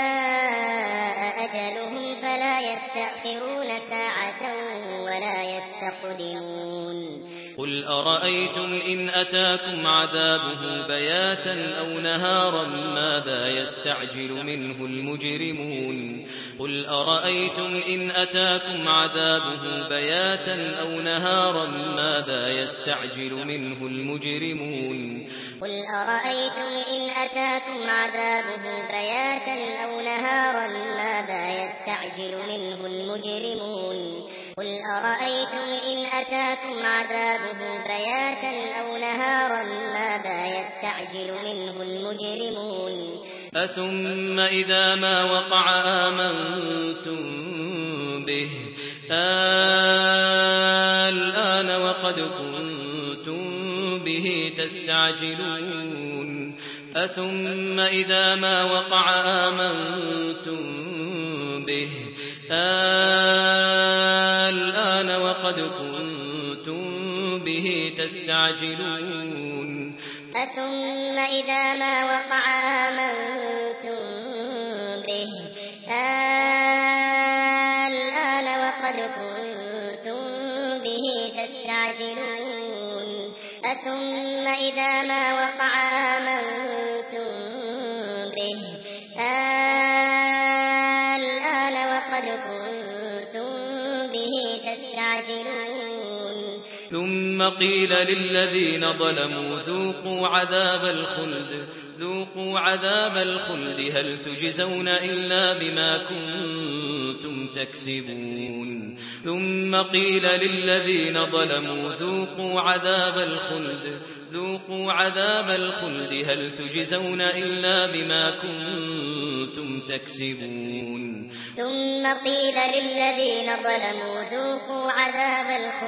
جاء أجلهم فلا يستأخرون ساعة ولا يستقدمون قل أرأيتم إن أتاكم عذابه بياتا أو نهارا ماذا يستعجل منه المجرمون قل أرأيتم إن أتاكم عذابه بياتا أو نهارا ماذا يستعجل منه المجرمون قل أرأيتم إن أتاكم عذابه بياتا أو نهارا ماذا يستعجل منه المجرمون قل أرأيتم إن أتاكم عذابه بياتا أو نهارا ماذا يستعجل منه المجرمون أثم إذا ما وقع آمنتم به الآن وقد كنتم به تستعجلون أثم إذا ما وقع آمنتم به الآن وقد كنتم به تستعجلون أثم إذا ما وقع آمنتم به الآن وقد كنتم به تستعجلون أثم وقع آمنتم به الآن وقد كنتم به تستعجلون ثم قيل للذين ظلموا ذوقوا عذاب الخلد هل تجزون إلا بما كنتم تكسبون ثم قيل للذين ظلموا ذوقوا عذاب الخلد هل تجزون إلا بما كنتم تكسبون ثم قيل للذين ظلموا ذوقوا عذاب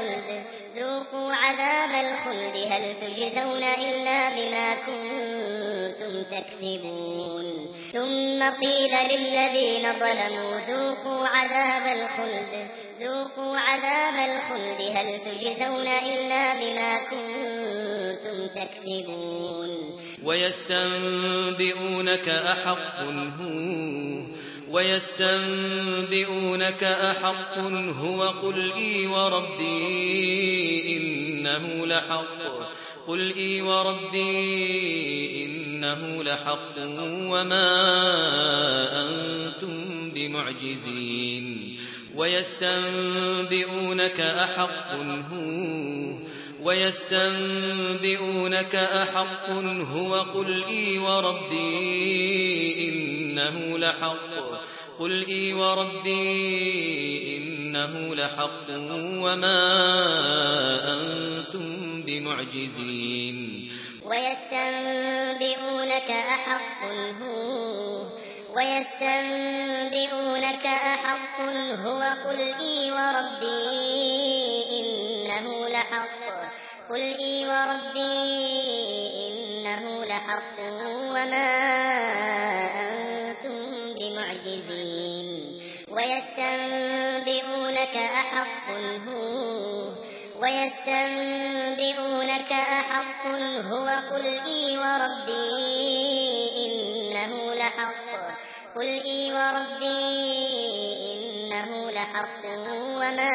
الخلد هل تجزون إلا بما كنتم تكسبون ثم قيل للذين ظلموا ذوقوا عذاب الخلد هل تجزون إلا بما كنتم تكسبون ويستنبئونك أحق هو قل إي وربي إنه لحق وما أنتم بمعجزين ويستنبئونك أحق هو قل إي وربي إنه لحق وما أنتم بمعجزين ويستنبئونك أحق هو قل إي وربي إنه لحق وما أنتم بمعجزين ويستنبئونك أحق هو قل إي وربي إنه لحق وما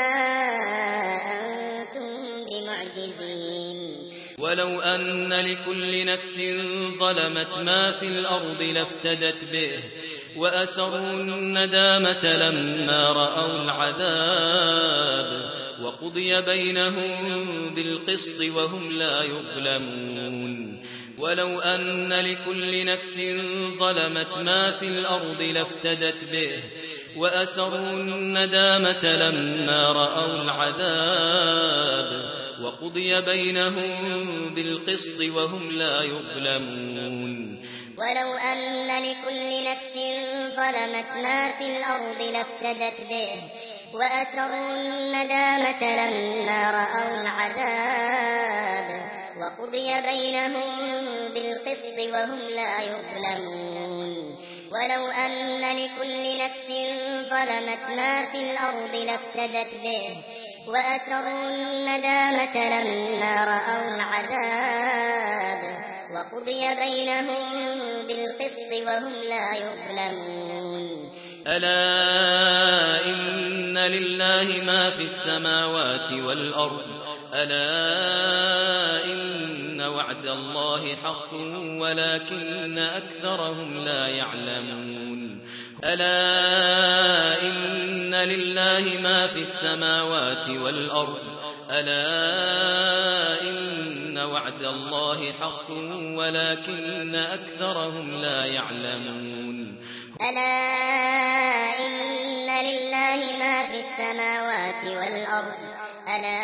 أنتم بمعجزين ولو أن لكل نفس ظلمت ما في الأرض لافتدت به وأسروا الندامة لما رأوا العذاب وقضي بينهم بالقسط وهم لا يظلمون ولو أن لكل نفس ظلمت ما في الأرض لافتدت به وأسروا الندامة لما رأوا العذاب وقضي بينهم بالقسط وهم لا يظلمون ولو أن لكل نفس ظلمت ما في الأرض لافتدت به وأسروا الندامة لما رأوا العذاب وقضي بينهم بالقسط وهم لا يظلمون ولو أن لكل نفس ظلمت ما في الأرض لافتدت به وأسروا الندامة لما رأوا العذاب وقضي بينهم بالقسط وهم لا يظلمون ألا إن لله ما في السماوات والأرض ألا إن وعد الله حق ولكن أكثرهم لا يعلمون ألا إن لله ما في السماوات والأرض ألا إن وعد الله حق ولكن أكثرهم لا يعلمون ألا إن لله ما في السماوات والأرض ألا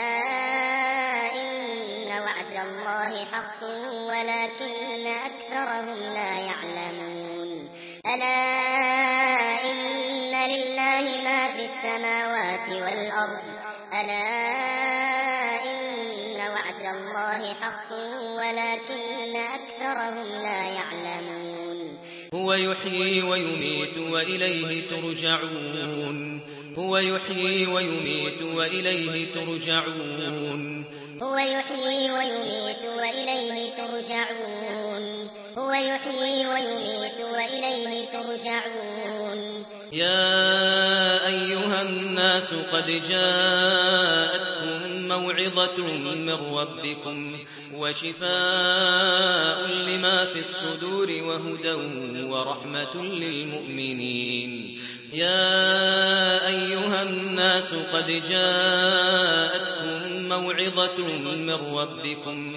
إن وعد الله حق ولكن أكثرهم لا يعلمون ألا إن لله ما في السماوات والأرض ألا إن وعد الله حق ولكن أكثرهم لا يعلمون هو يحيي ويميت وإليه ترجعون هو يحيي ويميت وإليه ترجعون هو يحيي ويميت وإليه ترجعون هو يحيي ويميت وإليه ترجعون يا أيها الناس قد جاءتكم موعظة من ربكم وشفاء لما في الصدور وهدى ورحمة للمؤمنين يا أيها الناس قد جاءتكم موعظة من ربكم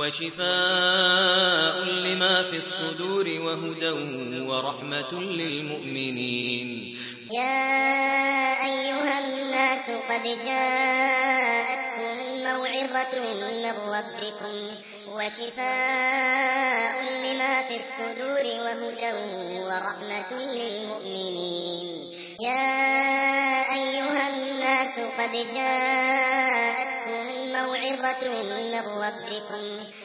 وشفاء لما في الصدور وهدى ورحمة للمؤمنين يا أيها الناس قد جاءتكم موعظة من ربكم وشفاء لما في الصدور وهدى ورحمة للمؤمنين يا أيها الناس قد جاءتكم موعظة من ربكم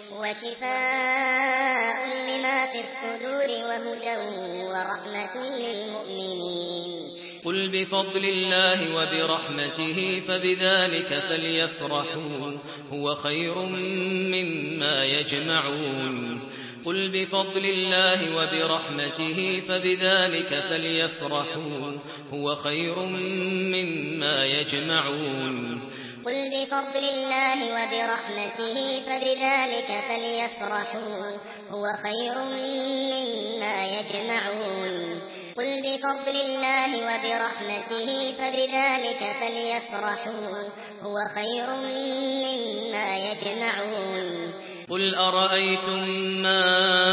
وشفاء لما في الصدور وهدى ورحمة للمؤمنين قل بفضل الله وبرحمته فبذلك فليفرحوا هو خير مما يجمعون قل بفضل الله وبرحمته فبذلك فليفرحوا هو خير مما يجمعون قل بفضل الله وبرحمته فبذلك فليفرحوا هو خير مما يجمعون قل بفضل الله وبرحمته فبذلك فليفرحوا هو خير مما يجمعون قل أرأيتم ما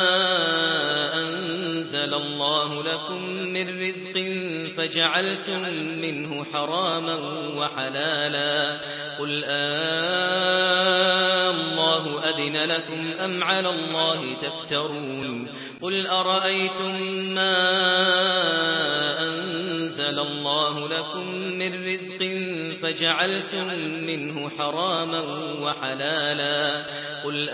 أنزل الله لكم من رزق فجعلتم منه حراما وحلالا قل الله أذن لكم أم على الله تفترون قل أرأيتم ما أنزل الله لكم من رزق فجعلتم منه حراما وحلالا قل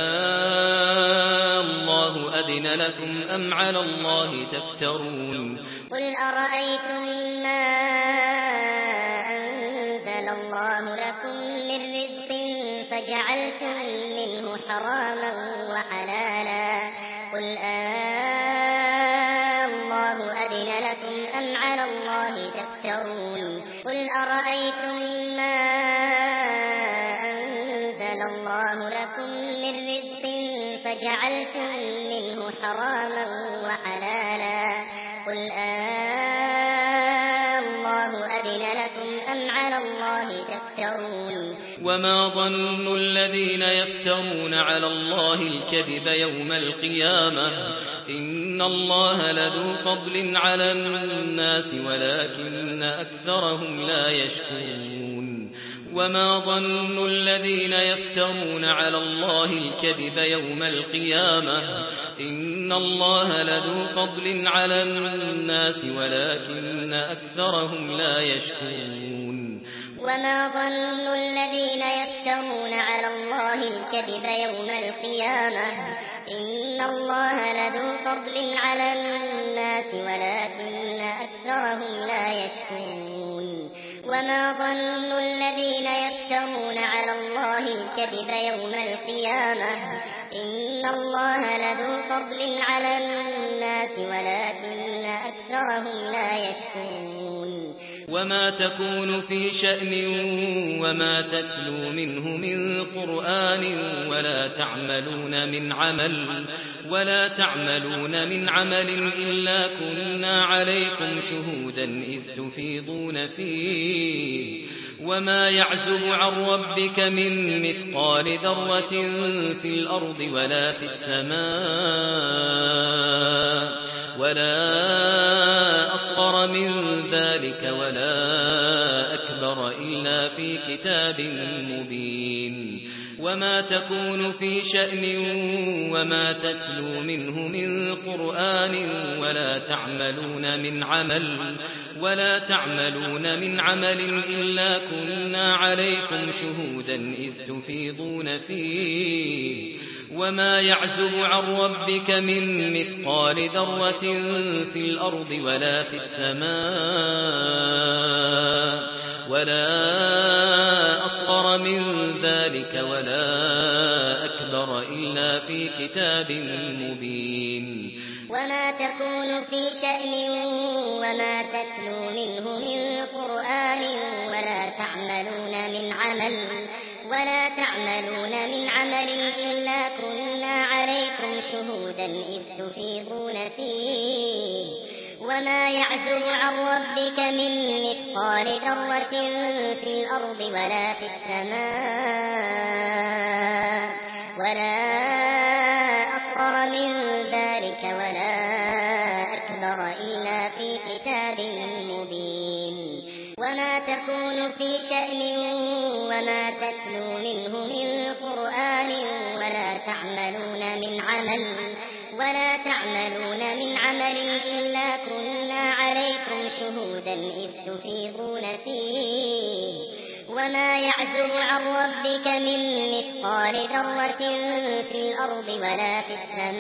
الله أذن لكم أم على الله تفترون قل أرأيتم ما أنزل الله لكم من رزق فجعلتم منه حراما وحلالا قل الله أذن لكم أم على الله تفترون قل أرأيتم ما أنزل الله لكم من رزق فجعلتم منه حراما وحلالا قل الله أذن لكم أم على الله تفترون وما ظن الذين يفترون على الله الكذب يوم القيامة إن الله لذو فضل على الناس ولكن أكثرهم لا يشكرون وما ظن الذين يفترون على الله الكذب يوم القيامة إن الله لذو فضل على الناس ولكن أكثرهم لا يشكرون وما ظن الذين يفترون على الله الكذب يوم القيامة إن الله لذو فضل على الناس ولكن أكثرهم لا يشكرون وما ظن الذين يفترون على الله الكذب يوم القيامة إن الله لذو فضل على الناس ولكن أكثرهم لا يشكرون وما تكون في شأن وما تتلو منه من قرآن ولا تعملون من عمل إلا كنا عليكم شهودا إذ تفيضون فيه وما يعزب عن ربك من مثقال ذرة في الأرض ولا في السماء ولا أصغر من ذلك ولا أكبر إلا في كتاب مبين وما تكون في شأن وما تتلو منه من قرآن ولا تعملون من عمل إلا كنا عليكم شهودا إذ تفيضون فيه وما يعزب عن ربك من مثقال ذرة في الأرض ولا في السماء ولا أصغر من ذلك ولا أكبر إلا في كتاب مبين وما تكون في شأن وما تتلو منه من قرآن ولا تعملون من عمل إلا كنا عليكم شهودا إذ تفيضون فيه وما يعزب عن ربك من مثقال ذرة في الأرض ولا في السماء ولا أصغر من ذلك ولا أكبر إلا في كتاب مبين وما تكون في شأن وما تتلو منه من قرآن ولا تعملون من عمل إلا كنا عليكم شهودا إذ تفيضون فيه وما يعزب عن ربك من مثقال ذرة في الأرض ولا في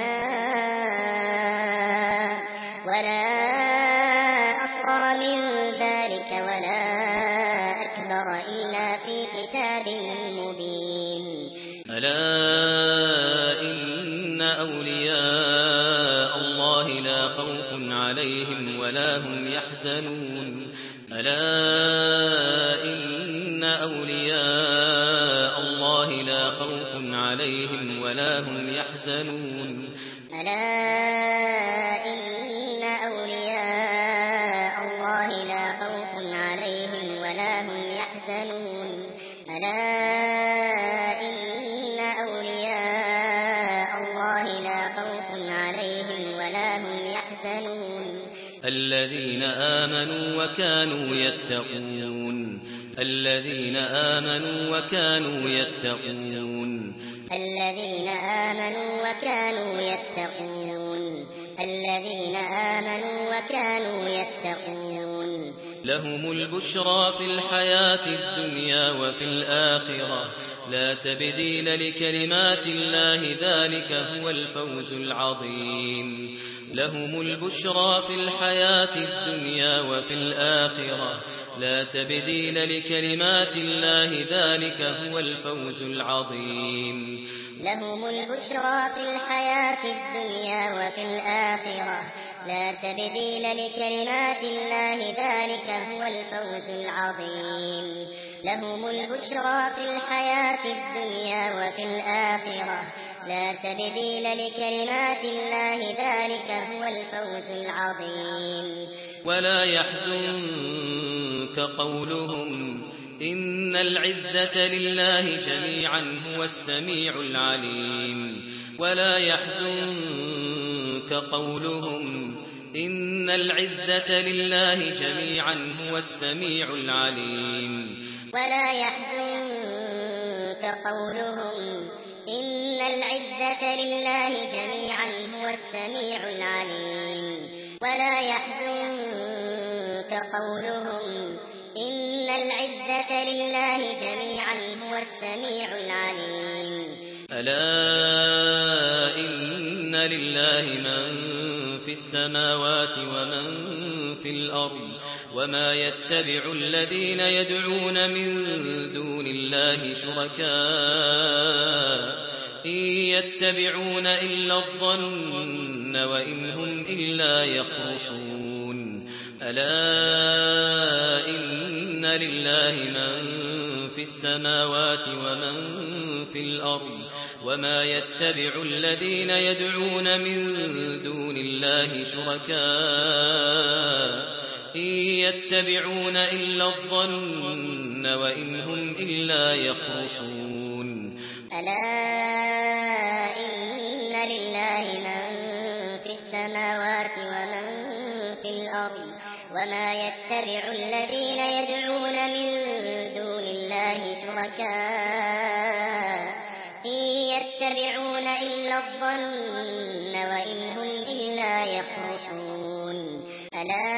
السماء ولا أصغر من ذلك ولا أكبر إلا في كتاب مبين ألا إن أولياء الله لا خوف عليهم ولا هم يحزنون ألا إن أولياء الله لا خوف عليهم ولا هم يحزنون ألا إن أولياء الله لا خوف عليهم ولا هم يحزنون ألا إن أولياء الله لا خوف عليهم ولا هم يحزنون الذين آمنوا وكانوا يتقون الذين آمنوا وكانوا يتقون الذين آمنوا وكانوا يتقون الذين آمنوا وكانوا يتقون لهم البشرى في الحياة الدنيا وفي الآخرة لا تبديل لكلمات الله ذلك هو الفوز العظيم لهم البشرى في الحياة الدنيا وفي الآخرة لا تبديل لكلمات الله ذلك هو الفوز العظيم لهم البشرى في الحياة الدنيا وفي الآخرة لا تبديل لكلمات الله ذلك هو الفوز العظيم لهم البشرى في الحياة الدنيا وفي الآخرة لا تبديل لكلمات الله ذلك هو الفوز العظيم ولا يحزنك قولهم إن العزة لله جميعا هو السميع العليم ولا يحزنك قولهم إن العزة لله جميعا هو السميع العليم ولا يحزنك قولهم إن العزة لله جميعا هو السميع العليم ولا يحزنك قولهم إن العزة لله جميعا هو السميع العليم ألا إن لله من في السماوات ومن في الأرض وما يتبع الذين يدعون من دون الله شركاء إن يتبعون إلا الظن وإن هم إلا يخرصون ألا إن لله من في السماوات ومن في الأرض وما يتبع الذين يدعون من دون الله شركاء إن يتبعون إلا الظن وإن هم إلا يخرصون ألا إن لله من في السماوات ومن في الأرض وما يتبع الذين يدعون من دون الله شركاء إن يتبعون إلا الظن وإن هم إلا يخرصون ألا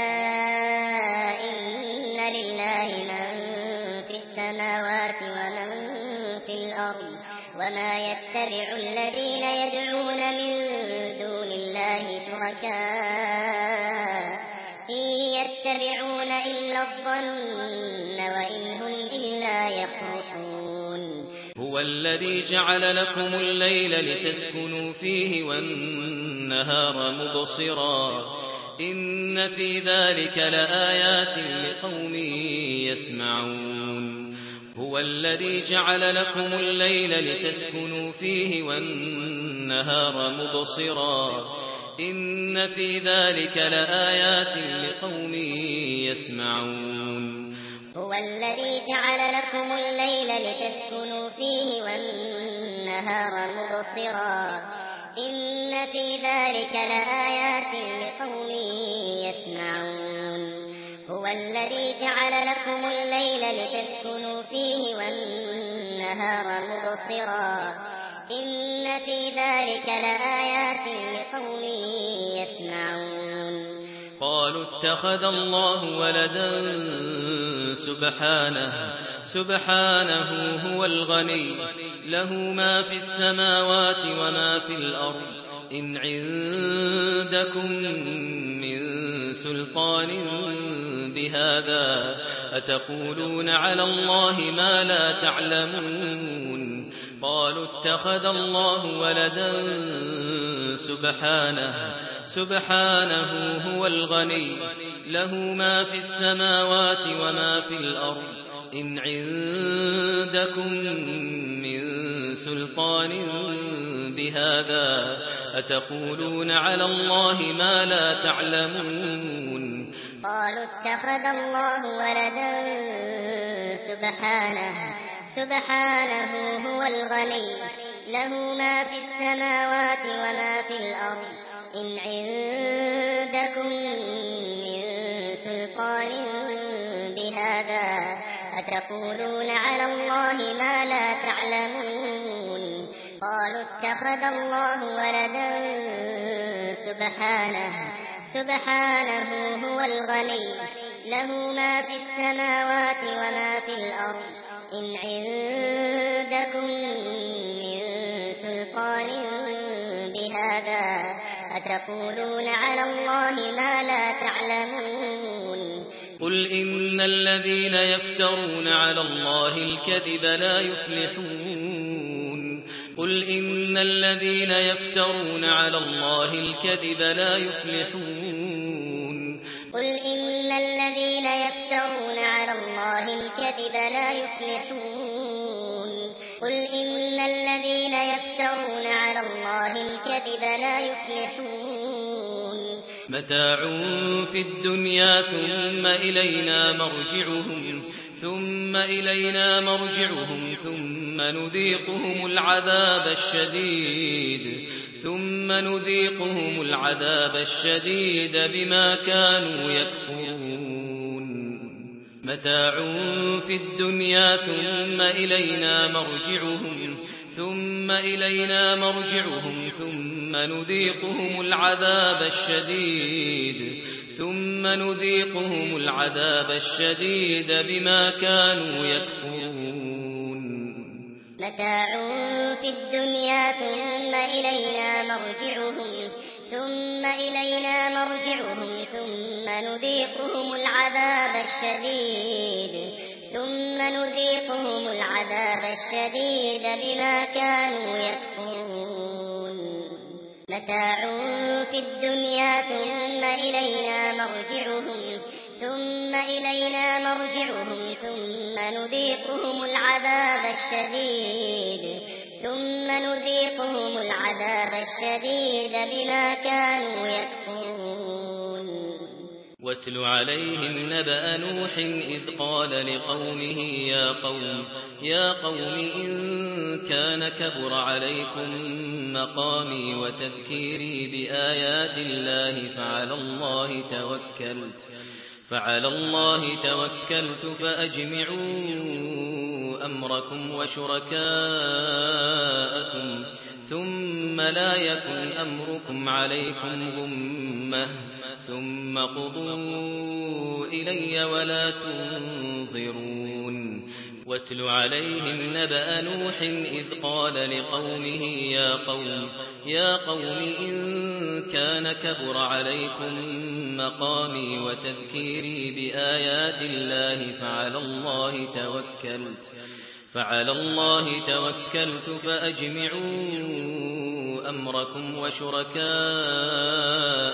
إن لله من في السماوات ومن في الأرض وما يتبع الذين يدعون من دون الله شركاء إن يتبعون إلا الظن وإن هم إلا يخرصون هو الذي جعل لكم الليل لتسكنوا فيه والنهار مبصرا إن في ذلك لآيات لقوم يسمعون هو الذي جعل لكم الليل لتسكنوا فيه والنهار مبصرا إن في ذلك لآيات لقوم يسمعون هو الذي جعل لكم الليل لتسكنوا فيه والنهار مبصرا إن في ذلك لآيات لقوم يسمعون هو الذي جعل لكم الليل لتسكنوا فيه والنهار مبصرا إن في ذلك لآيات لقوم يسمعون قالوا اتخذ الله ولدا سبحانه هو الغني له ما في السماوات وما في الأرض إن عندكم من سلطان بهذا أتقولون على الله ما لا تعلمون قالوا اتخذ الله ولدا سبحانه هو الغني له ما في السماوات وما في الأرض إن عندكم من سلطان بهذا أتقولون على الله ما لا تعلمون قالوا اتخذ الله ولدا سبحانه هو الغني له ما في السماوات وما في الأرض إن عندكم من سلطان بهذا أتقولون على الله ما لا تعلمون قالوا اتخذ الله ولدا سبحانه هو الغني له ما في السماوات وما في الأرض إن عندكم من سلطان بهذا أتقولون على الله ما لا تعلمون قل إن الذين يفترون على الله الكذب لا يفلحون قل إن الذين يفترون على الله الكذب لا يفلحون قل إن الذين يفترون على الله الكذب لا يفلحون قل إن الذين يفترون على الله الكذب لا يفلحون متاع في الدنيا ثم إلينا مرجعهم ثم نذيقهم العذاب الشديد بما كانوا يكفرون متاع في الدنيا ثم إلينا مرجعهم ثم نذيقهم العذاب الشديد بما كانوا يكفرون متاع في الدنيا ثم إلينا مرجعهم ثم نذيقهم العذاب الشديد بما كانوا يكفرون متاع في الدنيا ثم إلينا مرجعهم ثم نذيقهم العذاب الشديد بما كانوا يكفرون واتل عليهم نبأ نوح إذ قال لقومه يا قوم إن كان كبر عليكم مقامي وتذكيري بآيات الله فعلى الله توكلت فأجمعوا أمركم وشركاءكم ثم لا يكن أمركم عليكم غمة ثم قضوا إلي ولا تنظرون واتل عليهم نبأ نوح إذ قال لقومه يا قوم إن كان كبر عليكم مقامي وتذكيري بآيات الله فعلى الله توكلت فأجمعوا أمركم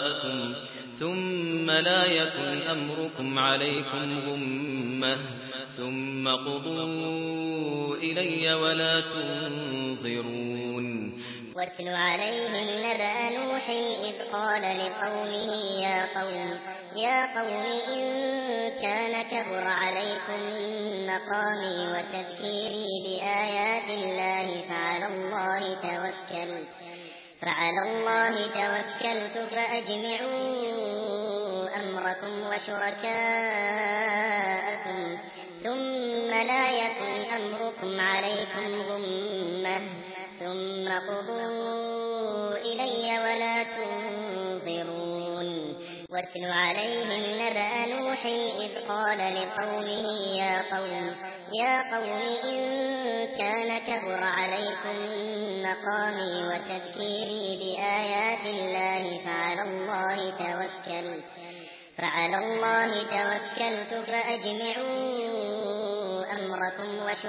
وشركاءكم ثم لا يكن أمركم عليكم غمة ثم قضوا إلي ولا تنظرون واتل عليهم نبأ نوح إذ قال لقومه يا قوم إن كان كبر عليكم مقامي وتذكيري بآيات الله فعلى الله توكلت فأجمعوا أمركم وشركاءكم ثم لا يكن أمركم عليكم غمة ثم قضوا إلي ولا تنظرون واتل عليهم نبأ نوح إذ قال لقومه يا قوم إن كان كبر عليكم مقامي وتذكيري بآيات الله فعلى الله توكلت فأجمعوا أمركم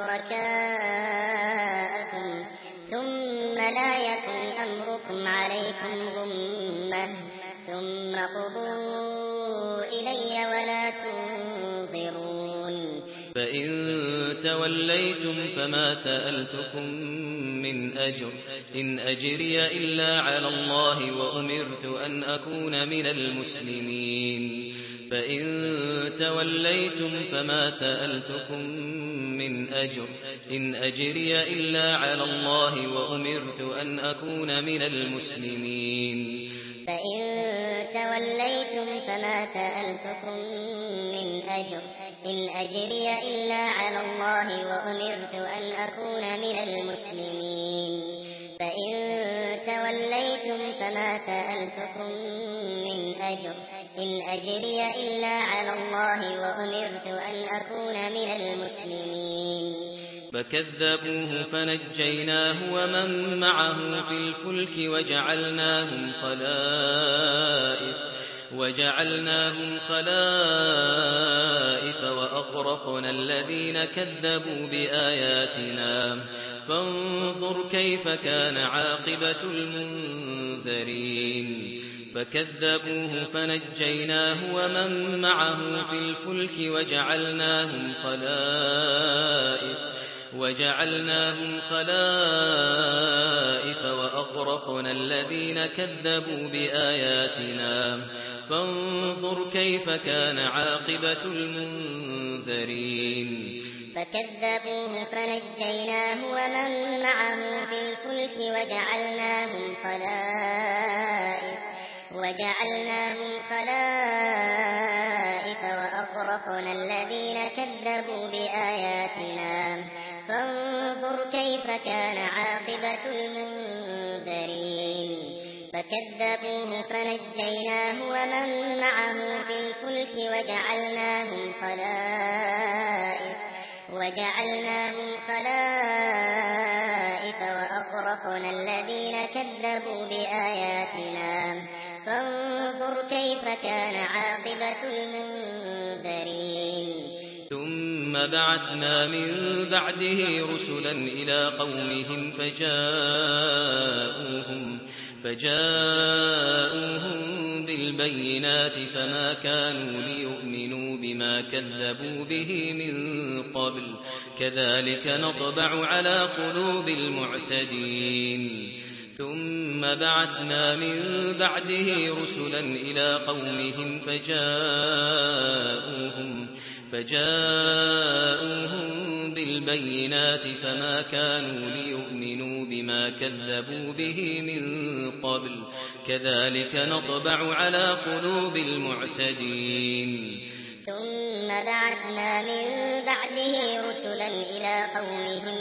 وشركاءكم ثم لا يكن أمركم عليكم غمة ثم قضوا إلي ولا تنظرون فإن توليتم فما سألتكم من أجر إن أجري إلا على الله وأمرت أن أكون من المسلمين فإن توليتم فما سألتكم من أجر إن أجري إلا على الله وأمرت أن أكون من المسلمين فإن توليتم فما سألتكم من أجر إن أجري إلا على الله وأمرت أن أكون من المسلمين فإن توليتم فما سألتكم من أجر إن أجري إلا على الله وأمرت أن أكون من المسلمين فكذبوه فنجيناه ومن معه في الفلك وجعلناهم خلائف وأغرقنا الذين كذبوا بآياتنا فانظر كيف كان عاقبة المنذرين فكذبوه فنجيناه ومن معه في الفلك وجعلناهم خلائف وأغرقنا الذين كذبوا بآياتنا فانظر كيف كان عاقبة المنذرين فكذبوه فنجيناه ومن معه في الفلك وجعلناهم خلائف وأغرقنا الذين كذبوا بآياتنا فانظر كيف كان عاقبة المنذرين فكذبوه فنجيناه ومن معه في الفلك وجعلناهم خلائف وأغرقنا الذين كذبوا بآياتنا فانظر كيف كان عاقبة المنذرين ثم بعثنا من بعده رسلا إلى قومهم فجاءوهم بالبينات فما كانوا ليؤمنوا بما كذبوا به من قبل كذلك نطبع على قلوب المعتدين ثم بعثنا من بعده رسلا إلى قومهم فجاءوهم بالبينات فما كانوا ليؤمنوا بما كذبوا به من قبل كذلك نطبع على قلوب المعتدين ثم بعثنا من بعده رسلا إلى قومهم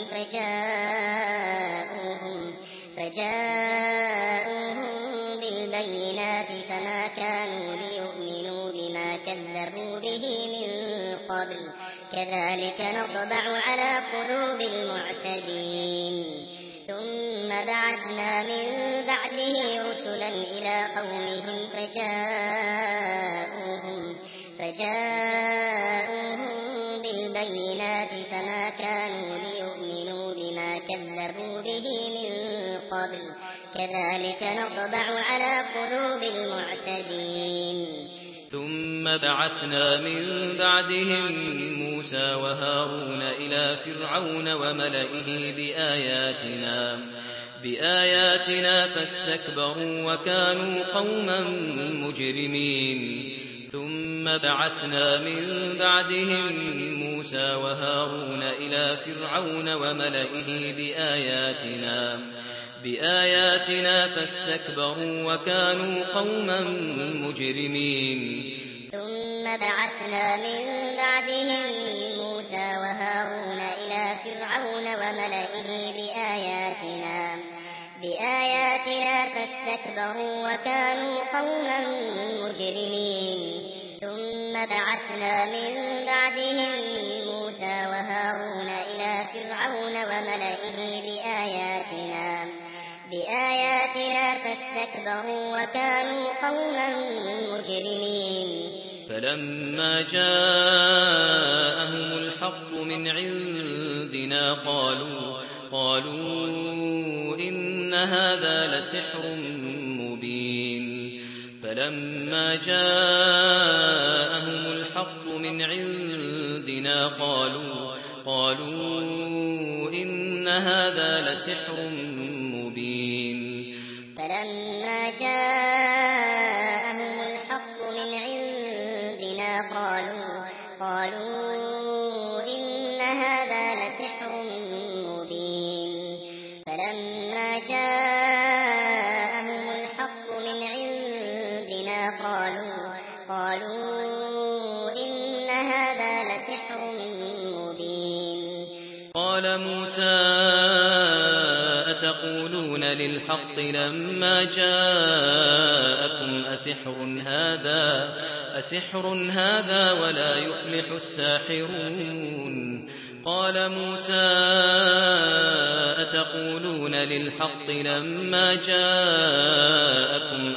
فجاءوهم بالبينات فما كانوا ليؤمنوا بما كذبوا به من قبل كذلك نطبع على قلوب المعتدين ثم بعثنا من بعده رسلا إلى قومهم فجاءوهم بالبينات فما كانوا ليؤمنوا بما كذبوا به من قبل كذلك نطبع على قلوب المعتدين ثم بعثنا من بعدهم موسى وهارون إلى فرعون وملئه بآياتنا فاستكبروا وكانوا قوما مجرمين ثم بعثنا من بعدهم موسى وهارون إلى فرعون وملئه بآياتنا فاستكبروا وكانوا قوما مجرمين ثم بعثنا من بعدهم موسى وهارون إلى فرعون وملئه بآياتنا فاستكبروا وكانوا قوما مجرمين ثم بعثنا من بعدهم موسى وهارون إلى فرعون وملئه بآياتنا فاستكبروا وكانوا قوما مجرمين فلما جاءهم الحق من عندنا قالوا إن هذا لسحر مبين فلما جاءهم الحق من عندنا قالوا إن هذا لسحر مبين فلما جاءهم الحق من عندنا قالوا إن هذا لسحر مبين فلما جاءهم الحق من عندنا قالوا إن هذا لسحر مبين قال موسى أتقولون للحق لما جاءكم أسحر هذا ولا يفلح الساحرون قال موسى أتقولون للحق لما جاءكم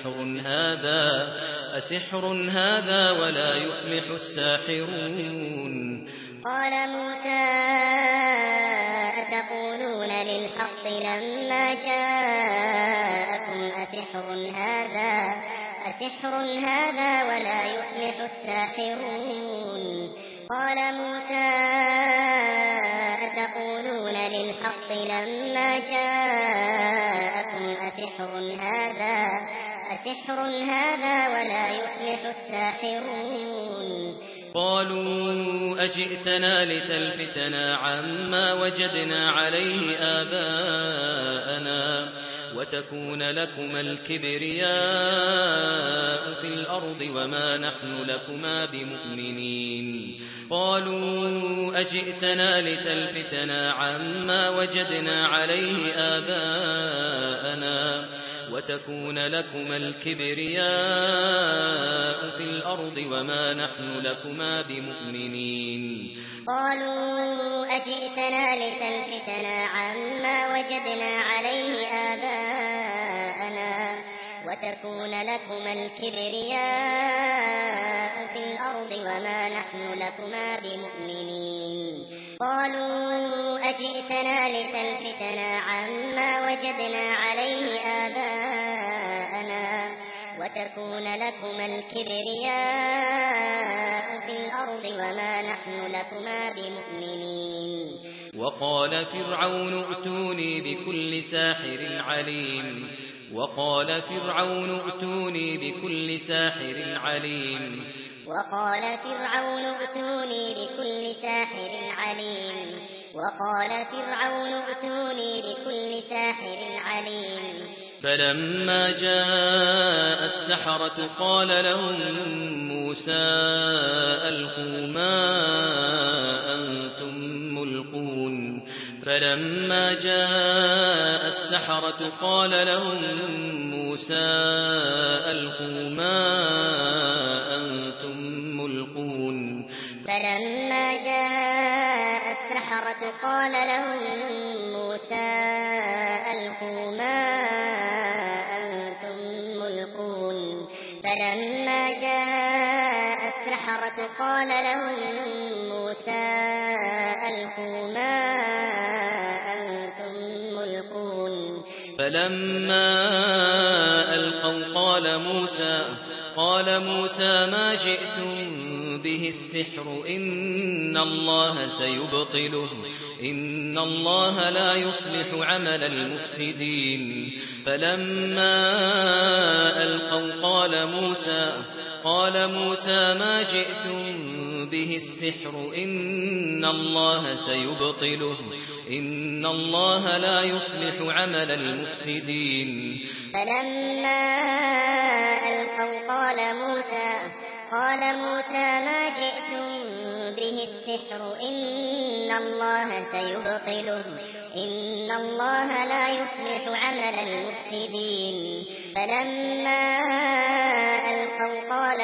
أسحر هذا ولا يفلح الساحرون قال موسى أتقولون للحق لما جاءكم أسحر هذا ولا يفلح الساحرون قال موسى أتقولون للحق لما جاءكم أسحر هذا ولا يفلح الساحرون قالوا أجئتنا لتلفتنا عما وجدنا عليه آباءنا وتكون لكما الكبرياء في الأرض وما نحن لكما بمؤمنين قالوا أجئتنا لتلفتنا عما وجدنا عليه آباءنا وتكون لكما الكبرياء في الأرض وما نحن لكما بمؤمنين قالوا أجئتنا لتلفتنا عما وجدنا عليه آباءنا وتكون لكما الكبرياء في الأرض وما نحن لكما بمؤمنين قالوا أجئتنا لتلفتنا عما وجدنا عليه آباءنا وتكون لكما الكبرياء في الأرض وما نحن لكما بمؤمنين وقال فرعون ائتوني بكل ساحر عليم وقال فرعون ائتوني بكل ساحر عليم فلما جاء السحرة قال لهم موسى ألقوا ما أنتم ملقون فلما جاء السحرة قال لهم موسى ألقوا ما أنتم ملقون فلما جاء السحرة قال لهم موسى ألقوا ما أنتم ملقون فلما جاء السحرة قال لهم موسى ألقوا ما أنتم ملقون فلما ألقوا قال موسى ما جئتم به السحر إن الله سيبطله إن الله لا يصلح عمل المفسدين فلما ألقوا قال موسى ما جئتم به السحر إن الله سيبطله إن الله لا يصلح عمل المفسدين فلما ألقوا قال موسى ما جئتم به السحر إن الله سيبطله إن الله لا يصلح عمل المفسدين فلما ألقوا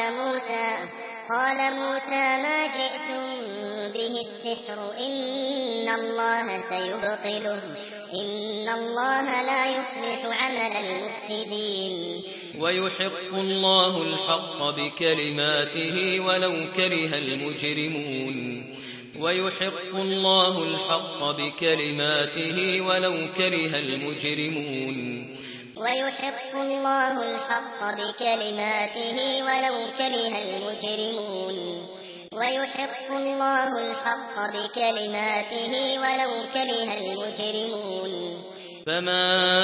قال موسى ما جئتم به السحر إن الله سيبطله إن الله لا يصلح عمل المفسدين ويحق الله الحق بكلماته ولو كره المجرمون ويحق الله الحق بكلماته ولو كره المجرمون ويحق الله الحق بكلماته ولو كره المجرمون ويحق الله الحق بكلماته ولو كره المجرمون فما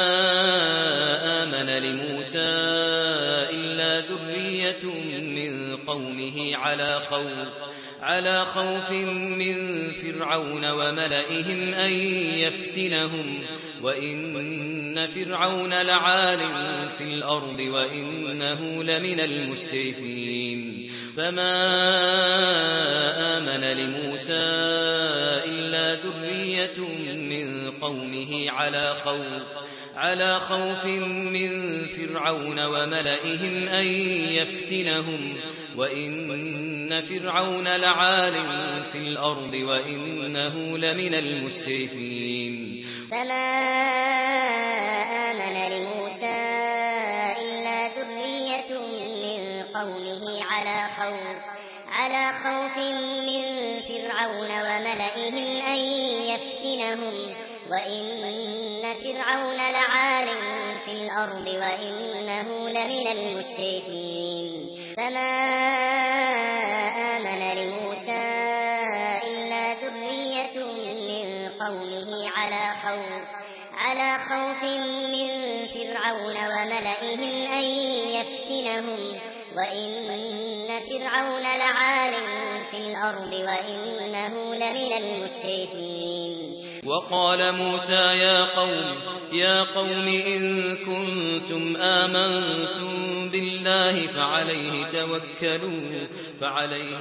آمن لموسى إلا ذرية من قومه على خوف من فرعون وملئهم أن يفتنهم وإن فرعون لعال في الأرض وإنه لمن المسرفين فما آمن لموسى إلا ذرية من قومه على خوف من فرعون وملئهم أن يفتنهم وإن فرعون لعال في الأرض وإنه لمن المسرفين فما آمن لموسى إلا ذرية من قومه على خوف من فرعون وملئهم أن يفتنهم وإن فرعون لعال في الأرض وإنه لمن المسرفين فما آمن لموسى إلا ذرية من قومه على خوف من فرعون وملئهم أن يفتنهم وإن فرعون لعال في الأرض وإنه لمن المسرفين وقال موسى يا قوم إن كنتم آمنتم بالله فعليه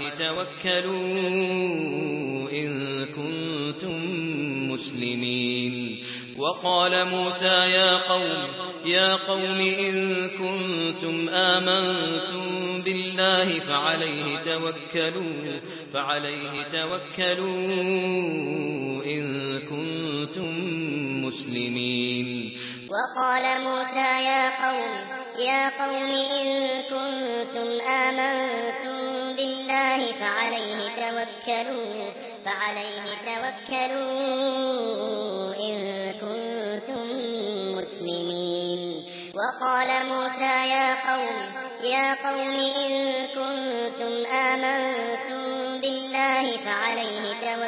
توكلوا إن كنتم مسلمين وقال موسى يا قوم إن كنتم آمنتم بالله فعليه توكلوا إن كنتم مسلمين وقال موسى يا قوم إن كنتم آمنتم بالله فعليه توكلوا إن كنتم مسلمين وقال موسى يا قوم إن كنتم آمنتم بالله فعليه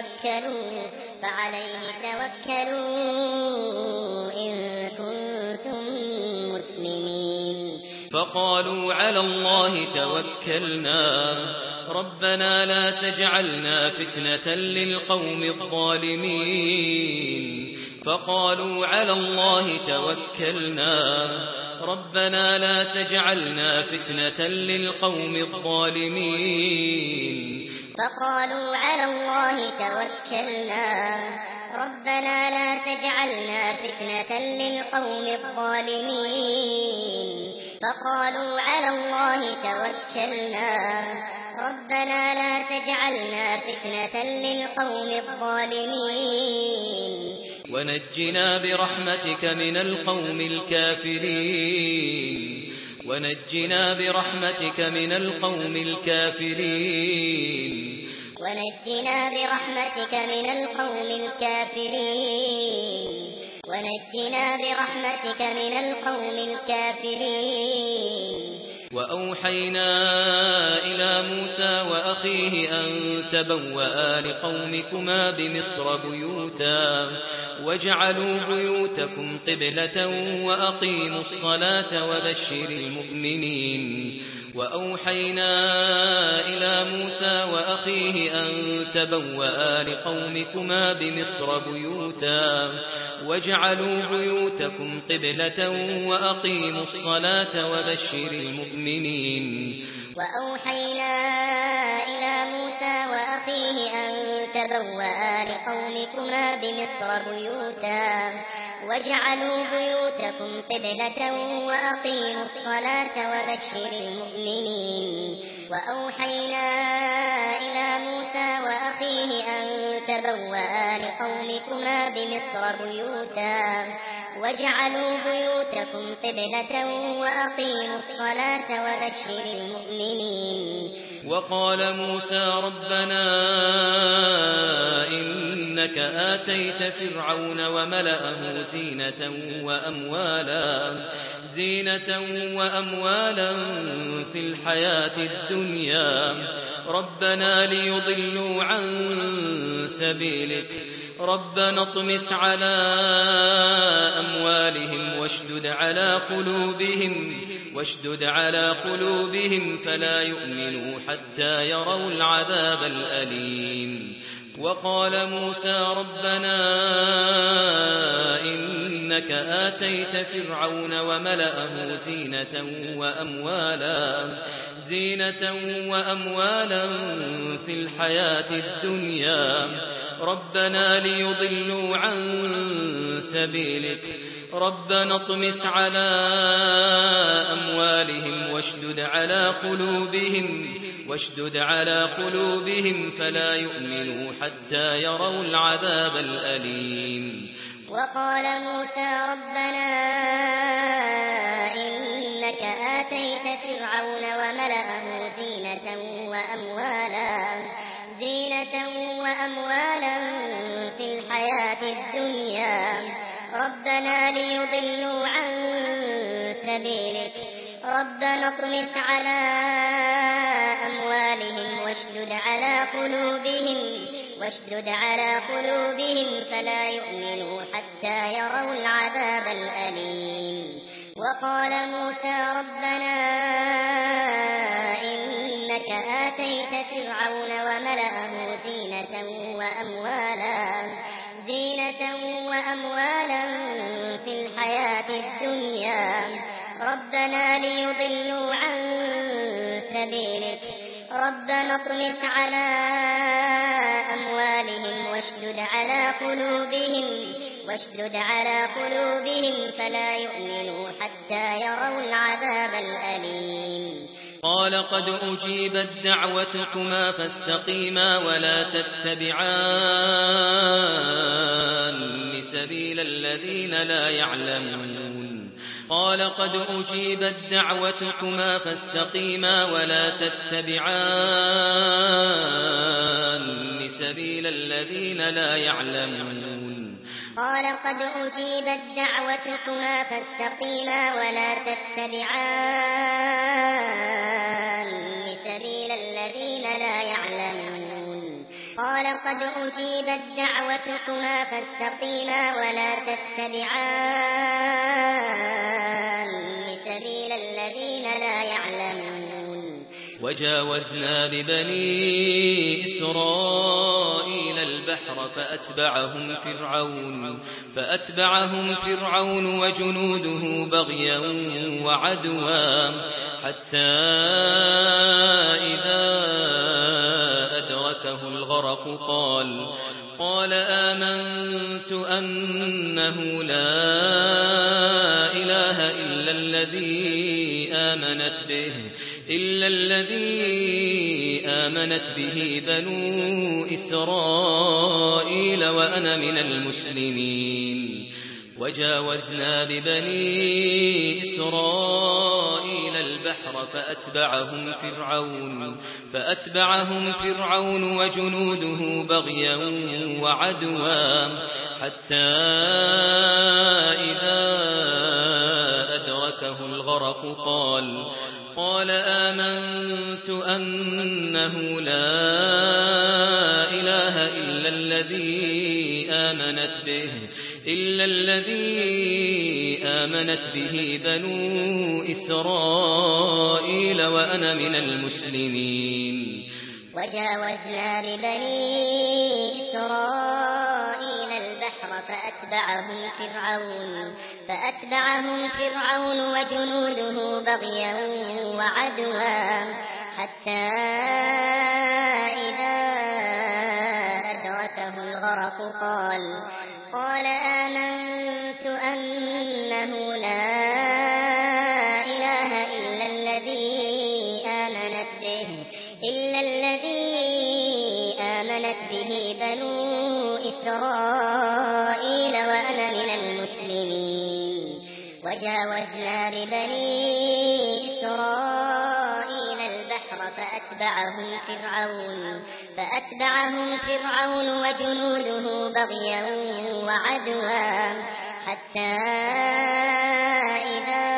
توكلوا إن كنتم مسلمين فقالوا على الله توكلنا ربنا لا تجعلنا فتنة للقوم الظالمين فقالوا على الله توكلنا ربنا لا تجعلنا فتنة للقوم الظالمين فقالوا على الله توكلنا ربنا لا تجعلنا فتنة للقوم الظالمين فقالوا على الله توكلنا ربنا لا تجعلنا فتنة للقوم الظالمين ونجنا برحمتك من القوم الكافرين ونجنا برحمتك من القوم الكافرين ونجنا برحمتك من القوم الكافرين ونجنا برحمتك من القوم الكافرين وأوحينا إلى موسى وأخيه أن تبوأ لقومكما بمصر بيوتا واجعلوا بيوتكم قبلة وأقيموا الصلاة وبشر المؤمنين وأوحينا إلى موسى وأخيه أن تبوأ لقومكما بمصر بيوتا واجعلوا بيوتكم قبلة وأقيموا الصلاة وبشر المؤمنين وأوحينا إلى موسى وأخيه أن تبوأ لقومكما بمصر بيوتا واجعلوا بيوتكم قبلة وأقيموا الصلاة وبشر المؤمنين وأوحينا إلى موسى وأخيه أن تبوأ لقومكما بمصر بيوتا واجعلوا بيوتكم قبلة وأقيموا الصلاة وبشر المؤمنين وقال موسى ربنا إنك آتيت فرعون وملأه زينة وأموالا في الحياة الدنيا ربنا ليضلوا عن سبيلك ربنا اطمس على أموالهم واشدد على قلوبهم فلا يؤمنوا حتى يروا العذاب الأليم وقال موسى ربنا إنك آتيت فرعون وملأه زينة وأموالا في الحياة الدنيا ربنا ليضلوا عن سبيلك ربنا اطمس على أموالهم واشدد على قلوبهم فلا يؤمنوا حتى يروا العذاب الأليم وقال موسى ربنا إنك آتيت فرعون وملأه زينة وأموالا في الحياة الدنيا ربنا ليضلوا عن سبيلك ربنا اطمس على أموالهم واشدد على قلوبهم فلا يؤمنوا حتى يروا العذاب الأليم وقال موسى ربنا إنك آتيت فرعون وملأه زينة وأموالا في الحياة الدنيا ربنا ليضلوا عن سبيلك ربنا اطمس على أموالهم واشدد على قلوبهم فلا يؤمنوا حتى يروا العذاب الأليم قال قد أجيبت دعوتكما فاستقيما ولا تتبعان سبيل الذين لا يعلمون قال قد أجيبت دعوتكما فاستقيما ولا تتبعان سبيل الذين لا يعلمون قال قد أجيبت دعوتكما فاستقيما ولا تتبعان سبيل الذين لا يعلمون قال قد أجيبت دعوتكما فاستقيما ولا تتبعان سبيل الذين لا يعلمون وجاوزنا ببني إسرائيل البحر فأتبعهم فرعون وجنوده بغيا وعدوا حتى إذا أدركه الغرق قال آمنت أنه لا إله إلا الذي آمنت به بنو إسرائيل وأنا من المسلمين وجاوزنا ببني إسرائيل البحر فأتبعهم فرعون وجنوده بغيا وعدوا حتى إذا أدركه الغرق قال آمنت أنه لا إله إلا الذي آمنت به بنو إسرائيل وأنا من المسلمين. وجاوزنا ببني إسرائيل البحر فأتبعهم فرعون وجنوده بغيا وعدوا حتى إذا أدركه الغرق قال آمنت أنه لا إله إلا الذي آمنت به بنو إسرائيل وأنا من المسلمين. وجاوزنا ببني إسرائيل البحر فأتبعهم فرعون وجنوده بغيا وعدوا حتى إذا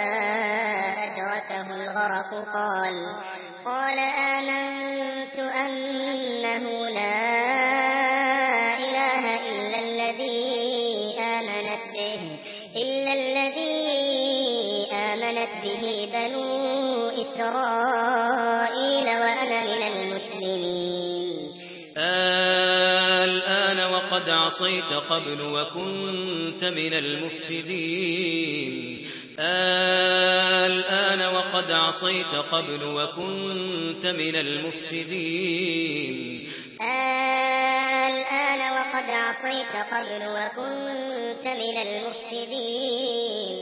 أدركه الغرق قال آمنت أنه لا إله إلا الذي آمنت به بنو إسرائيل وأنا من المسلمين. الآن وقد عصيت قبل وكنت من المفسدين. الآن وقد عصيت قبل وكنت من المفسدين. الآن وقد عصيت قبل وكنت من المفسدين.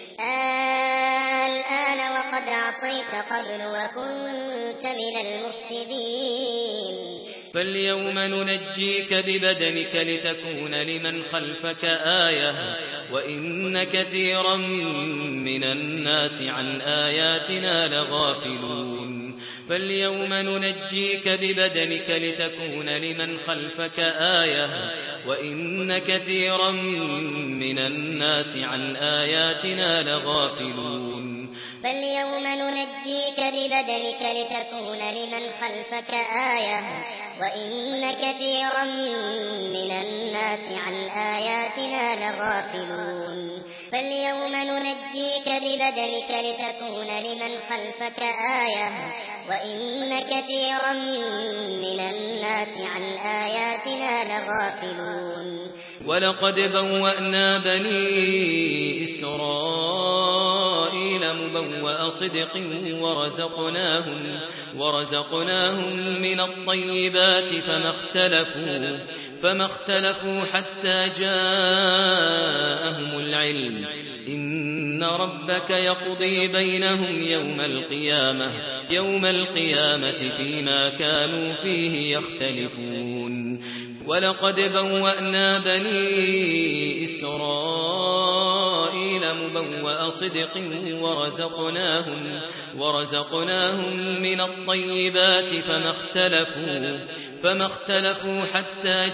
الآن وقد عصيت قبل وكنت من المفسدين. فاليوم ننجيك ببدنك لتكون لمن خلفك آية وإن كثيرا من الناس عن آياتنا لغافلون. فاليوم ننجيك ببدنك لتكون لمن خلفك آية وإن كثيرا من الناس عن آياتنا لغافلون. فاليوم ننجيك ببدنك لتكون لمن خلفك آية وإن كثيرا من الناس عن آياتنا لغافلون. فاليوم ننجيك ببدنك لتكون لمن خلفك آية وإن كثيرا من الناس عن آياتنا لغافلون. ولقد بوأنا بني إسرائيل مبوأ صدق ورزقناهم من الطيبات فما اختلفوا حتى جاءهم العلم. إن ربك يقضي بينهم يوم القيامة فيما كانوا فيه يختلفون. ولقد بوأنا بني إسرائيل مبوأ صدق ورزقناهم من الطيبات فما اختلفوا حتى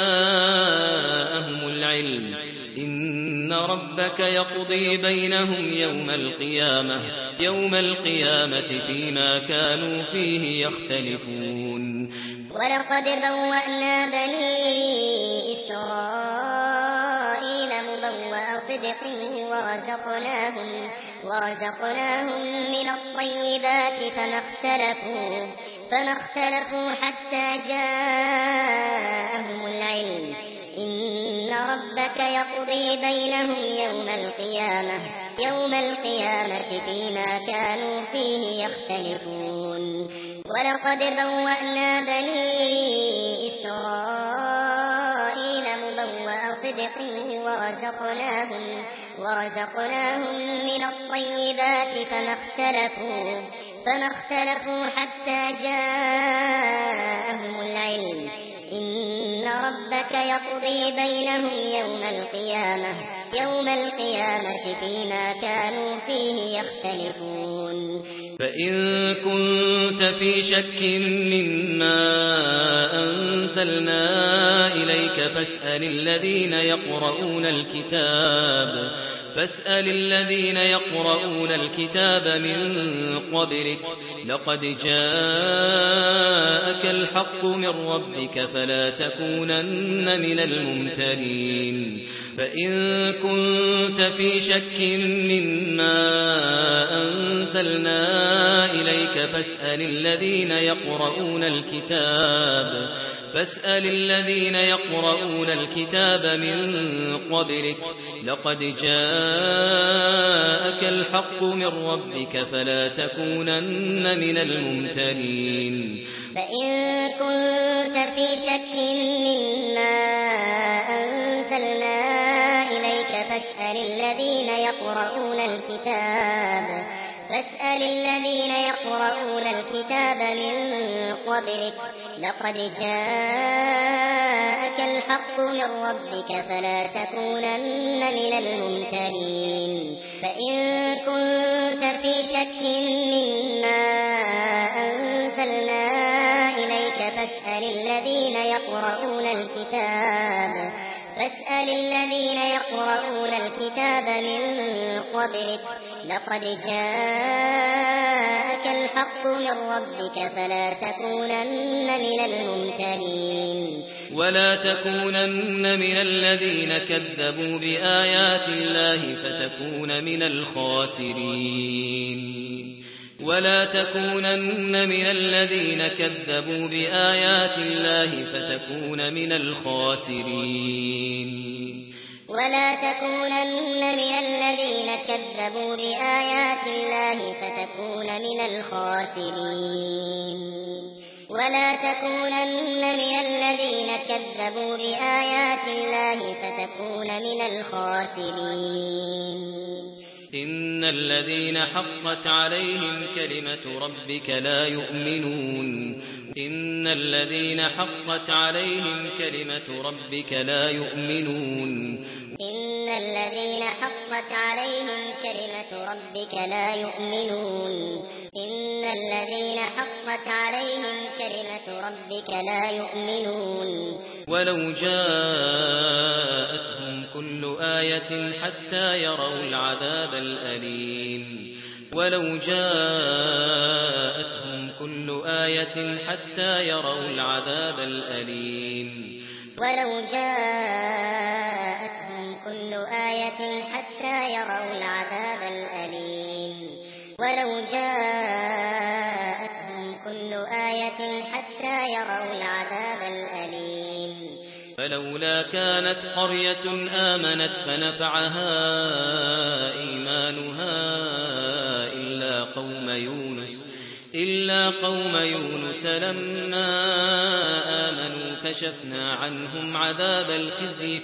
جاءهم العلم. إن ربك يقضي بينهم يوم القيامة فيما كانوا فيه يختلفون. ولقد بوأنا بني إسرائيل مبوأ صدق ورزقناهم من الطيبات فما اختلفوا حتى جاءهم العلم. إن ربك يقضي بينهم يوم القيامة فيما كانوا فيه يختلفون. ولقد بوأنا بني إسرائيل مبوأ صدق ورزقناهم من الطيبات فما اختلفوا حتى جاءهم العلم. إن ربك يقضي بينهم يوم القيامة فيما كانوا فيه يختلفون. فإن كنت في شك مما أنزلنا إليك فاسأل الذين يقرؤون الكتاب فاسأل الذين يقرؤون الكتاب من قبلك لقد جاءك الحق من ربك فلا تكونن من الممترين فإن كنت في شك مما أنزلنا إليك فاسأل الذين يقرؤون الكتاب من قبلك لقد جاءك الحق من ربك فلا تكونن من الممترين فإن كنت في شك مما أنزلنا إليك فاسأل الذين يقرؤون الكتاب من قبلك لقد جاءك الحق من ربك فلا تكونن من الممترين فإن كنت في شك مما أنزلنا إليك فاسأل الذين يقرؤون الكتاب من قبلك لقد جاءك الحق من ربك فلا تكونن من الممترين ولا تكونن من الذين كذبوا بآيات الله فتكون من الخاسرين ولا تكونن من الذين كذبوا بآيات الله فتكون من الخاسرين ولا تكونن من الذين كذبوا بآيات الله فتكون من الخاسرين ولا تكونن من الذين كذبوا بآيات الله فتكون من الخاسرين إن الذين حقت عليهم كلمة ربك لا يؤمنون إن الذين حقت عليهم كلمة ربك لا يؤمنون إن الذين حقت عليهم كلمة ربك لا يؤمنون إن الذين حقت عليهم كلمة ربك لا يؤمنون ولو جاءتهم كل آية حتى يروا العذاب الأليم ولو جاءتهم كل آية حتى يروا العذاب الأليم ولو جاءتهم كل آية حتى يروا العذاب الأليم ولو جاءتهم كل آية حتى يروا العذاب الأليم فلولا كانت قرية آمنت فنفعها إيمانها إلا قوم يونس لما آمنوا كشفنا عنهم عذاب الخزي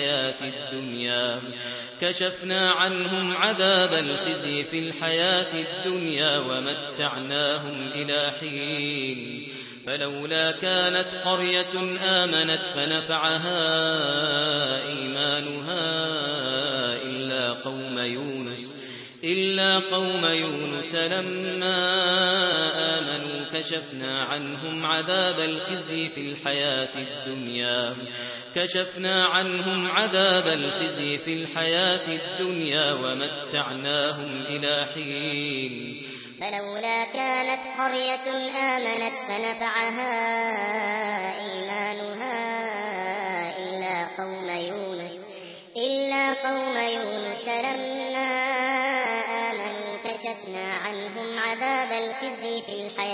في الحياة الدنيا ومتعناهم إلى حين فلولا كانت قرية آمنت فنفعها إيمانها إلا قوم يونس لما آمنوا كشفنا عنهم عذاب الخزي في الحياة الدنيا ومتعناهم إلى حين فلولا كانت قرية آمنت فنفعها إيمانها إلا قوم يونس لما آمنوا كشفنا عنهم عذاب الخزي في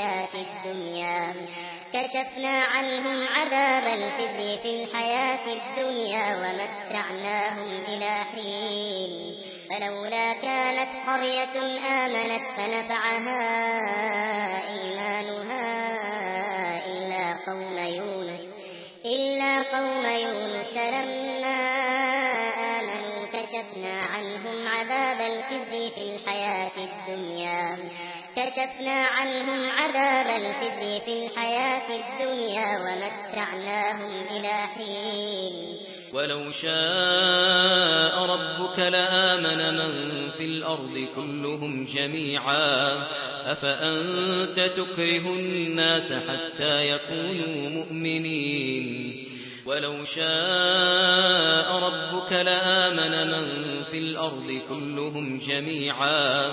الحياة الدنيا ومتعناهم إلى حين فلولا كانت قرية آمنت فنفعها إيمانها إلا قوم يونس لما آمنوا كشفنا عنهم عذاب الخزي في الحياة الدنيا ومتعناهم إلى حين ولو شاء ربك لآمن من في الأرض كلهم جميعا أفأنت تكره الناس حتى يكونوا مؤمنين ولو شاء ربك لآمن من في الأرض كلهم جميعا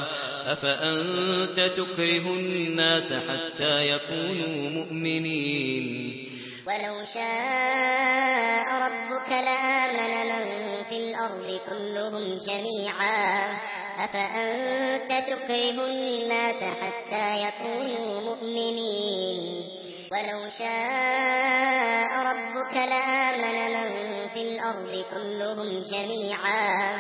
أفأنت تكره الناس حتى يكونوا مؤمنين ولو شاء ربك لآمن من في الأرض كلهم جميعا أفأنت تكره الناس حتى يكونوا مؤمنين ولو شاء ربك لآمن من في الأرض كلهم جميعا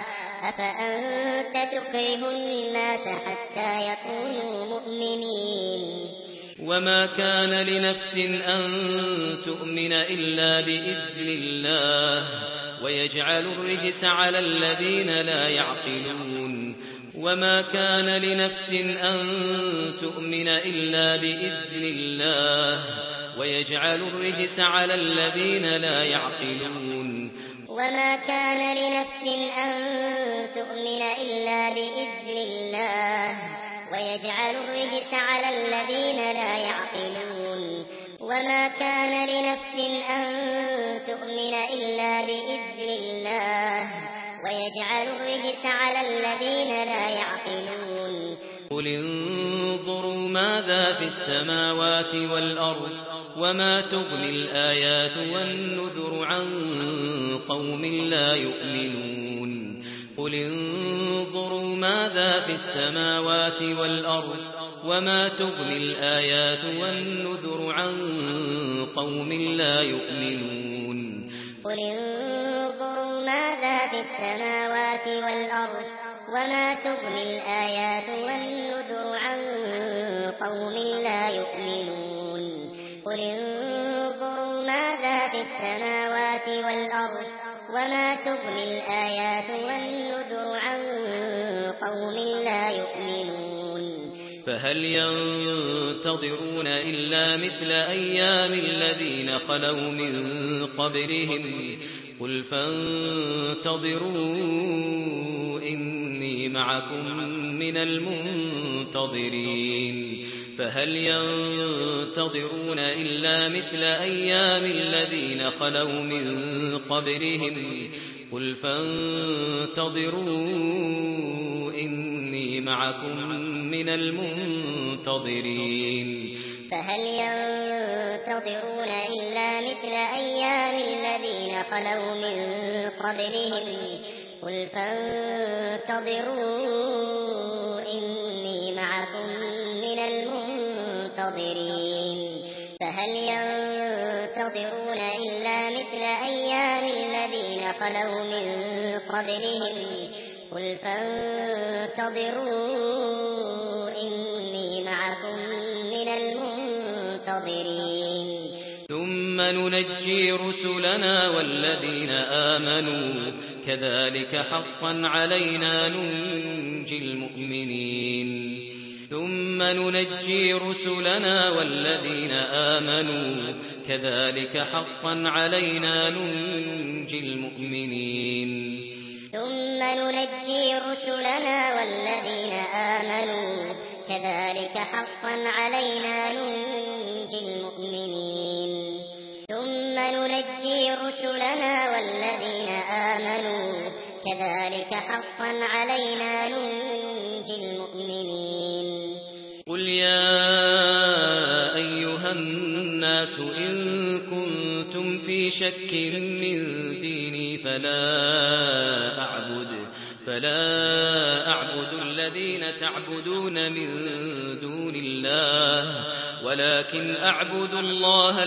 أفأنت تكره الناس حتى يكونوا مؤمنين وما كان لنفس أن تؤمن إلا بإذن الله ويجعل الرجس على الذين لا يعقلون وما كان لنفس أن تؤمن إلا بإذن الله ويجعل الرجس على الذين لا يعقلون وما كان لنفس أن تؤمن إلا بإذن الله ويجعل الرجس على الذين لا يعقلون وما كان لنفس أن تؤمن إلا بإذن الله ويجعل الرجس على الذين لا يعقلون قل انظروا ماذا في السماوات والأرض وما تغني الآيات والنذر عن قوم لا يؤمنون قل انظروا ماذا في السماوات والأرض وما تغني الآيات والنذر عن قوم لا يؤمنون قل انظروا ماذا في السماوات والأرض وما تغني الآيات والنذر عن قوم لا يؤمنون قل انظروا ماذا في السماوات والأرض وما تغني الآيات والنذر عن قوم لا يؤمنون فهل ينتظرون إلا مثل أيام الذين خلوا من قبلهم قل فانتظروا إني معكم من المنتظرين فهل ينتظرون إلا مثل أيام الذين خلوا من قبلهم قل فانتظروا إني معكم من المنتظرين فهل ينتظرون إلا مثل أيام الذين خلوا من قبلهم قل فانتظروا إني معكم من المنتظرين فهل ينتظرون إلا مثل أيام الذين خلوا من قبلهم قل فانتظروا إني معكم من المنتظرين ثم ننجي رسلنا والذين آمنوا كذلك حقا علينا ننجي المؤمنين ثم ننجي رسلنا والذين آمنوا كذلك حقا علينا ننجي المؤمنين ثم ننجي رسلنا والذين آمنوا كذلك حقا علينا ننجي المؤمنين ثم ننجي رسلنا والذين آمنوا كذلك حقا علينا ننجي المؤمنين قل يا أيها الناس إن كنتم في شك من ديني فلا أعبد الذين تعبدون من دون الله ولكن أعبد الله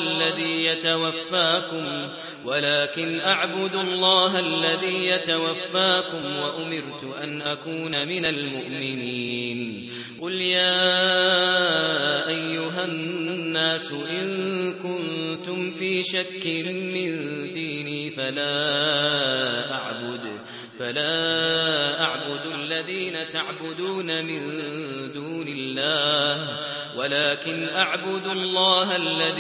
الذي يتوفاكم وأمرت أن أكون من المؤمنين قل يا أيها الناس إن كنتم في شك من ديني فلا أعبد الذين تعبدون من دون الله ولكن أعبد الله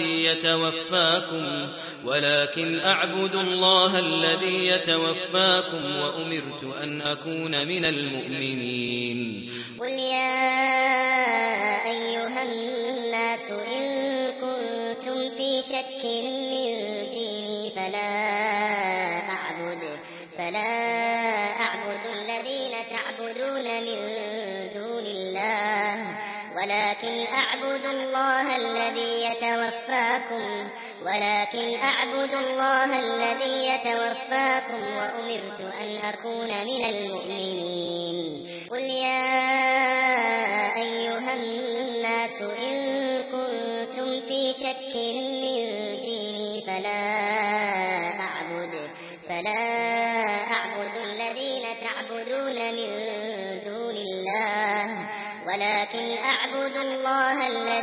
الذي يتوفاكم وأمرت أن أكون من المؤمنين قل يا أيها الناس إن كنتم في شك من ديني فلا ولكن أعبد الله الذي يتوفاكم وأمرت أن أكون من المؤمنين. قل يا أيها الناس إن كنتم في شك من ديني فلا أعبد الذين تعبدون من دون الله، ولكن أعبد الله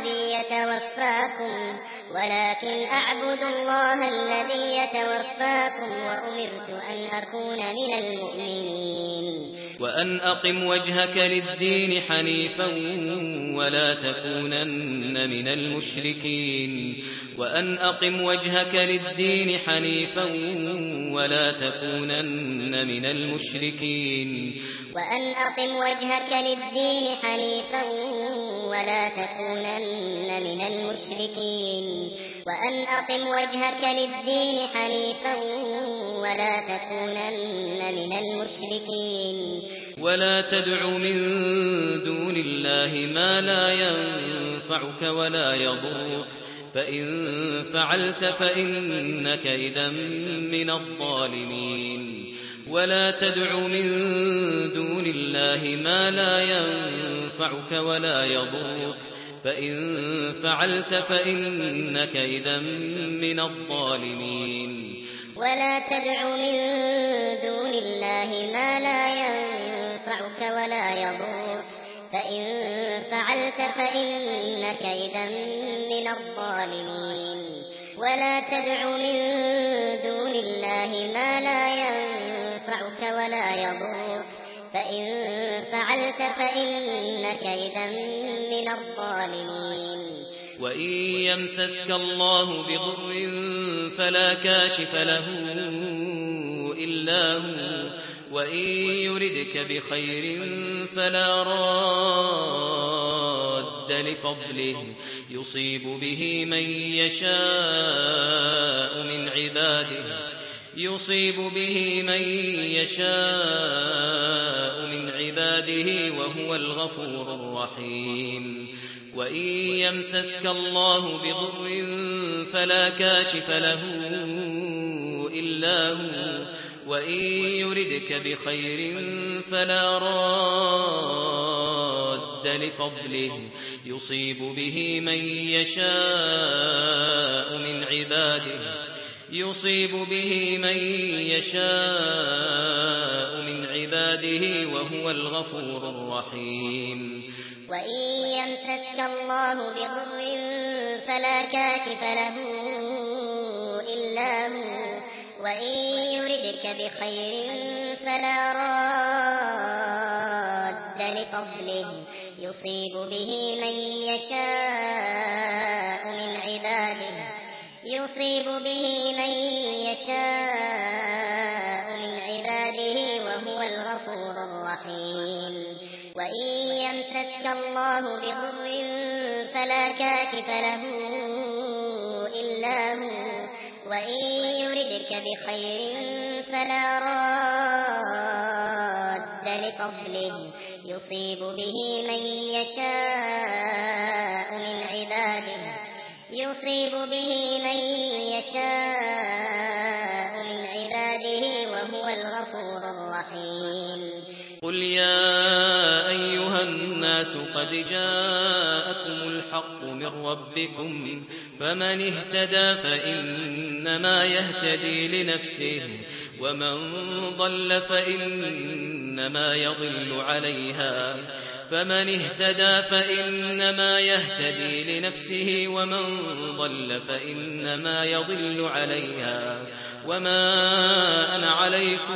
الذي يتوفاكم وأمرت أن أكون من المؤمنين. وأن أقم وجهك للدين حنيفا ولا تكونن من المشركين. وأن أقم وجهك للدين حنيفا ولا تكونن من المشركين. وأن أقم وجهك للدين حنيفا ولا تكونن من المشركين. وأن أقم وجهك للدين حنيفا ولا تكونن من المشركين. ولا تدع من دون الله ما لا ينفعك ولا يضرك، فإن فعلت فإنك إذا من الظالمين. ولا تدع من دون الله ما لا ينفعك ولا يضرك، فإن فعلت فإنك إذا من الظالمين. ولا تدع من دون الله ما لا ينفعك ولا يضرك، فإن فعلت فإنك إذا من الظالمين. ولا تدع من دون الله ما لا ينفعك ولا يضرك، فإن فعلت فإنك إذا من الظالمين. وإن يمسسك الله بضر فلا كاشف له إلا هو، وإن يردك بخير فلا راد لفضله يصيب به من يشاء من عباده وهو الغفور الرحيم. وإن يمسسك الله بضر فلا كاشف له إلا هو، وإن يردك بخير فلا راد لفضله يصيب به من يشاء من عباده وهو الغفور الرحيم. وإن يمسسك الله بضر فلا كاشف له إلا هو، وإن يردك بخير فلا راد لفضله يصيب به من يشاء من عباده وهو الغفور الرحيم. وإن يمسسك الله بضر فلا كاشف له إلا هو، وإن يردك بخير فلا راد لفضله يصيب به من يشاء من عباده وهو الغفور الرحيم. قل يا أيها الناس قد جاءكم الحق من ربكم، فمن اهتدى فإنما يهتدي لنفسه، ومن ضل فإنما يضل عليها. فمن اهتدى فإنما يهتدي لنفسه، ومن ضل فإنما يضل عليها، وما أنا عليكم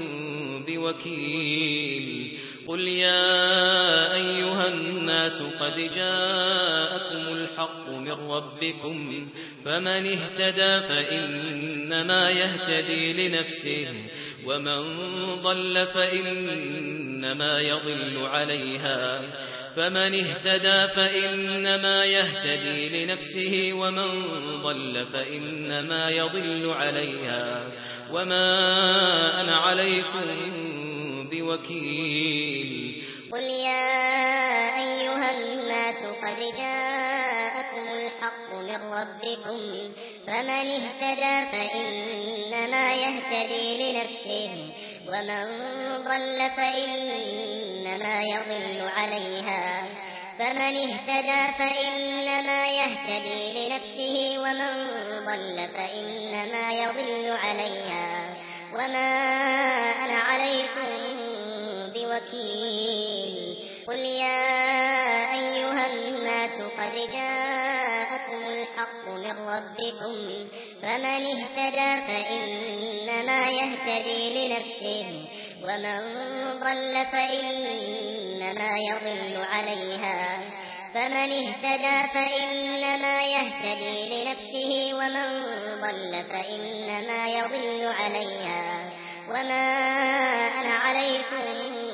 بوكيل. قل يا أيها الناس قد جاءكم الحق من ربكم، فمن اهتدى فإنما يهتدي لنفسه، ومن ضل فإنما يضل عليها. فمن اهتدى فإنما يهتدي لنفسه، ومن ضل فإنما يضل عليها، وما أنا عليكم بوكيل. قل يا أيها الناس قد جاءكم الحق من ربكم فمن اهتدى فإنما يهتدي لنفسه ومن ضل فإنما يضل عليها فمن اهتدى فإنما يهتدي لنفسه ومن ضل فإنما يضل عليها وما أنا عليكم بوكيل قل يا أيها الناس قد جاءكم الحق من ربكم فمن اهتدى فإنما يهتدي لنفسه ومن ضل فإنما يضل عليها فمن اهتدى فإنما يهتدي لنفسه ومن ضل فإنما يضل عليها وما أنا عليكم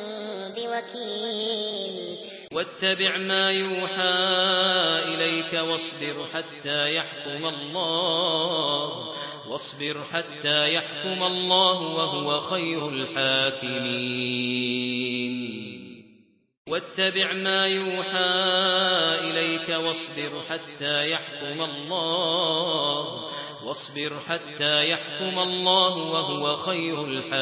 بوكيل واتبع ما يوحى إليك واصبر حتى يحكم الله وهو خير الحاكمين واتبع ما يوحى إليك واصبر حتى يحكم الله وهو خير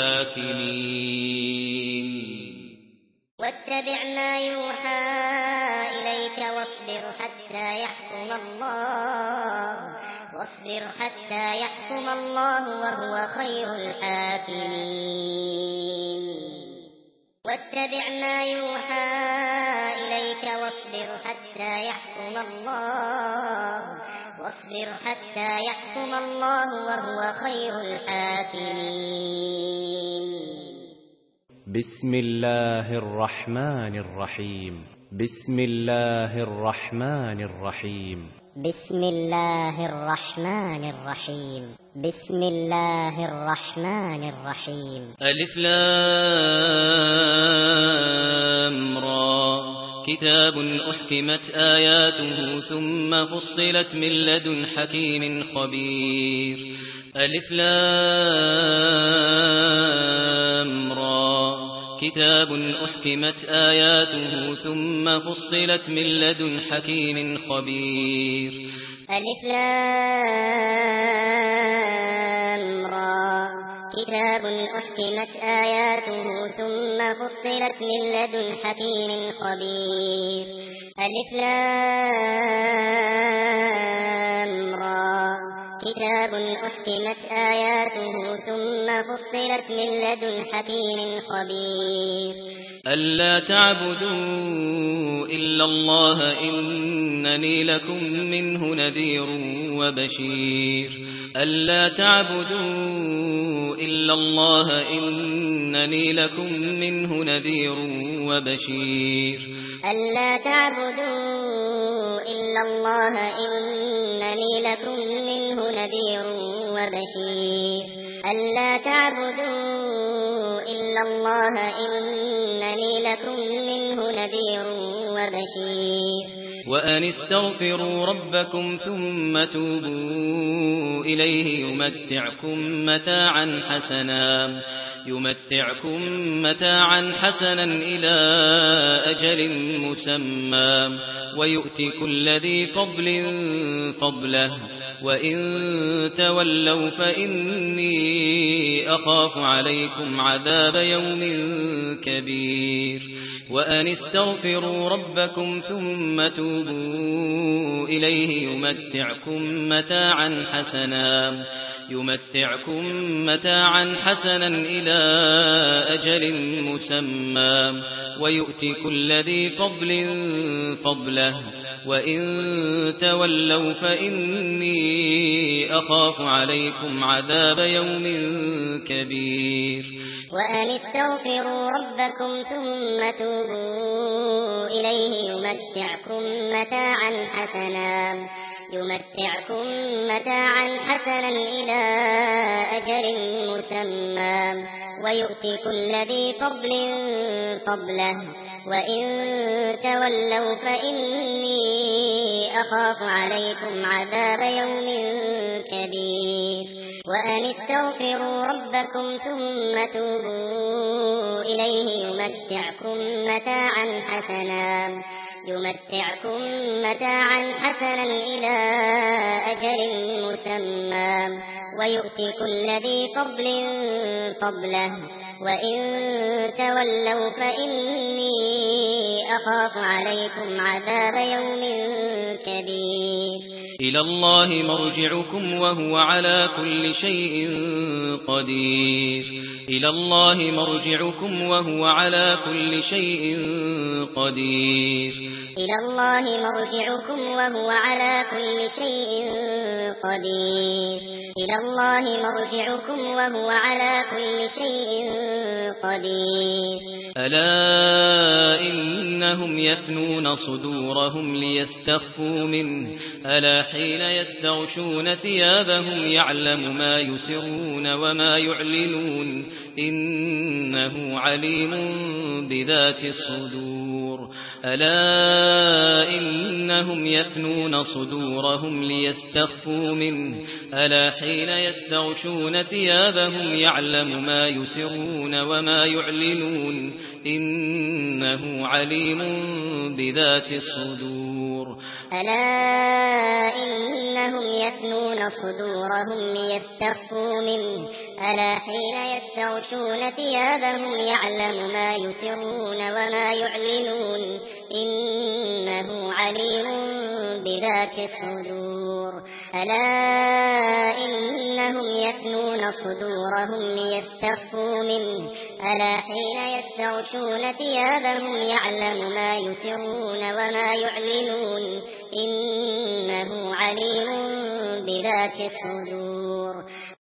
الحاكمين واتبع ما يوحى إليك واصبر حتى يحكم الله وهو خير الحاكمين واتبع ما يوحى إليك واصبر حتى يحكم الله وهو خير الحاكمين بسم الله الرحمن الرحيم بسم الله الرحمن الرحيم بسم الله الرحمن الرحيم بسم الله الرحمن الرحيم ألف لام را كتاب أحكمت آياته ثم فصلت من لدن حكيم خبير ألف لام را كتاب أحكمت آياته ثم فصلت من لدن حكيم خبير ألف لام را كتاب أحكمت آياته ثم فصلت من لدن حكيم خبير ألف لام را كتاب أحكمت آياته ثم فصلت من لدن حكيم خبير ألا تعبدوا إلا الله إنني لكم منه نذير وبشير ألا تعبدوا إلا الله إنني لكم منه نذير وبشير ألا تعبدوا إلا الله إنني لكم منه نذير وبشير ألا تعبدوا إلا الله إنني لكم منه نذير وبشير وأن استغفروا ربكم ثم توبوا إليه يمتعكم متاعا حسنا إلى أجل مسمى ويؤتي كل ذي فضل فضله وإن تولوا فإني أخاف عليكم عذاب يوم كبير وأن استغفروا ربكم ثم توبوا إليه يمتعكم متاعا حسنا إلى أجل مسمى ويؤتي كل ذي فضل فضله وإن تولوا فإني أخاف عليكم عذاب يوم كبير وأن استغفروا ربكم ثم توبوا إليه يمتعكم متاعا حسنا إلى أجل مسمى ويؤتي كل ذي فضل فضله وإن تولوا فإني أخاف عليكم عذاب يوم كبير وأن استغفروا ربكم ثم توبوا إليه يمتعكم متاعا حسنا إلى أجل مسمى ويؤتي كل ذي فضل فضله وإن تولوا فإني أخاف عليكم عذاب يوم كبير إلى الله مرجعكم وهو على كل شيء قدير إلى الله مرجعكم وهو على كل شيء قدير إلى الله مرجعكم وهو على كل شيء قدير إلى الله مرجعكم وهو على كل شيء قدير ألا إنهم يثنون صدورهم ليستخفوا منه ألا حين يستغشون ثيابهم يعلم ما يسرون وما يعلنون إنه عليم بذات الصدور ألا إنهم يثنون صدورهم ليستخفوا منه ألا حين يستغشون ثيابهم يعلم ما يسرون وما يعلنون إنه عليم بذات الصدور ألا إنهم يثنون صدورهم ليستخفوا منه ألا حين يستغشون ثيابهم يعلم ما يسرون وما يعلنون إنه عليم بذات الصدور ألا إنهم يثنون صدورهم ليستخفوا منه ألا حين يستغشون ثيابهم يعلم ما يسرون وما يعلنون إنه عليم بذات الصدور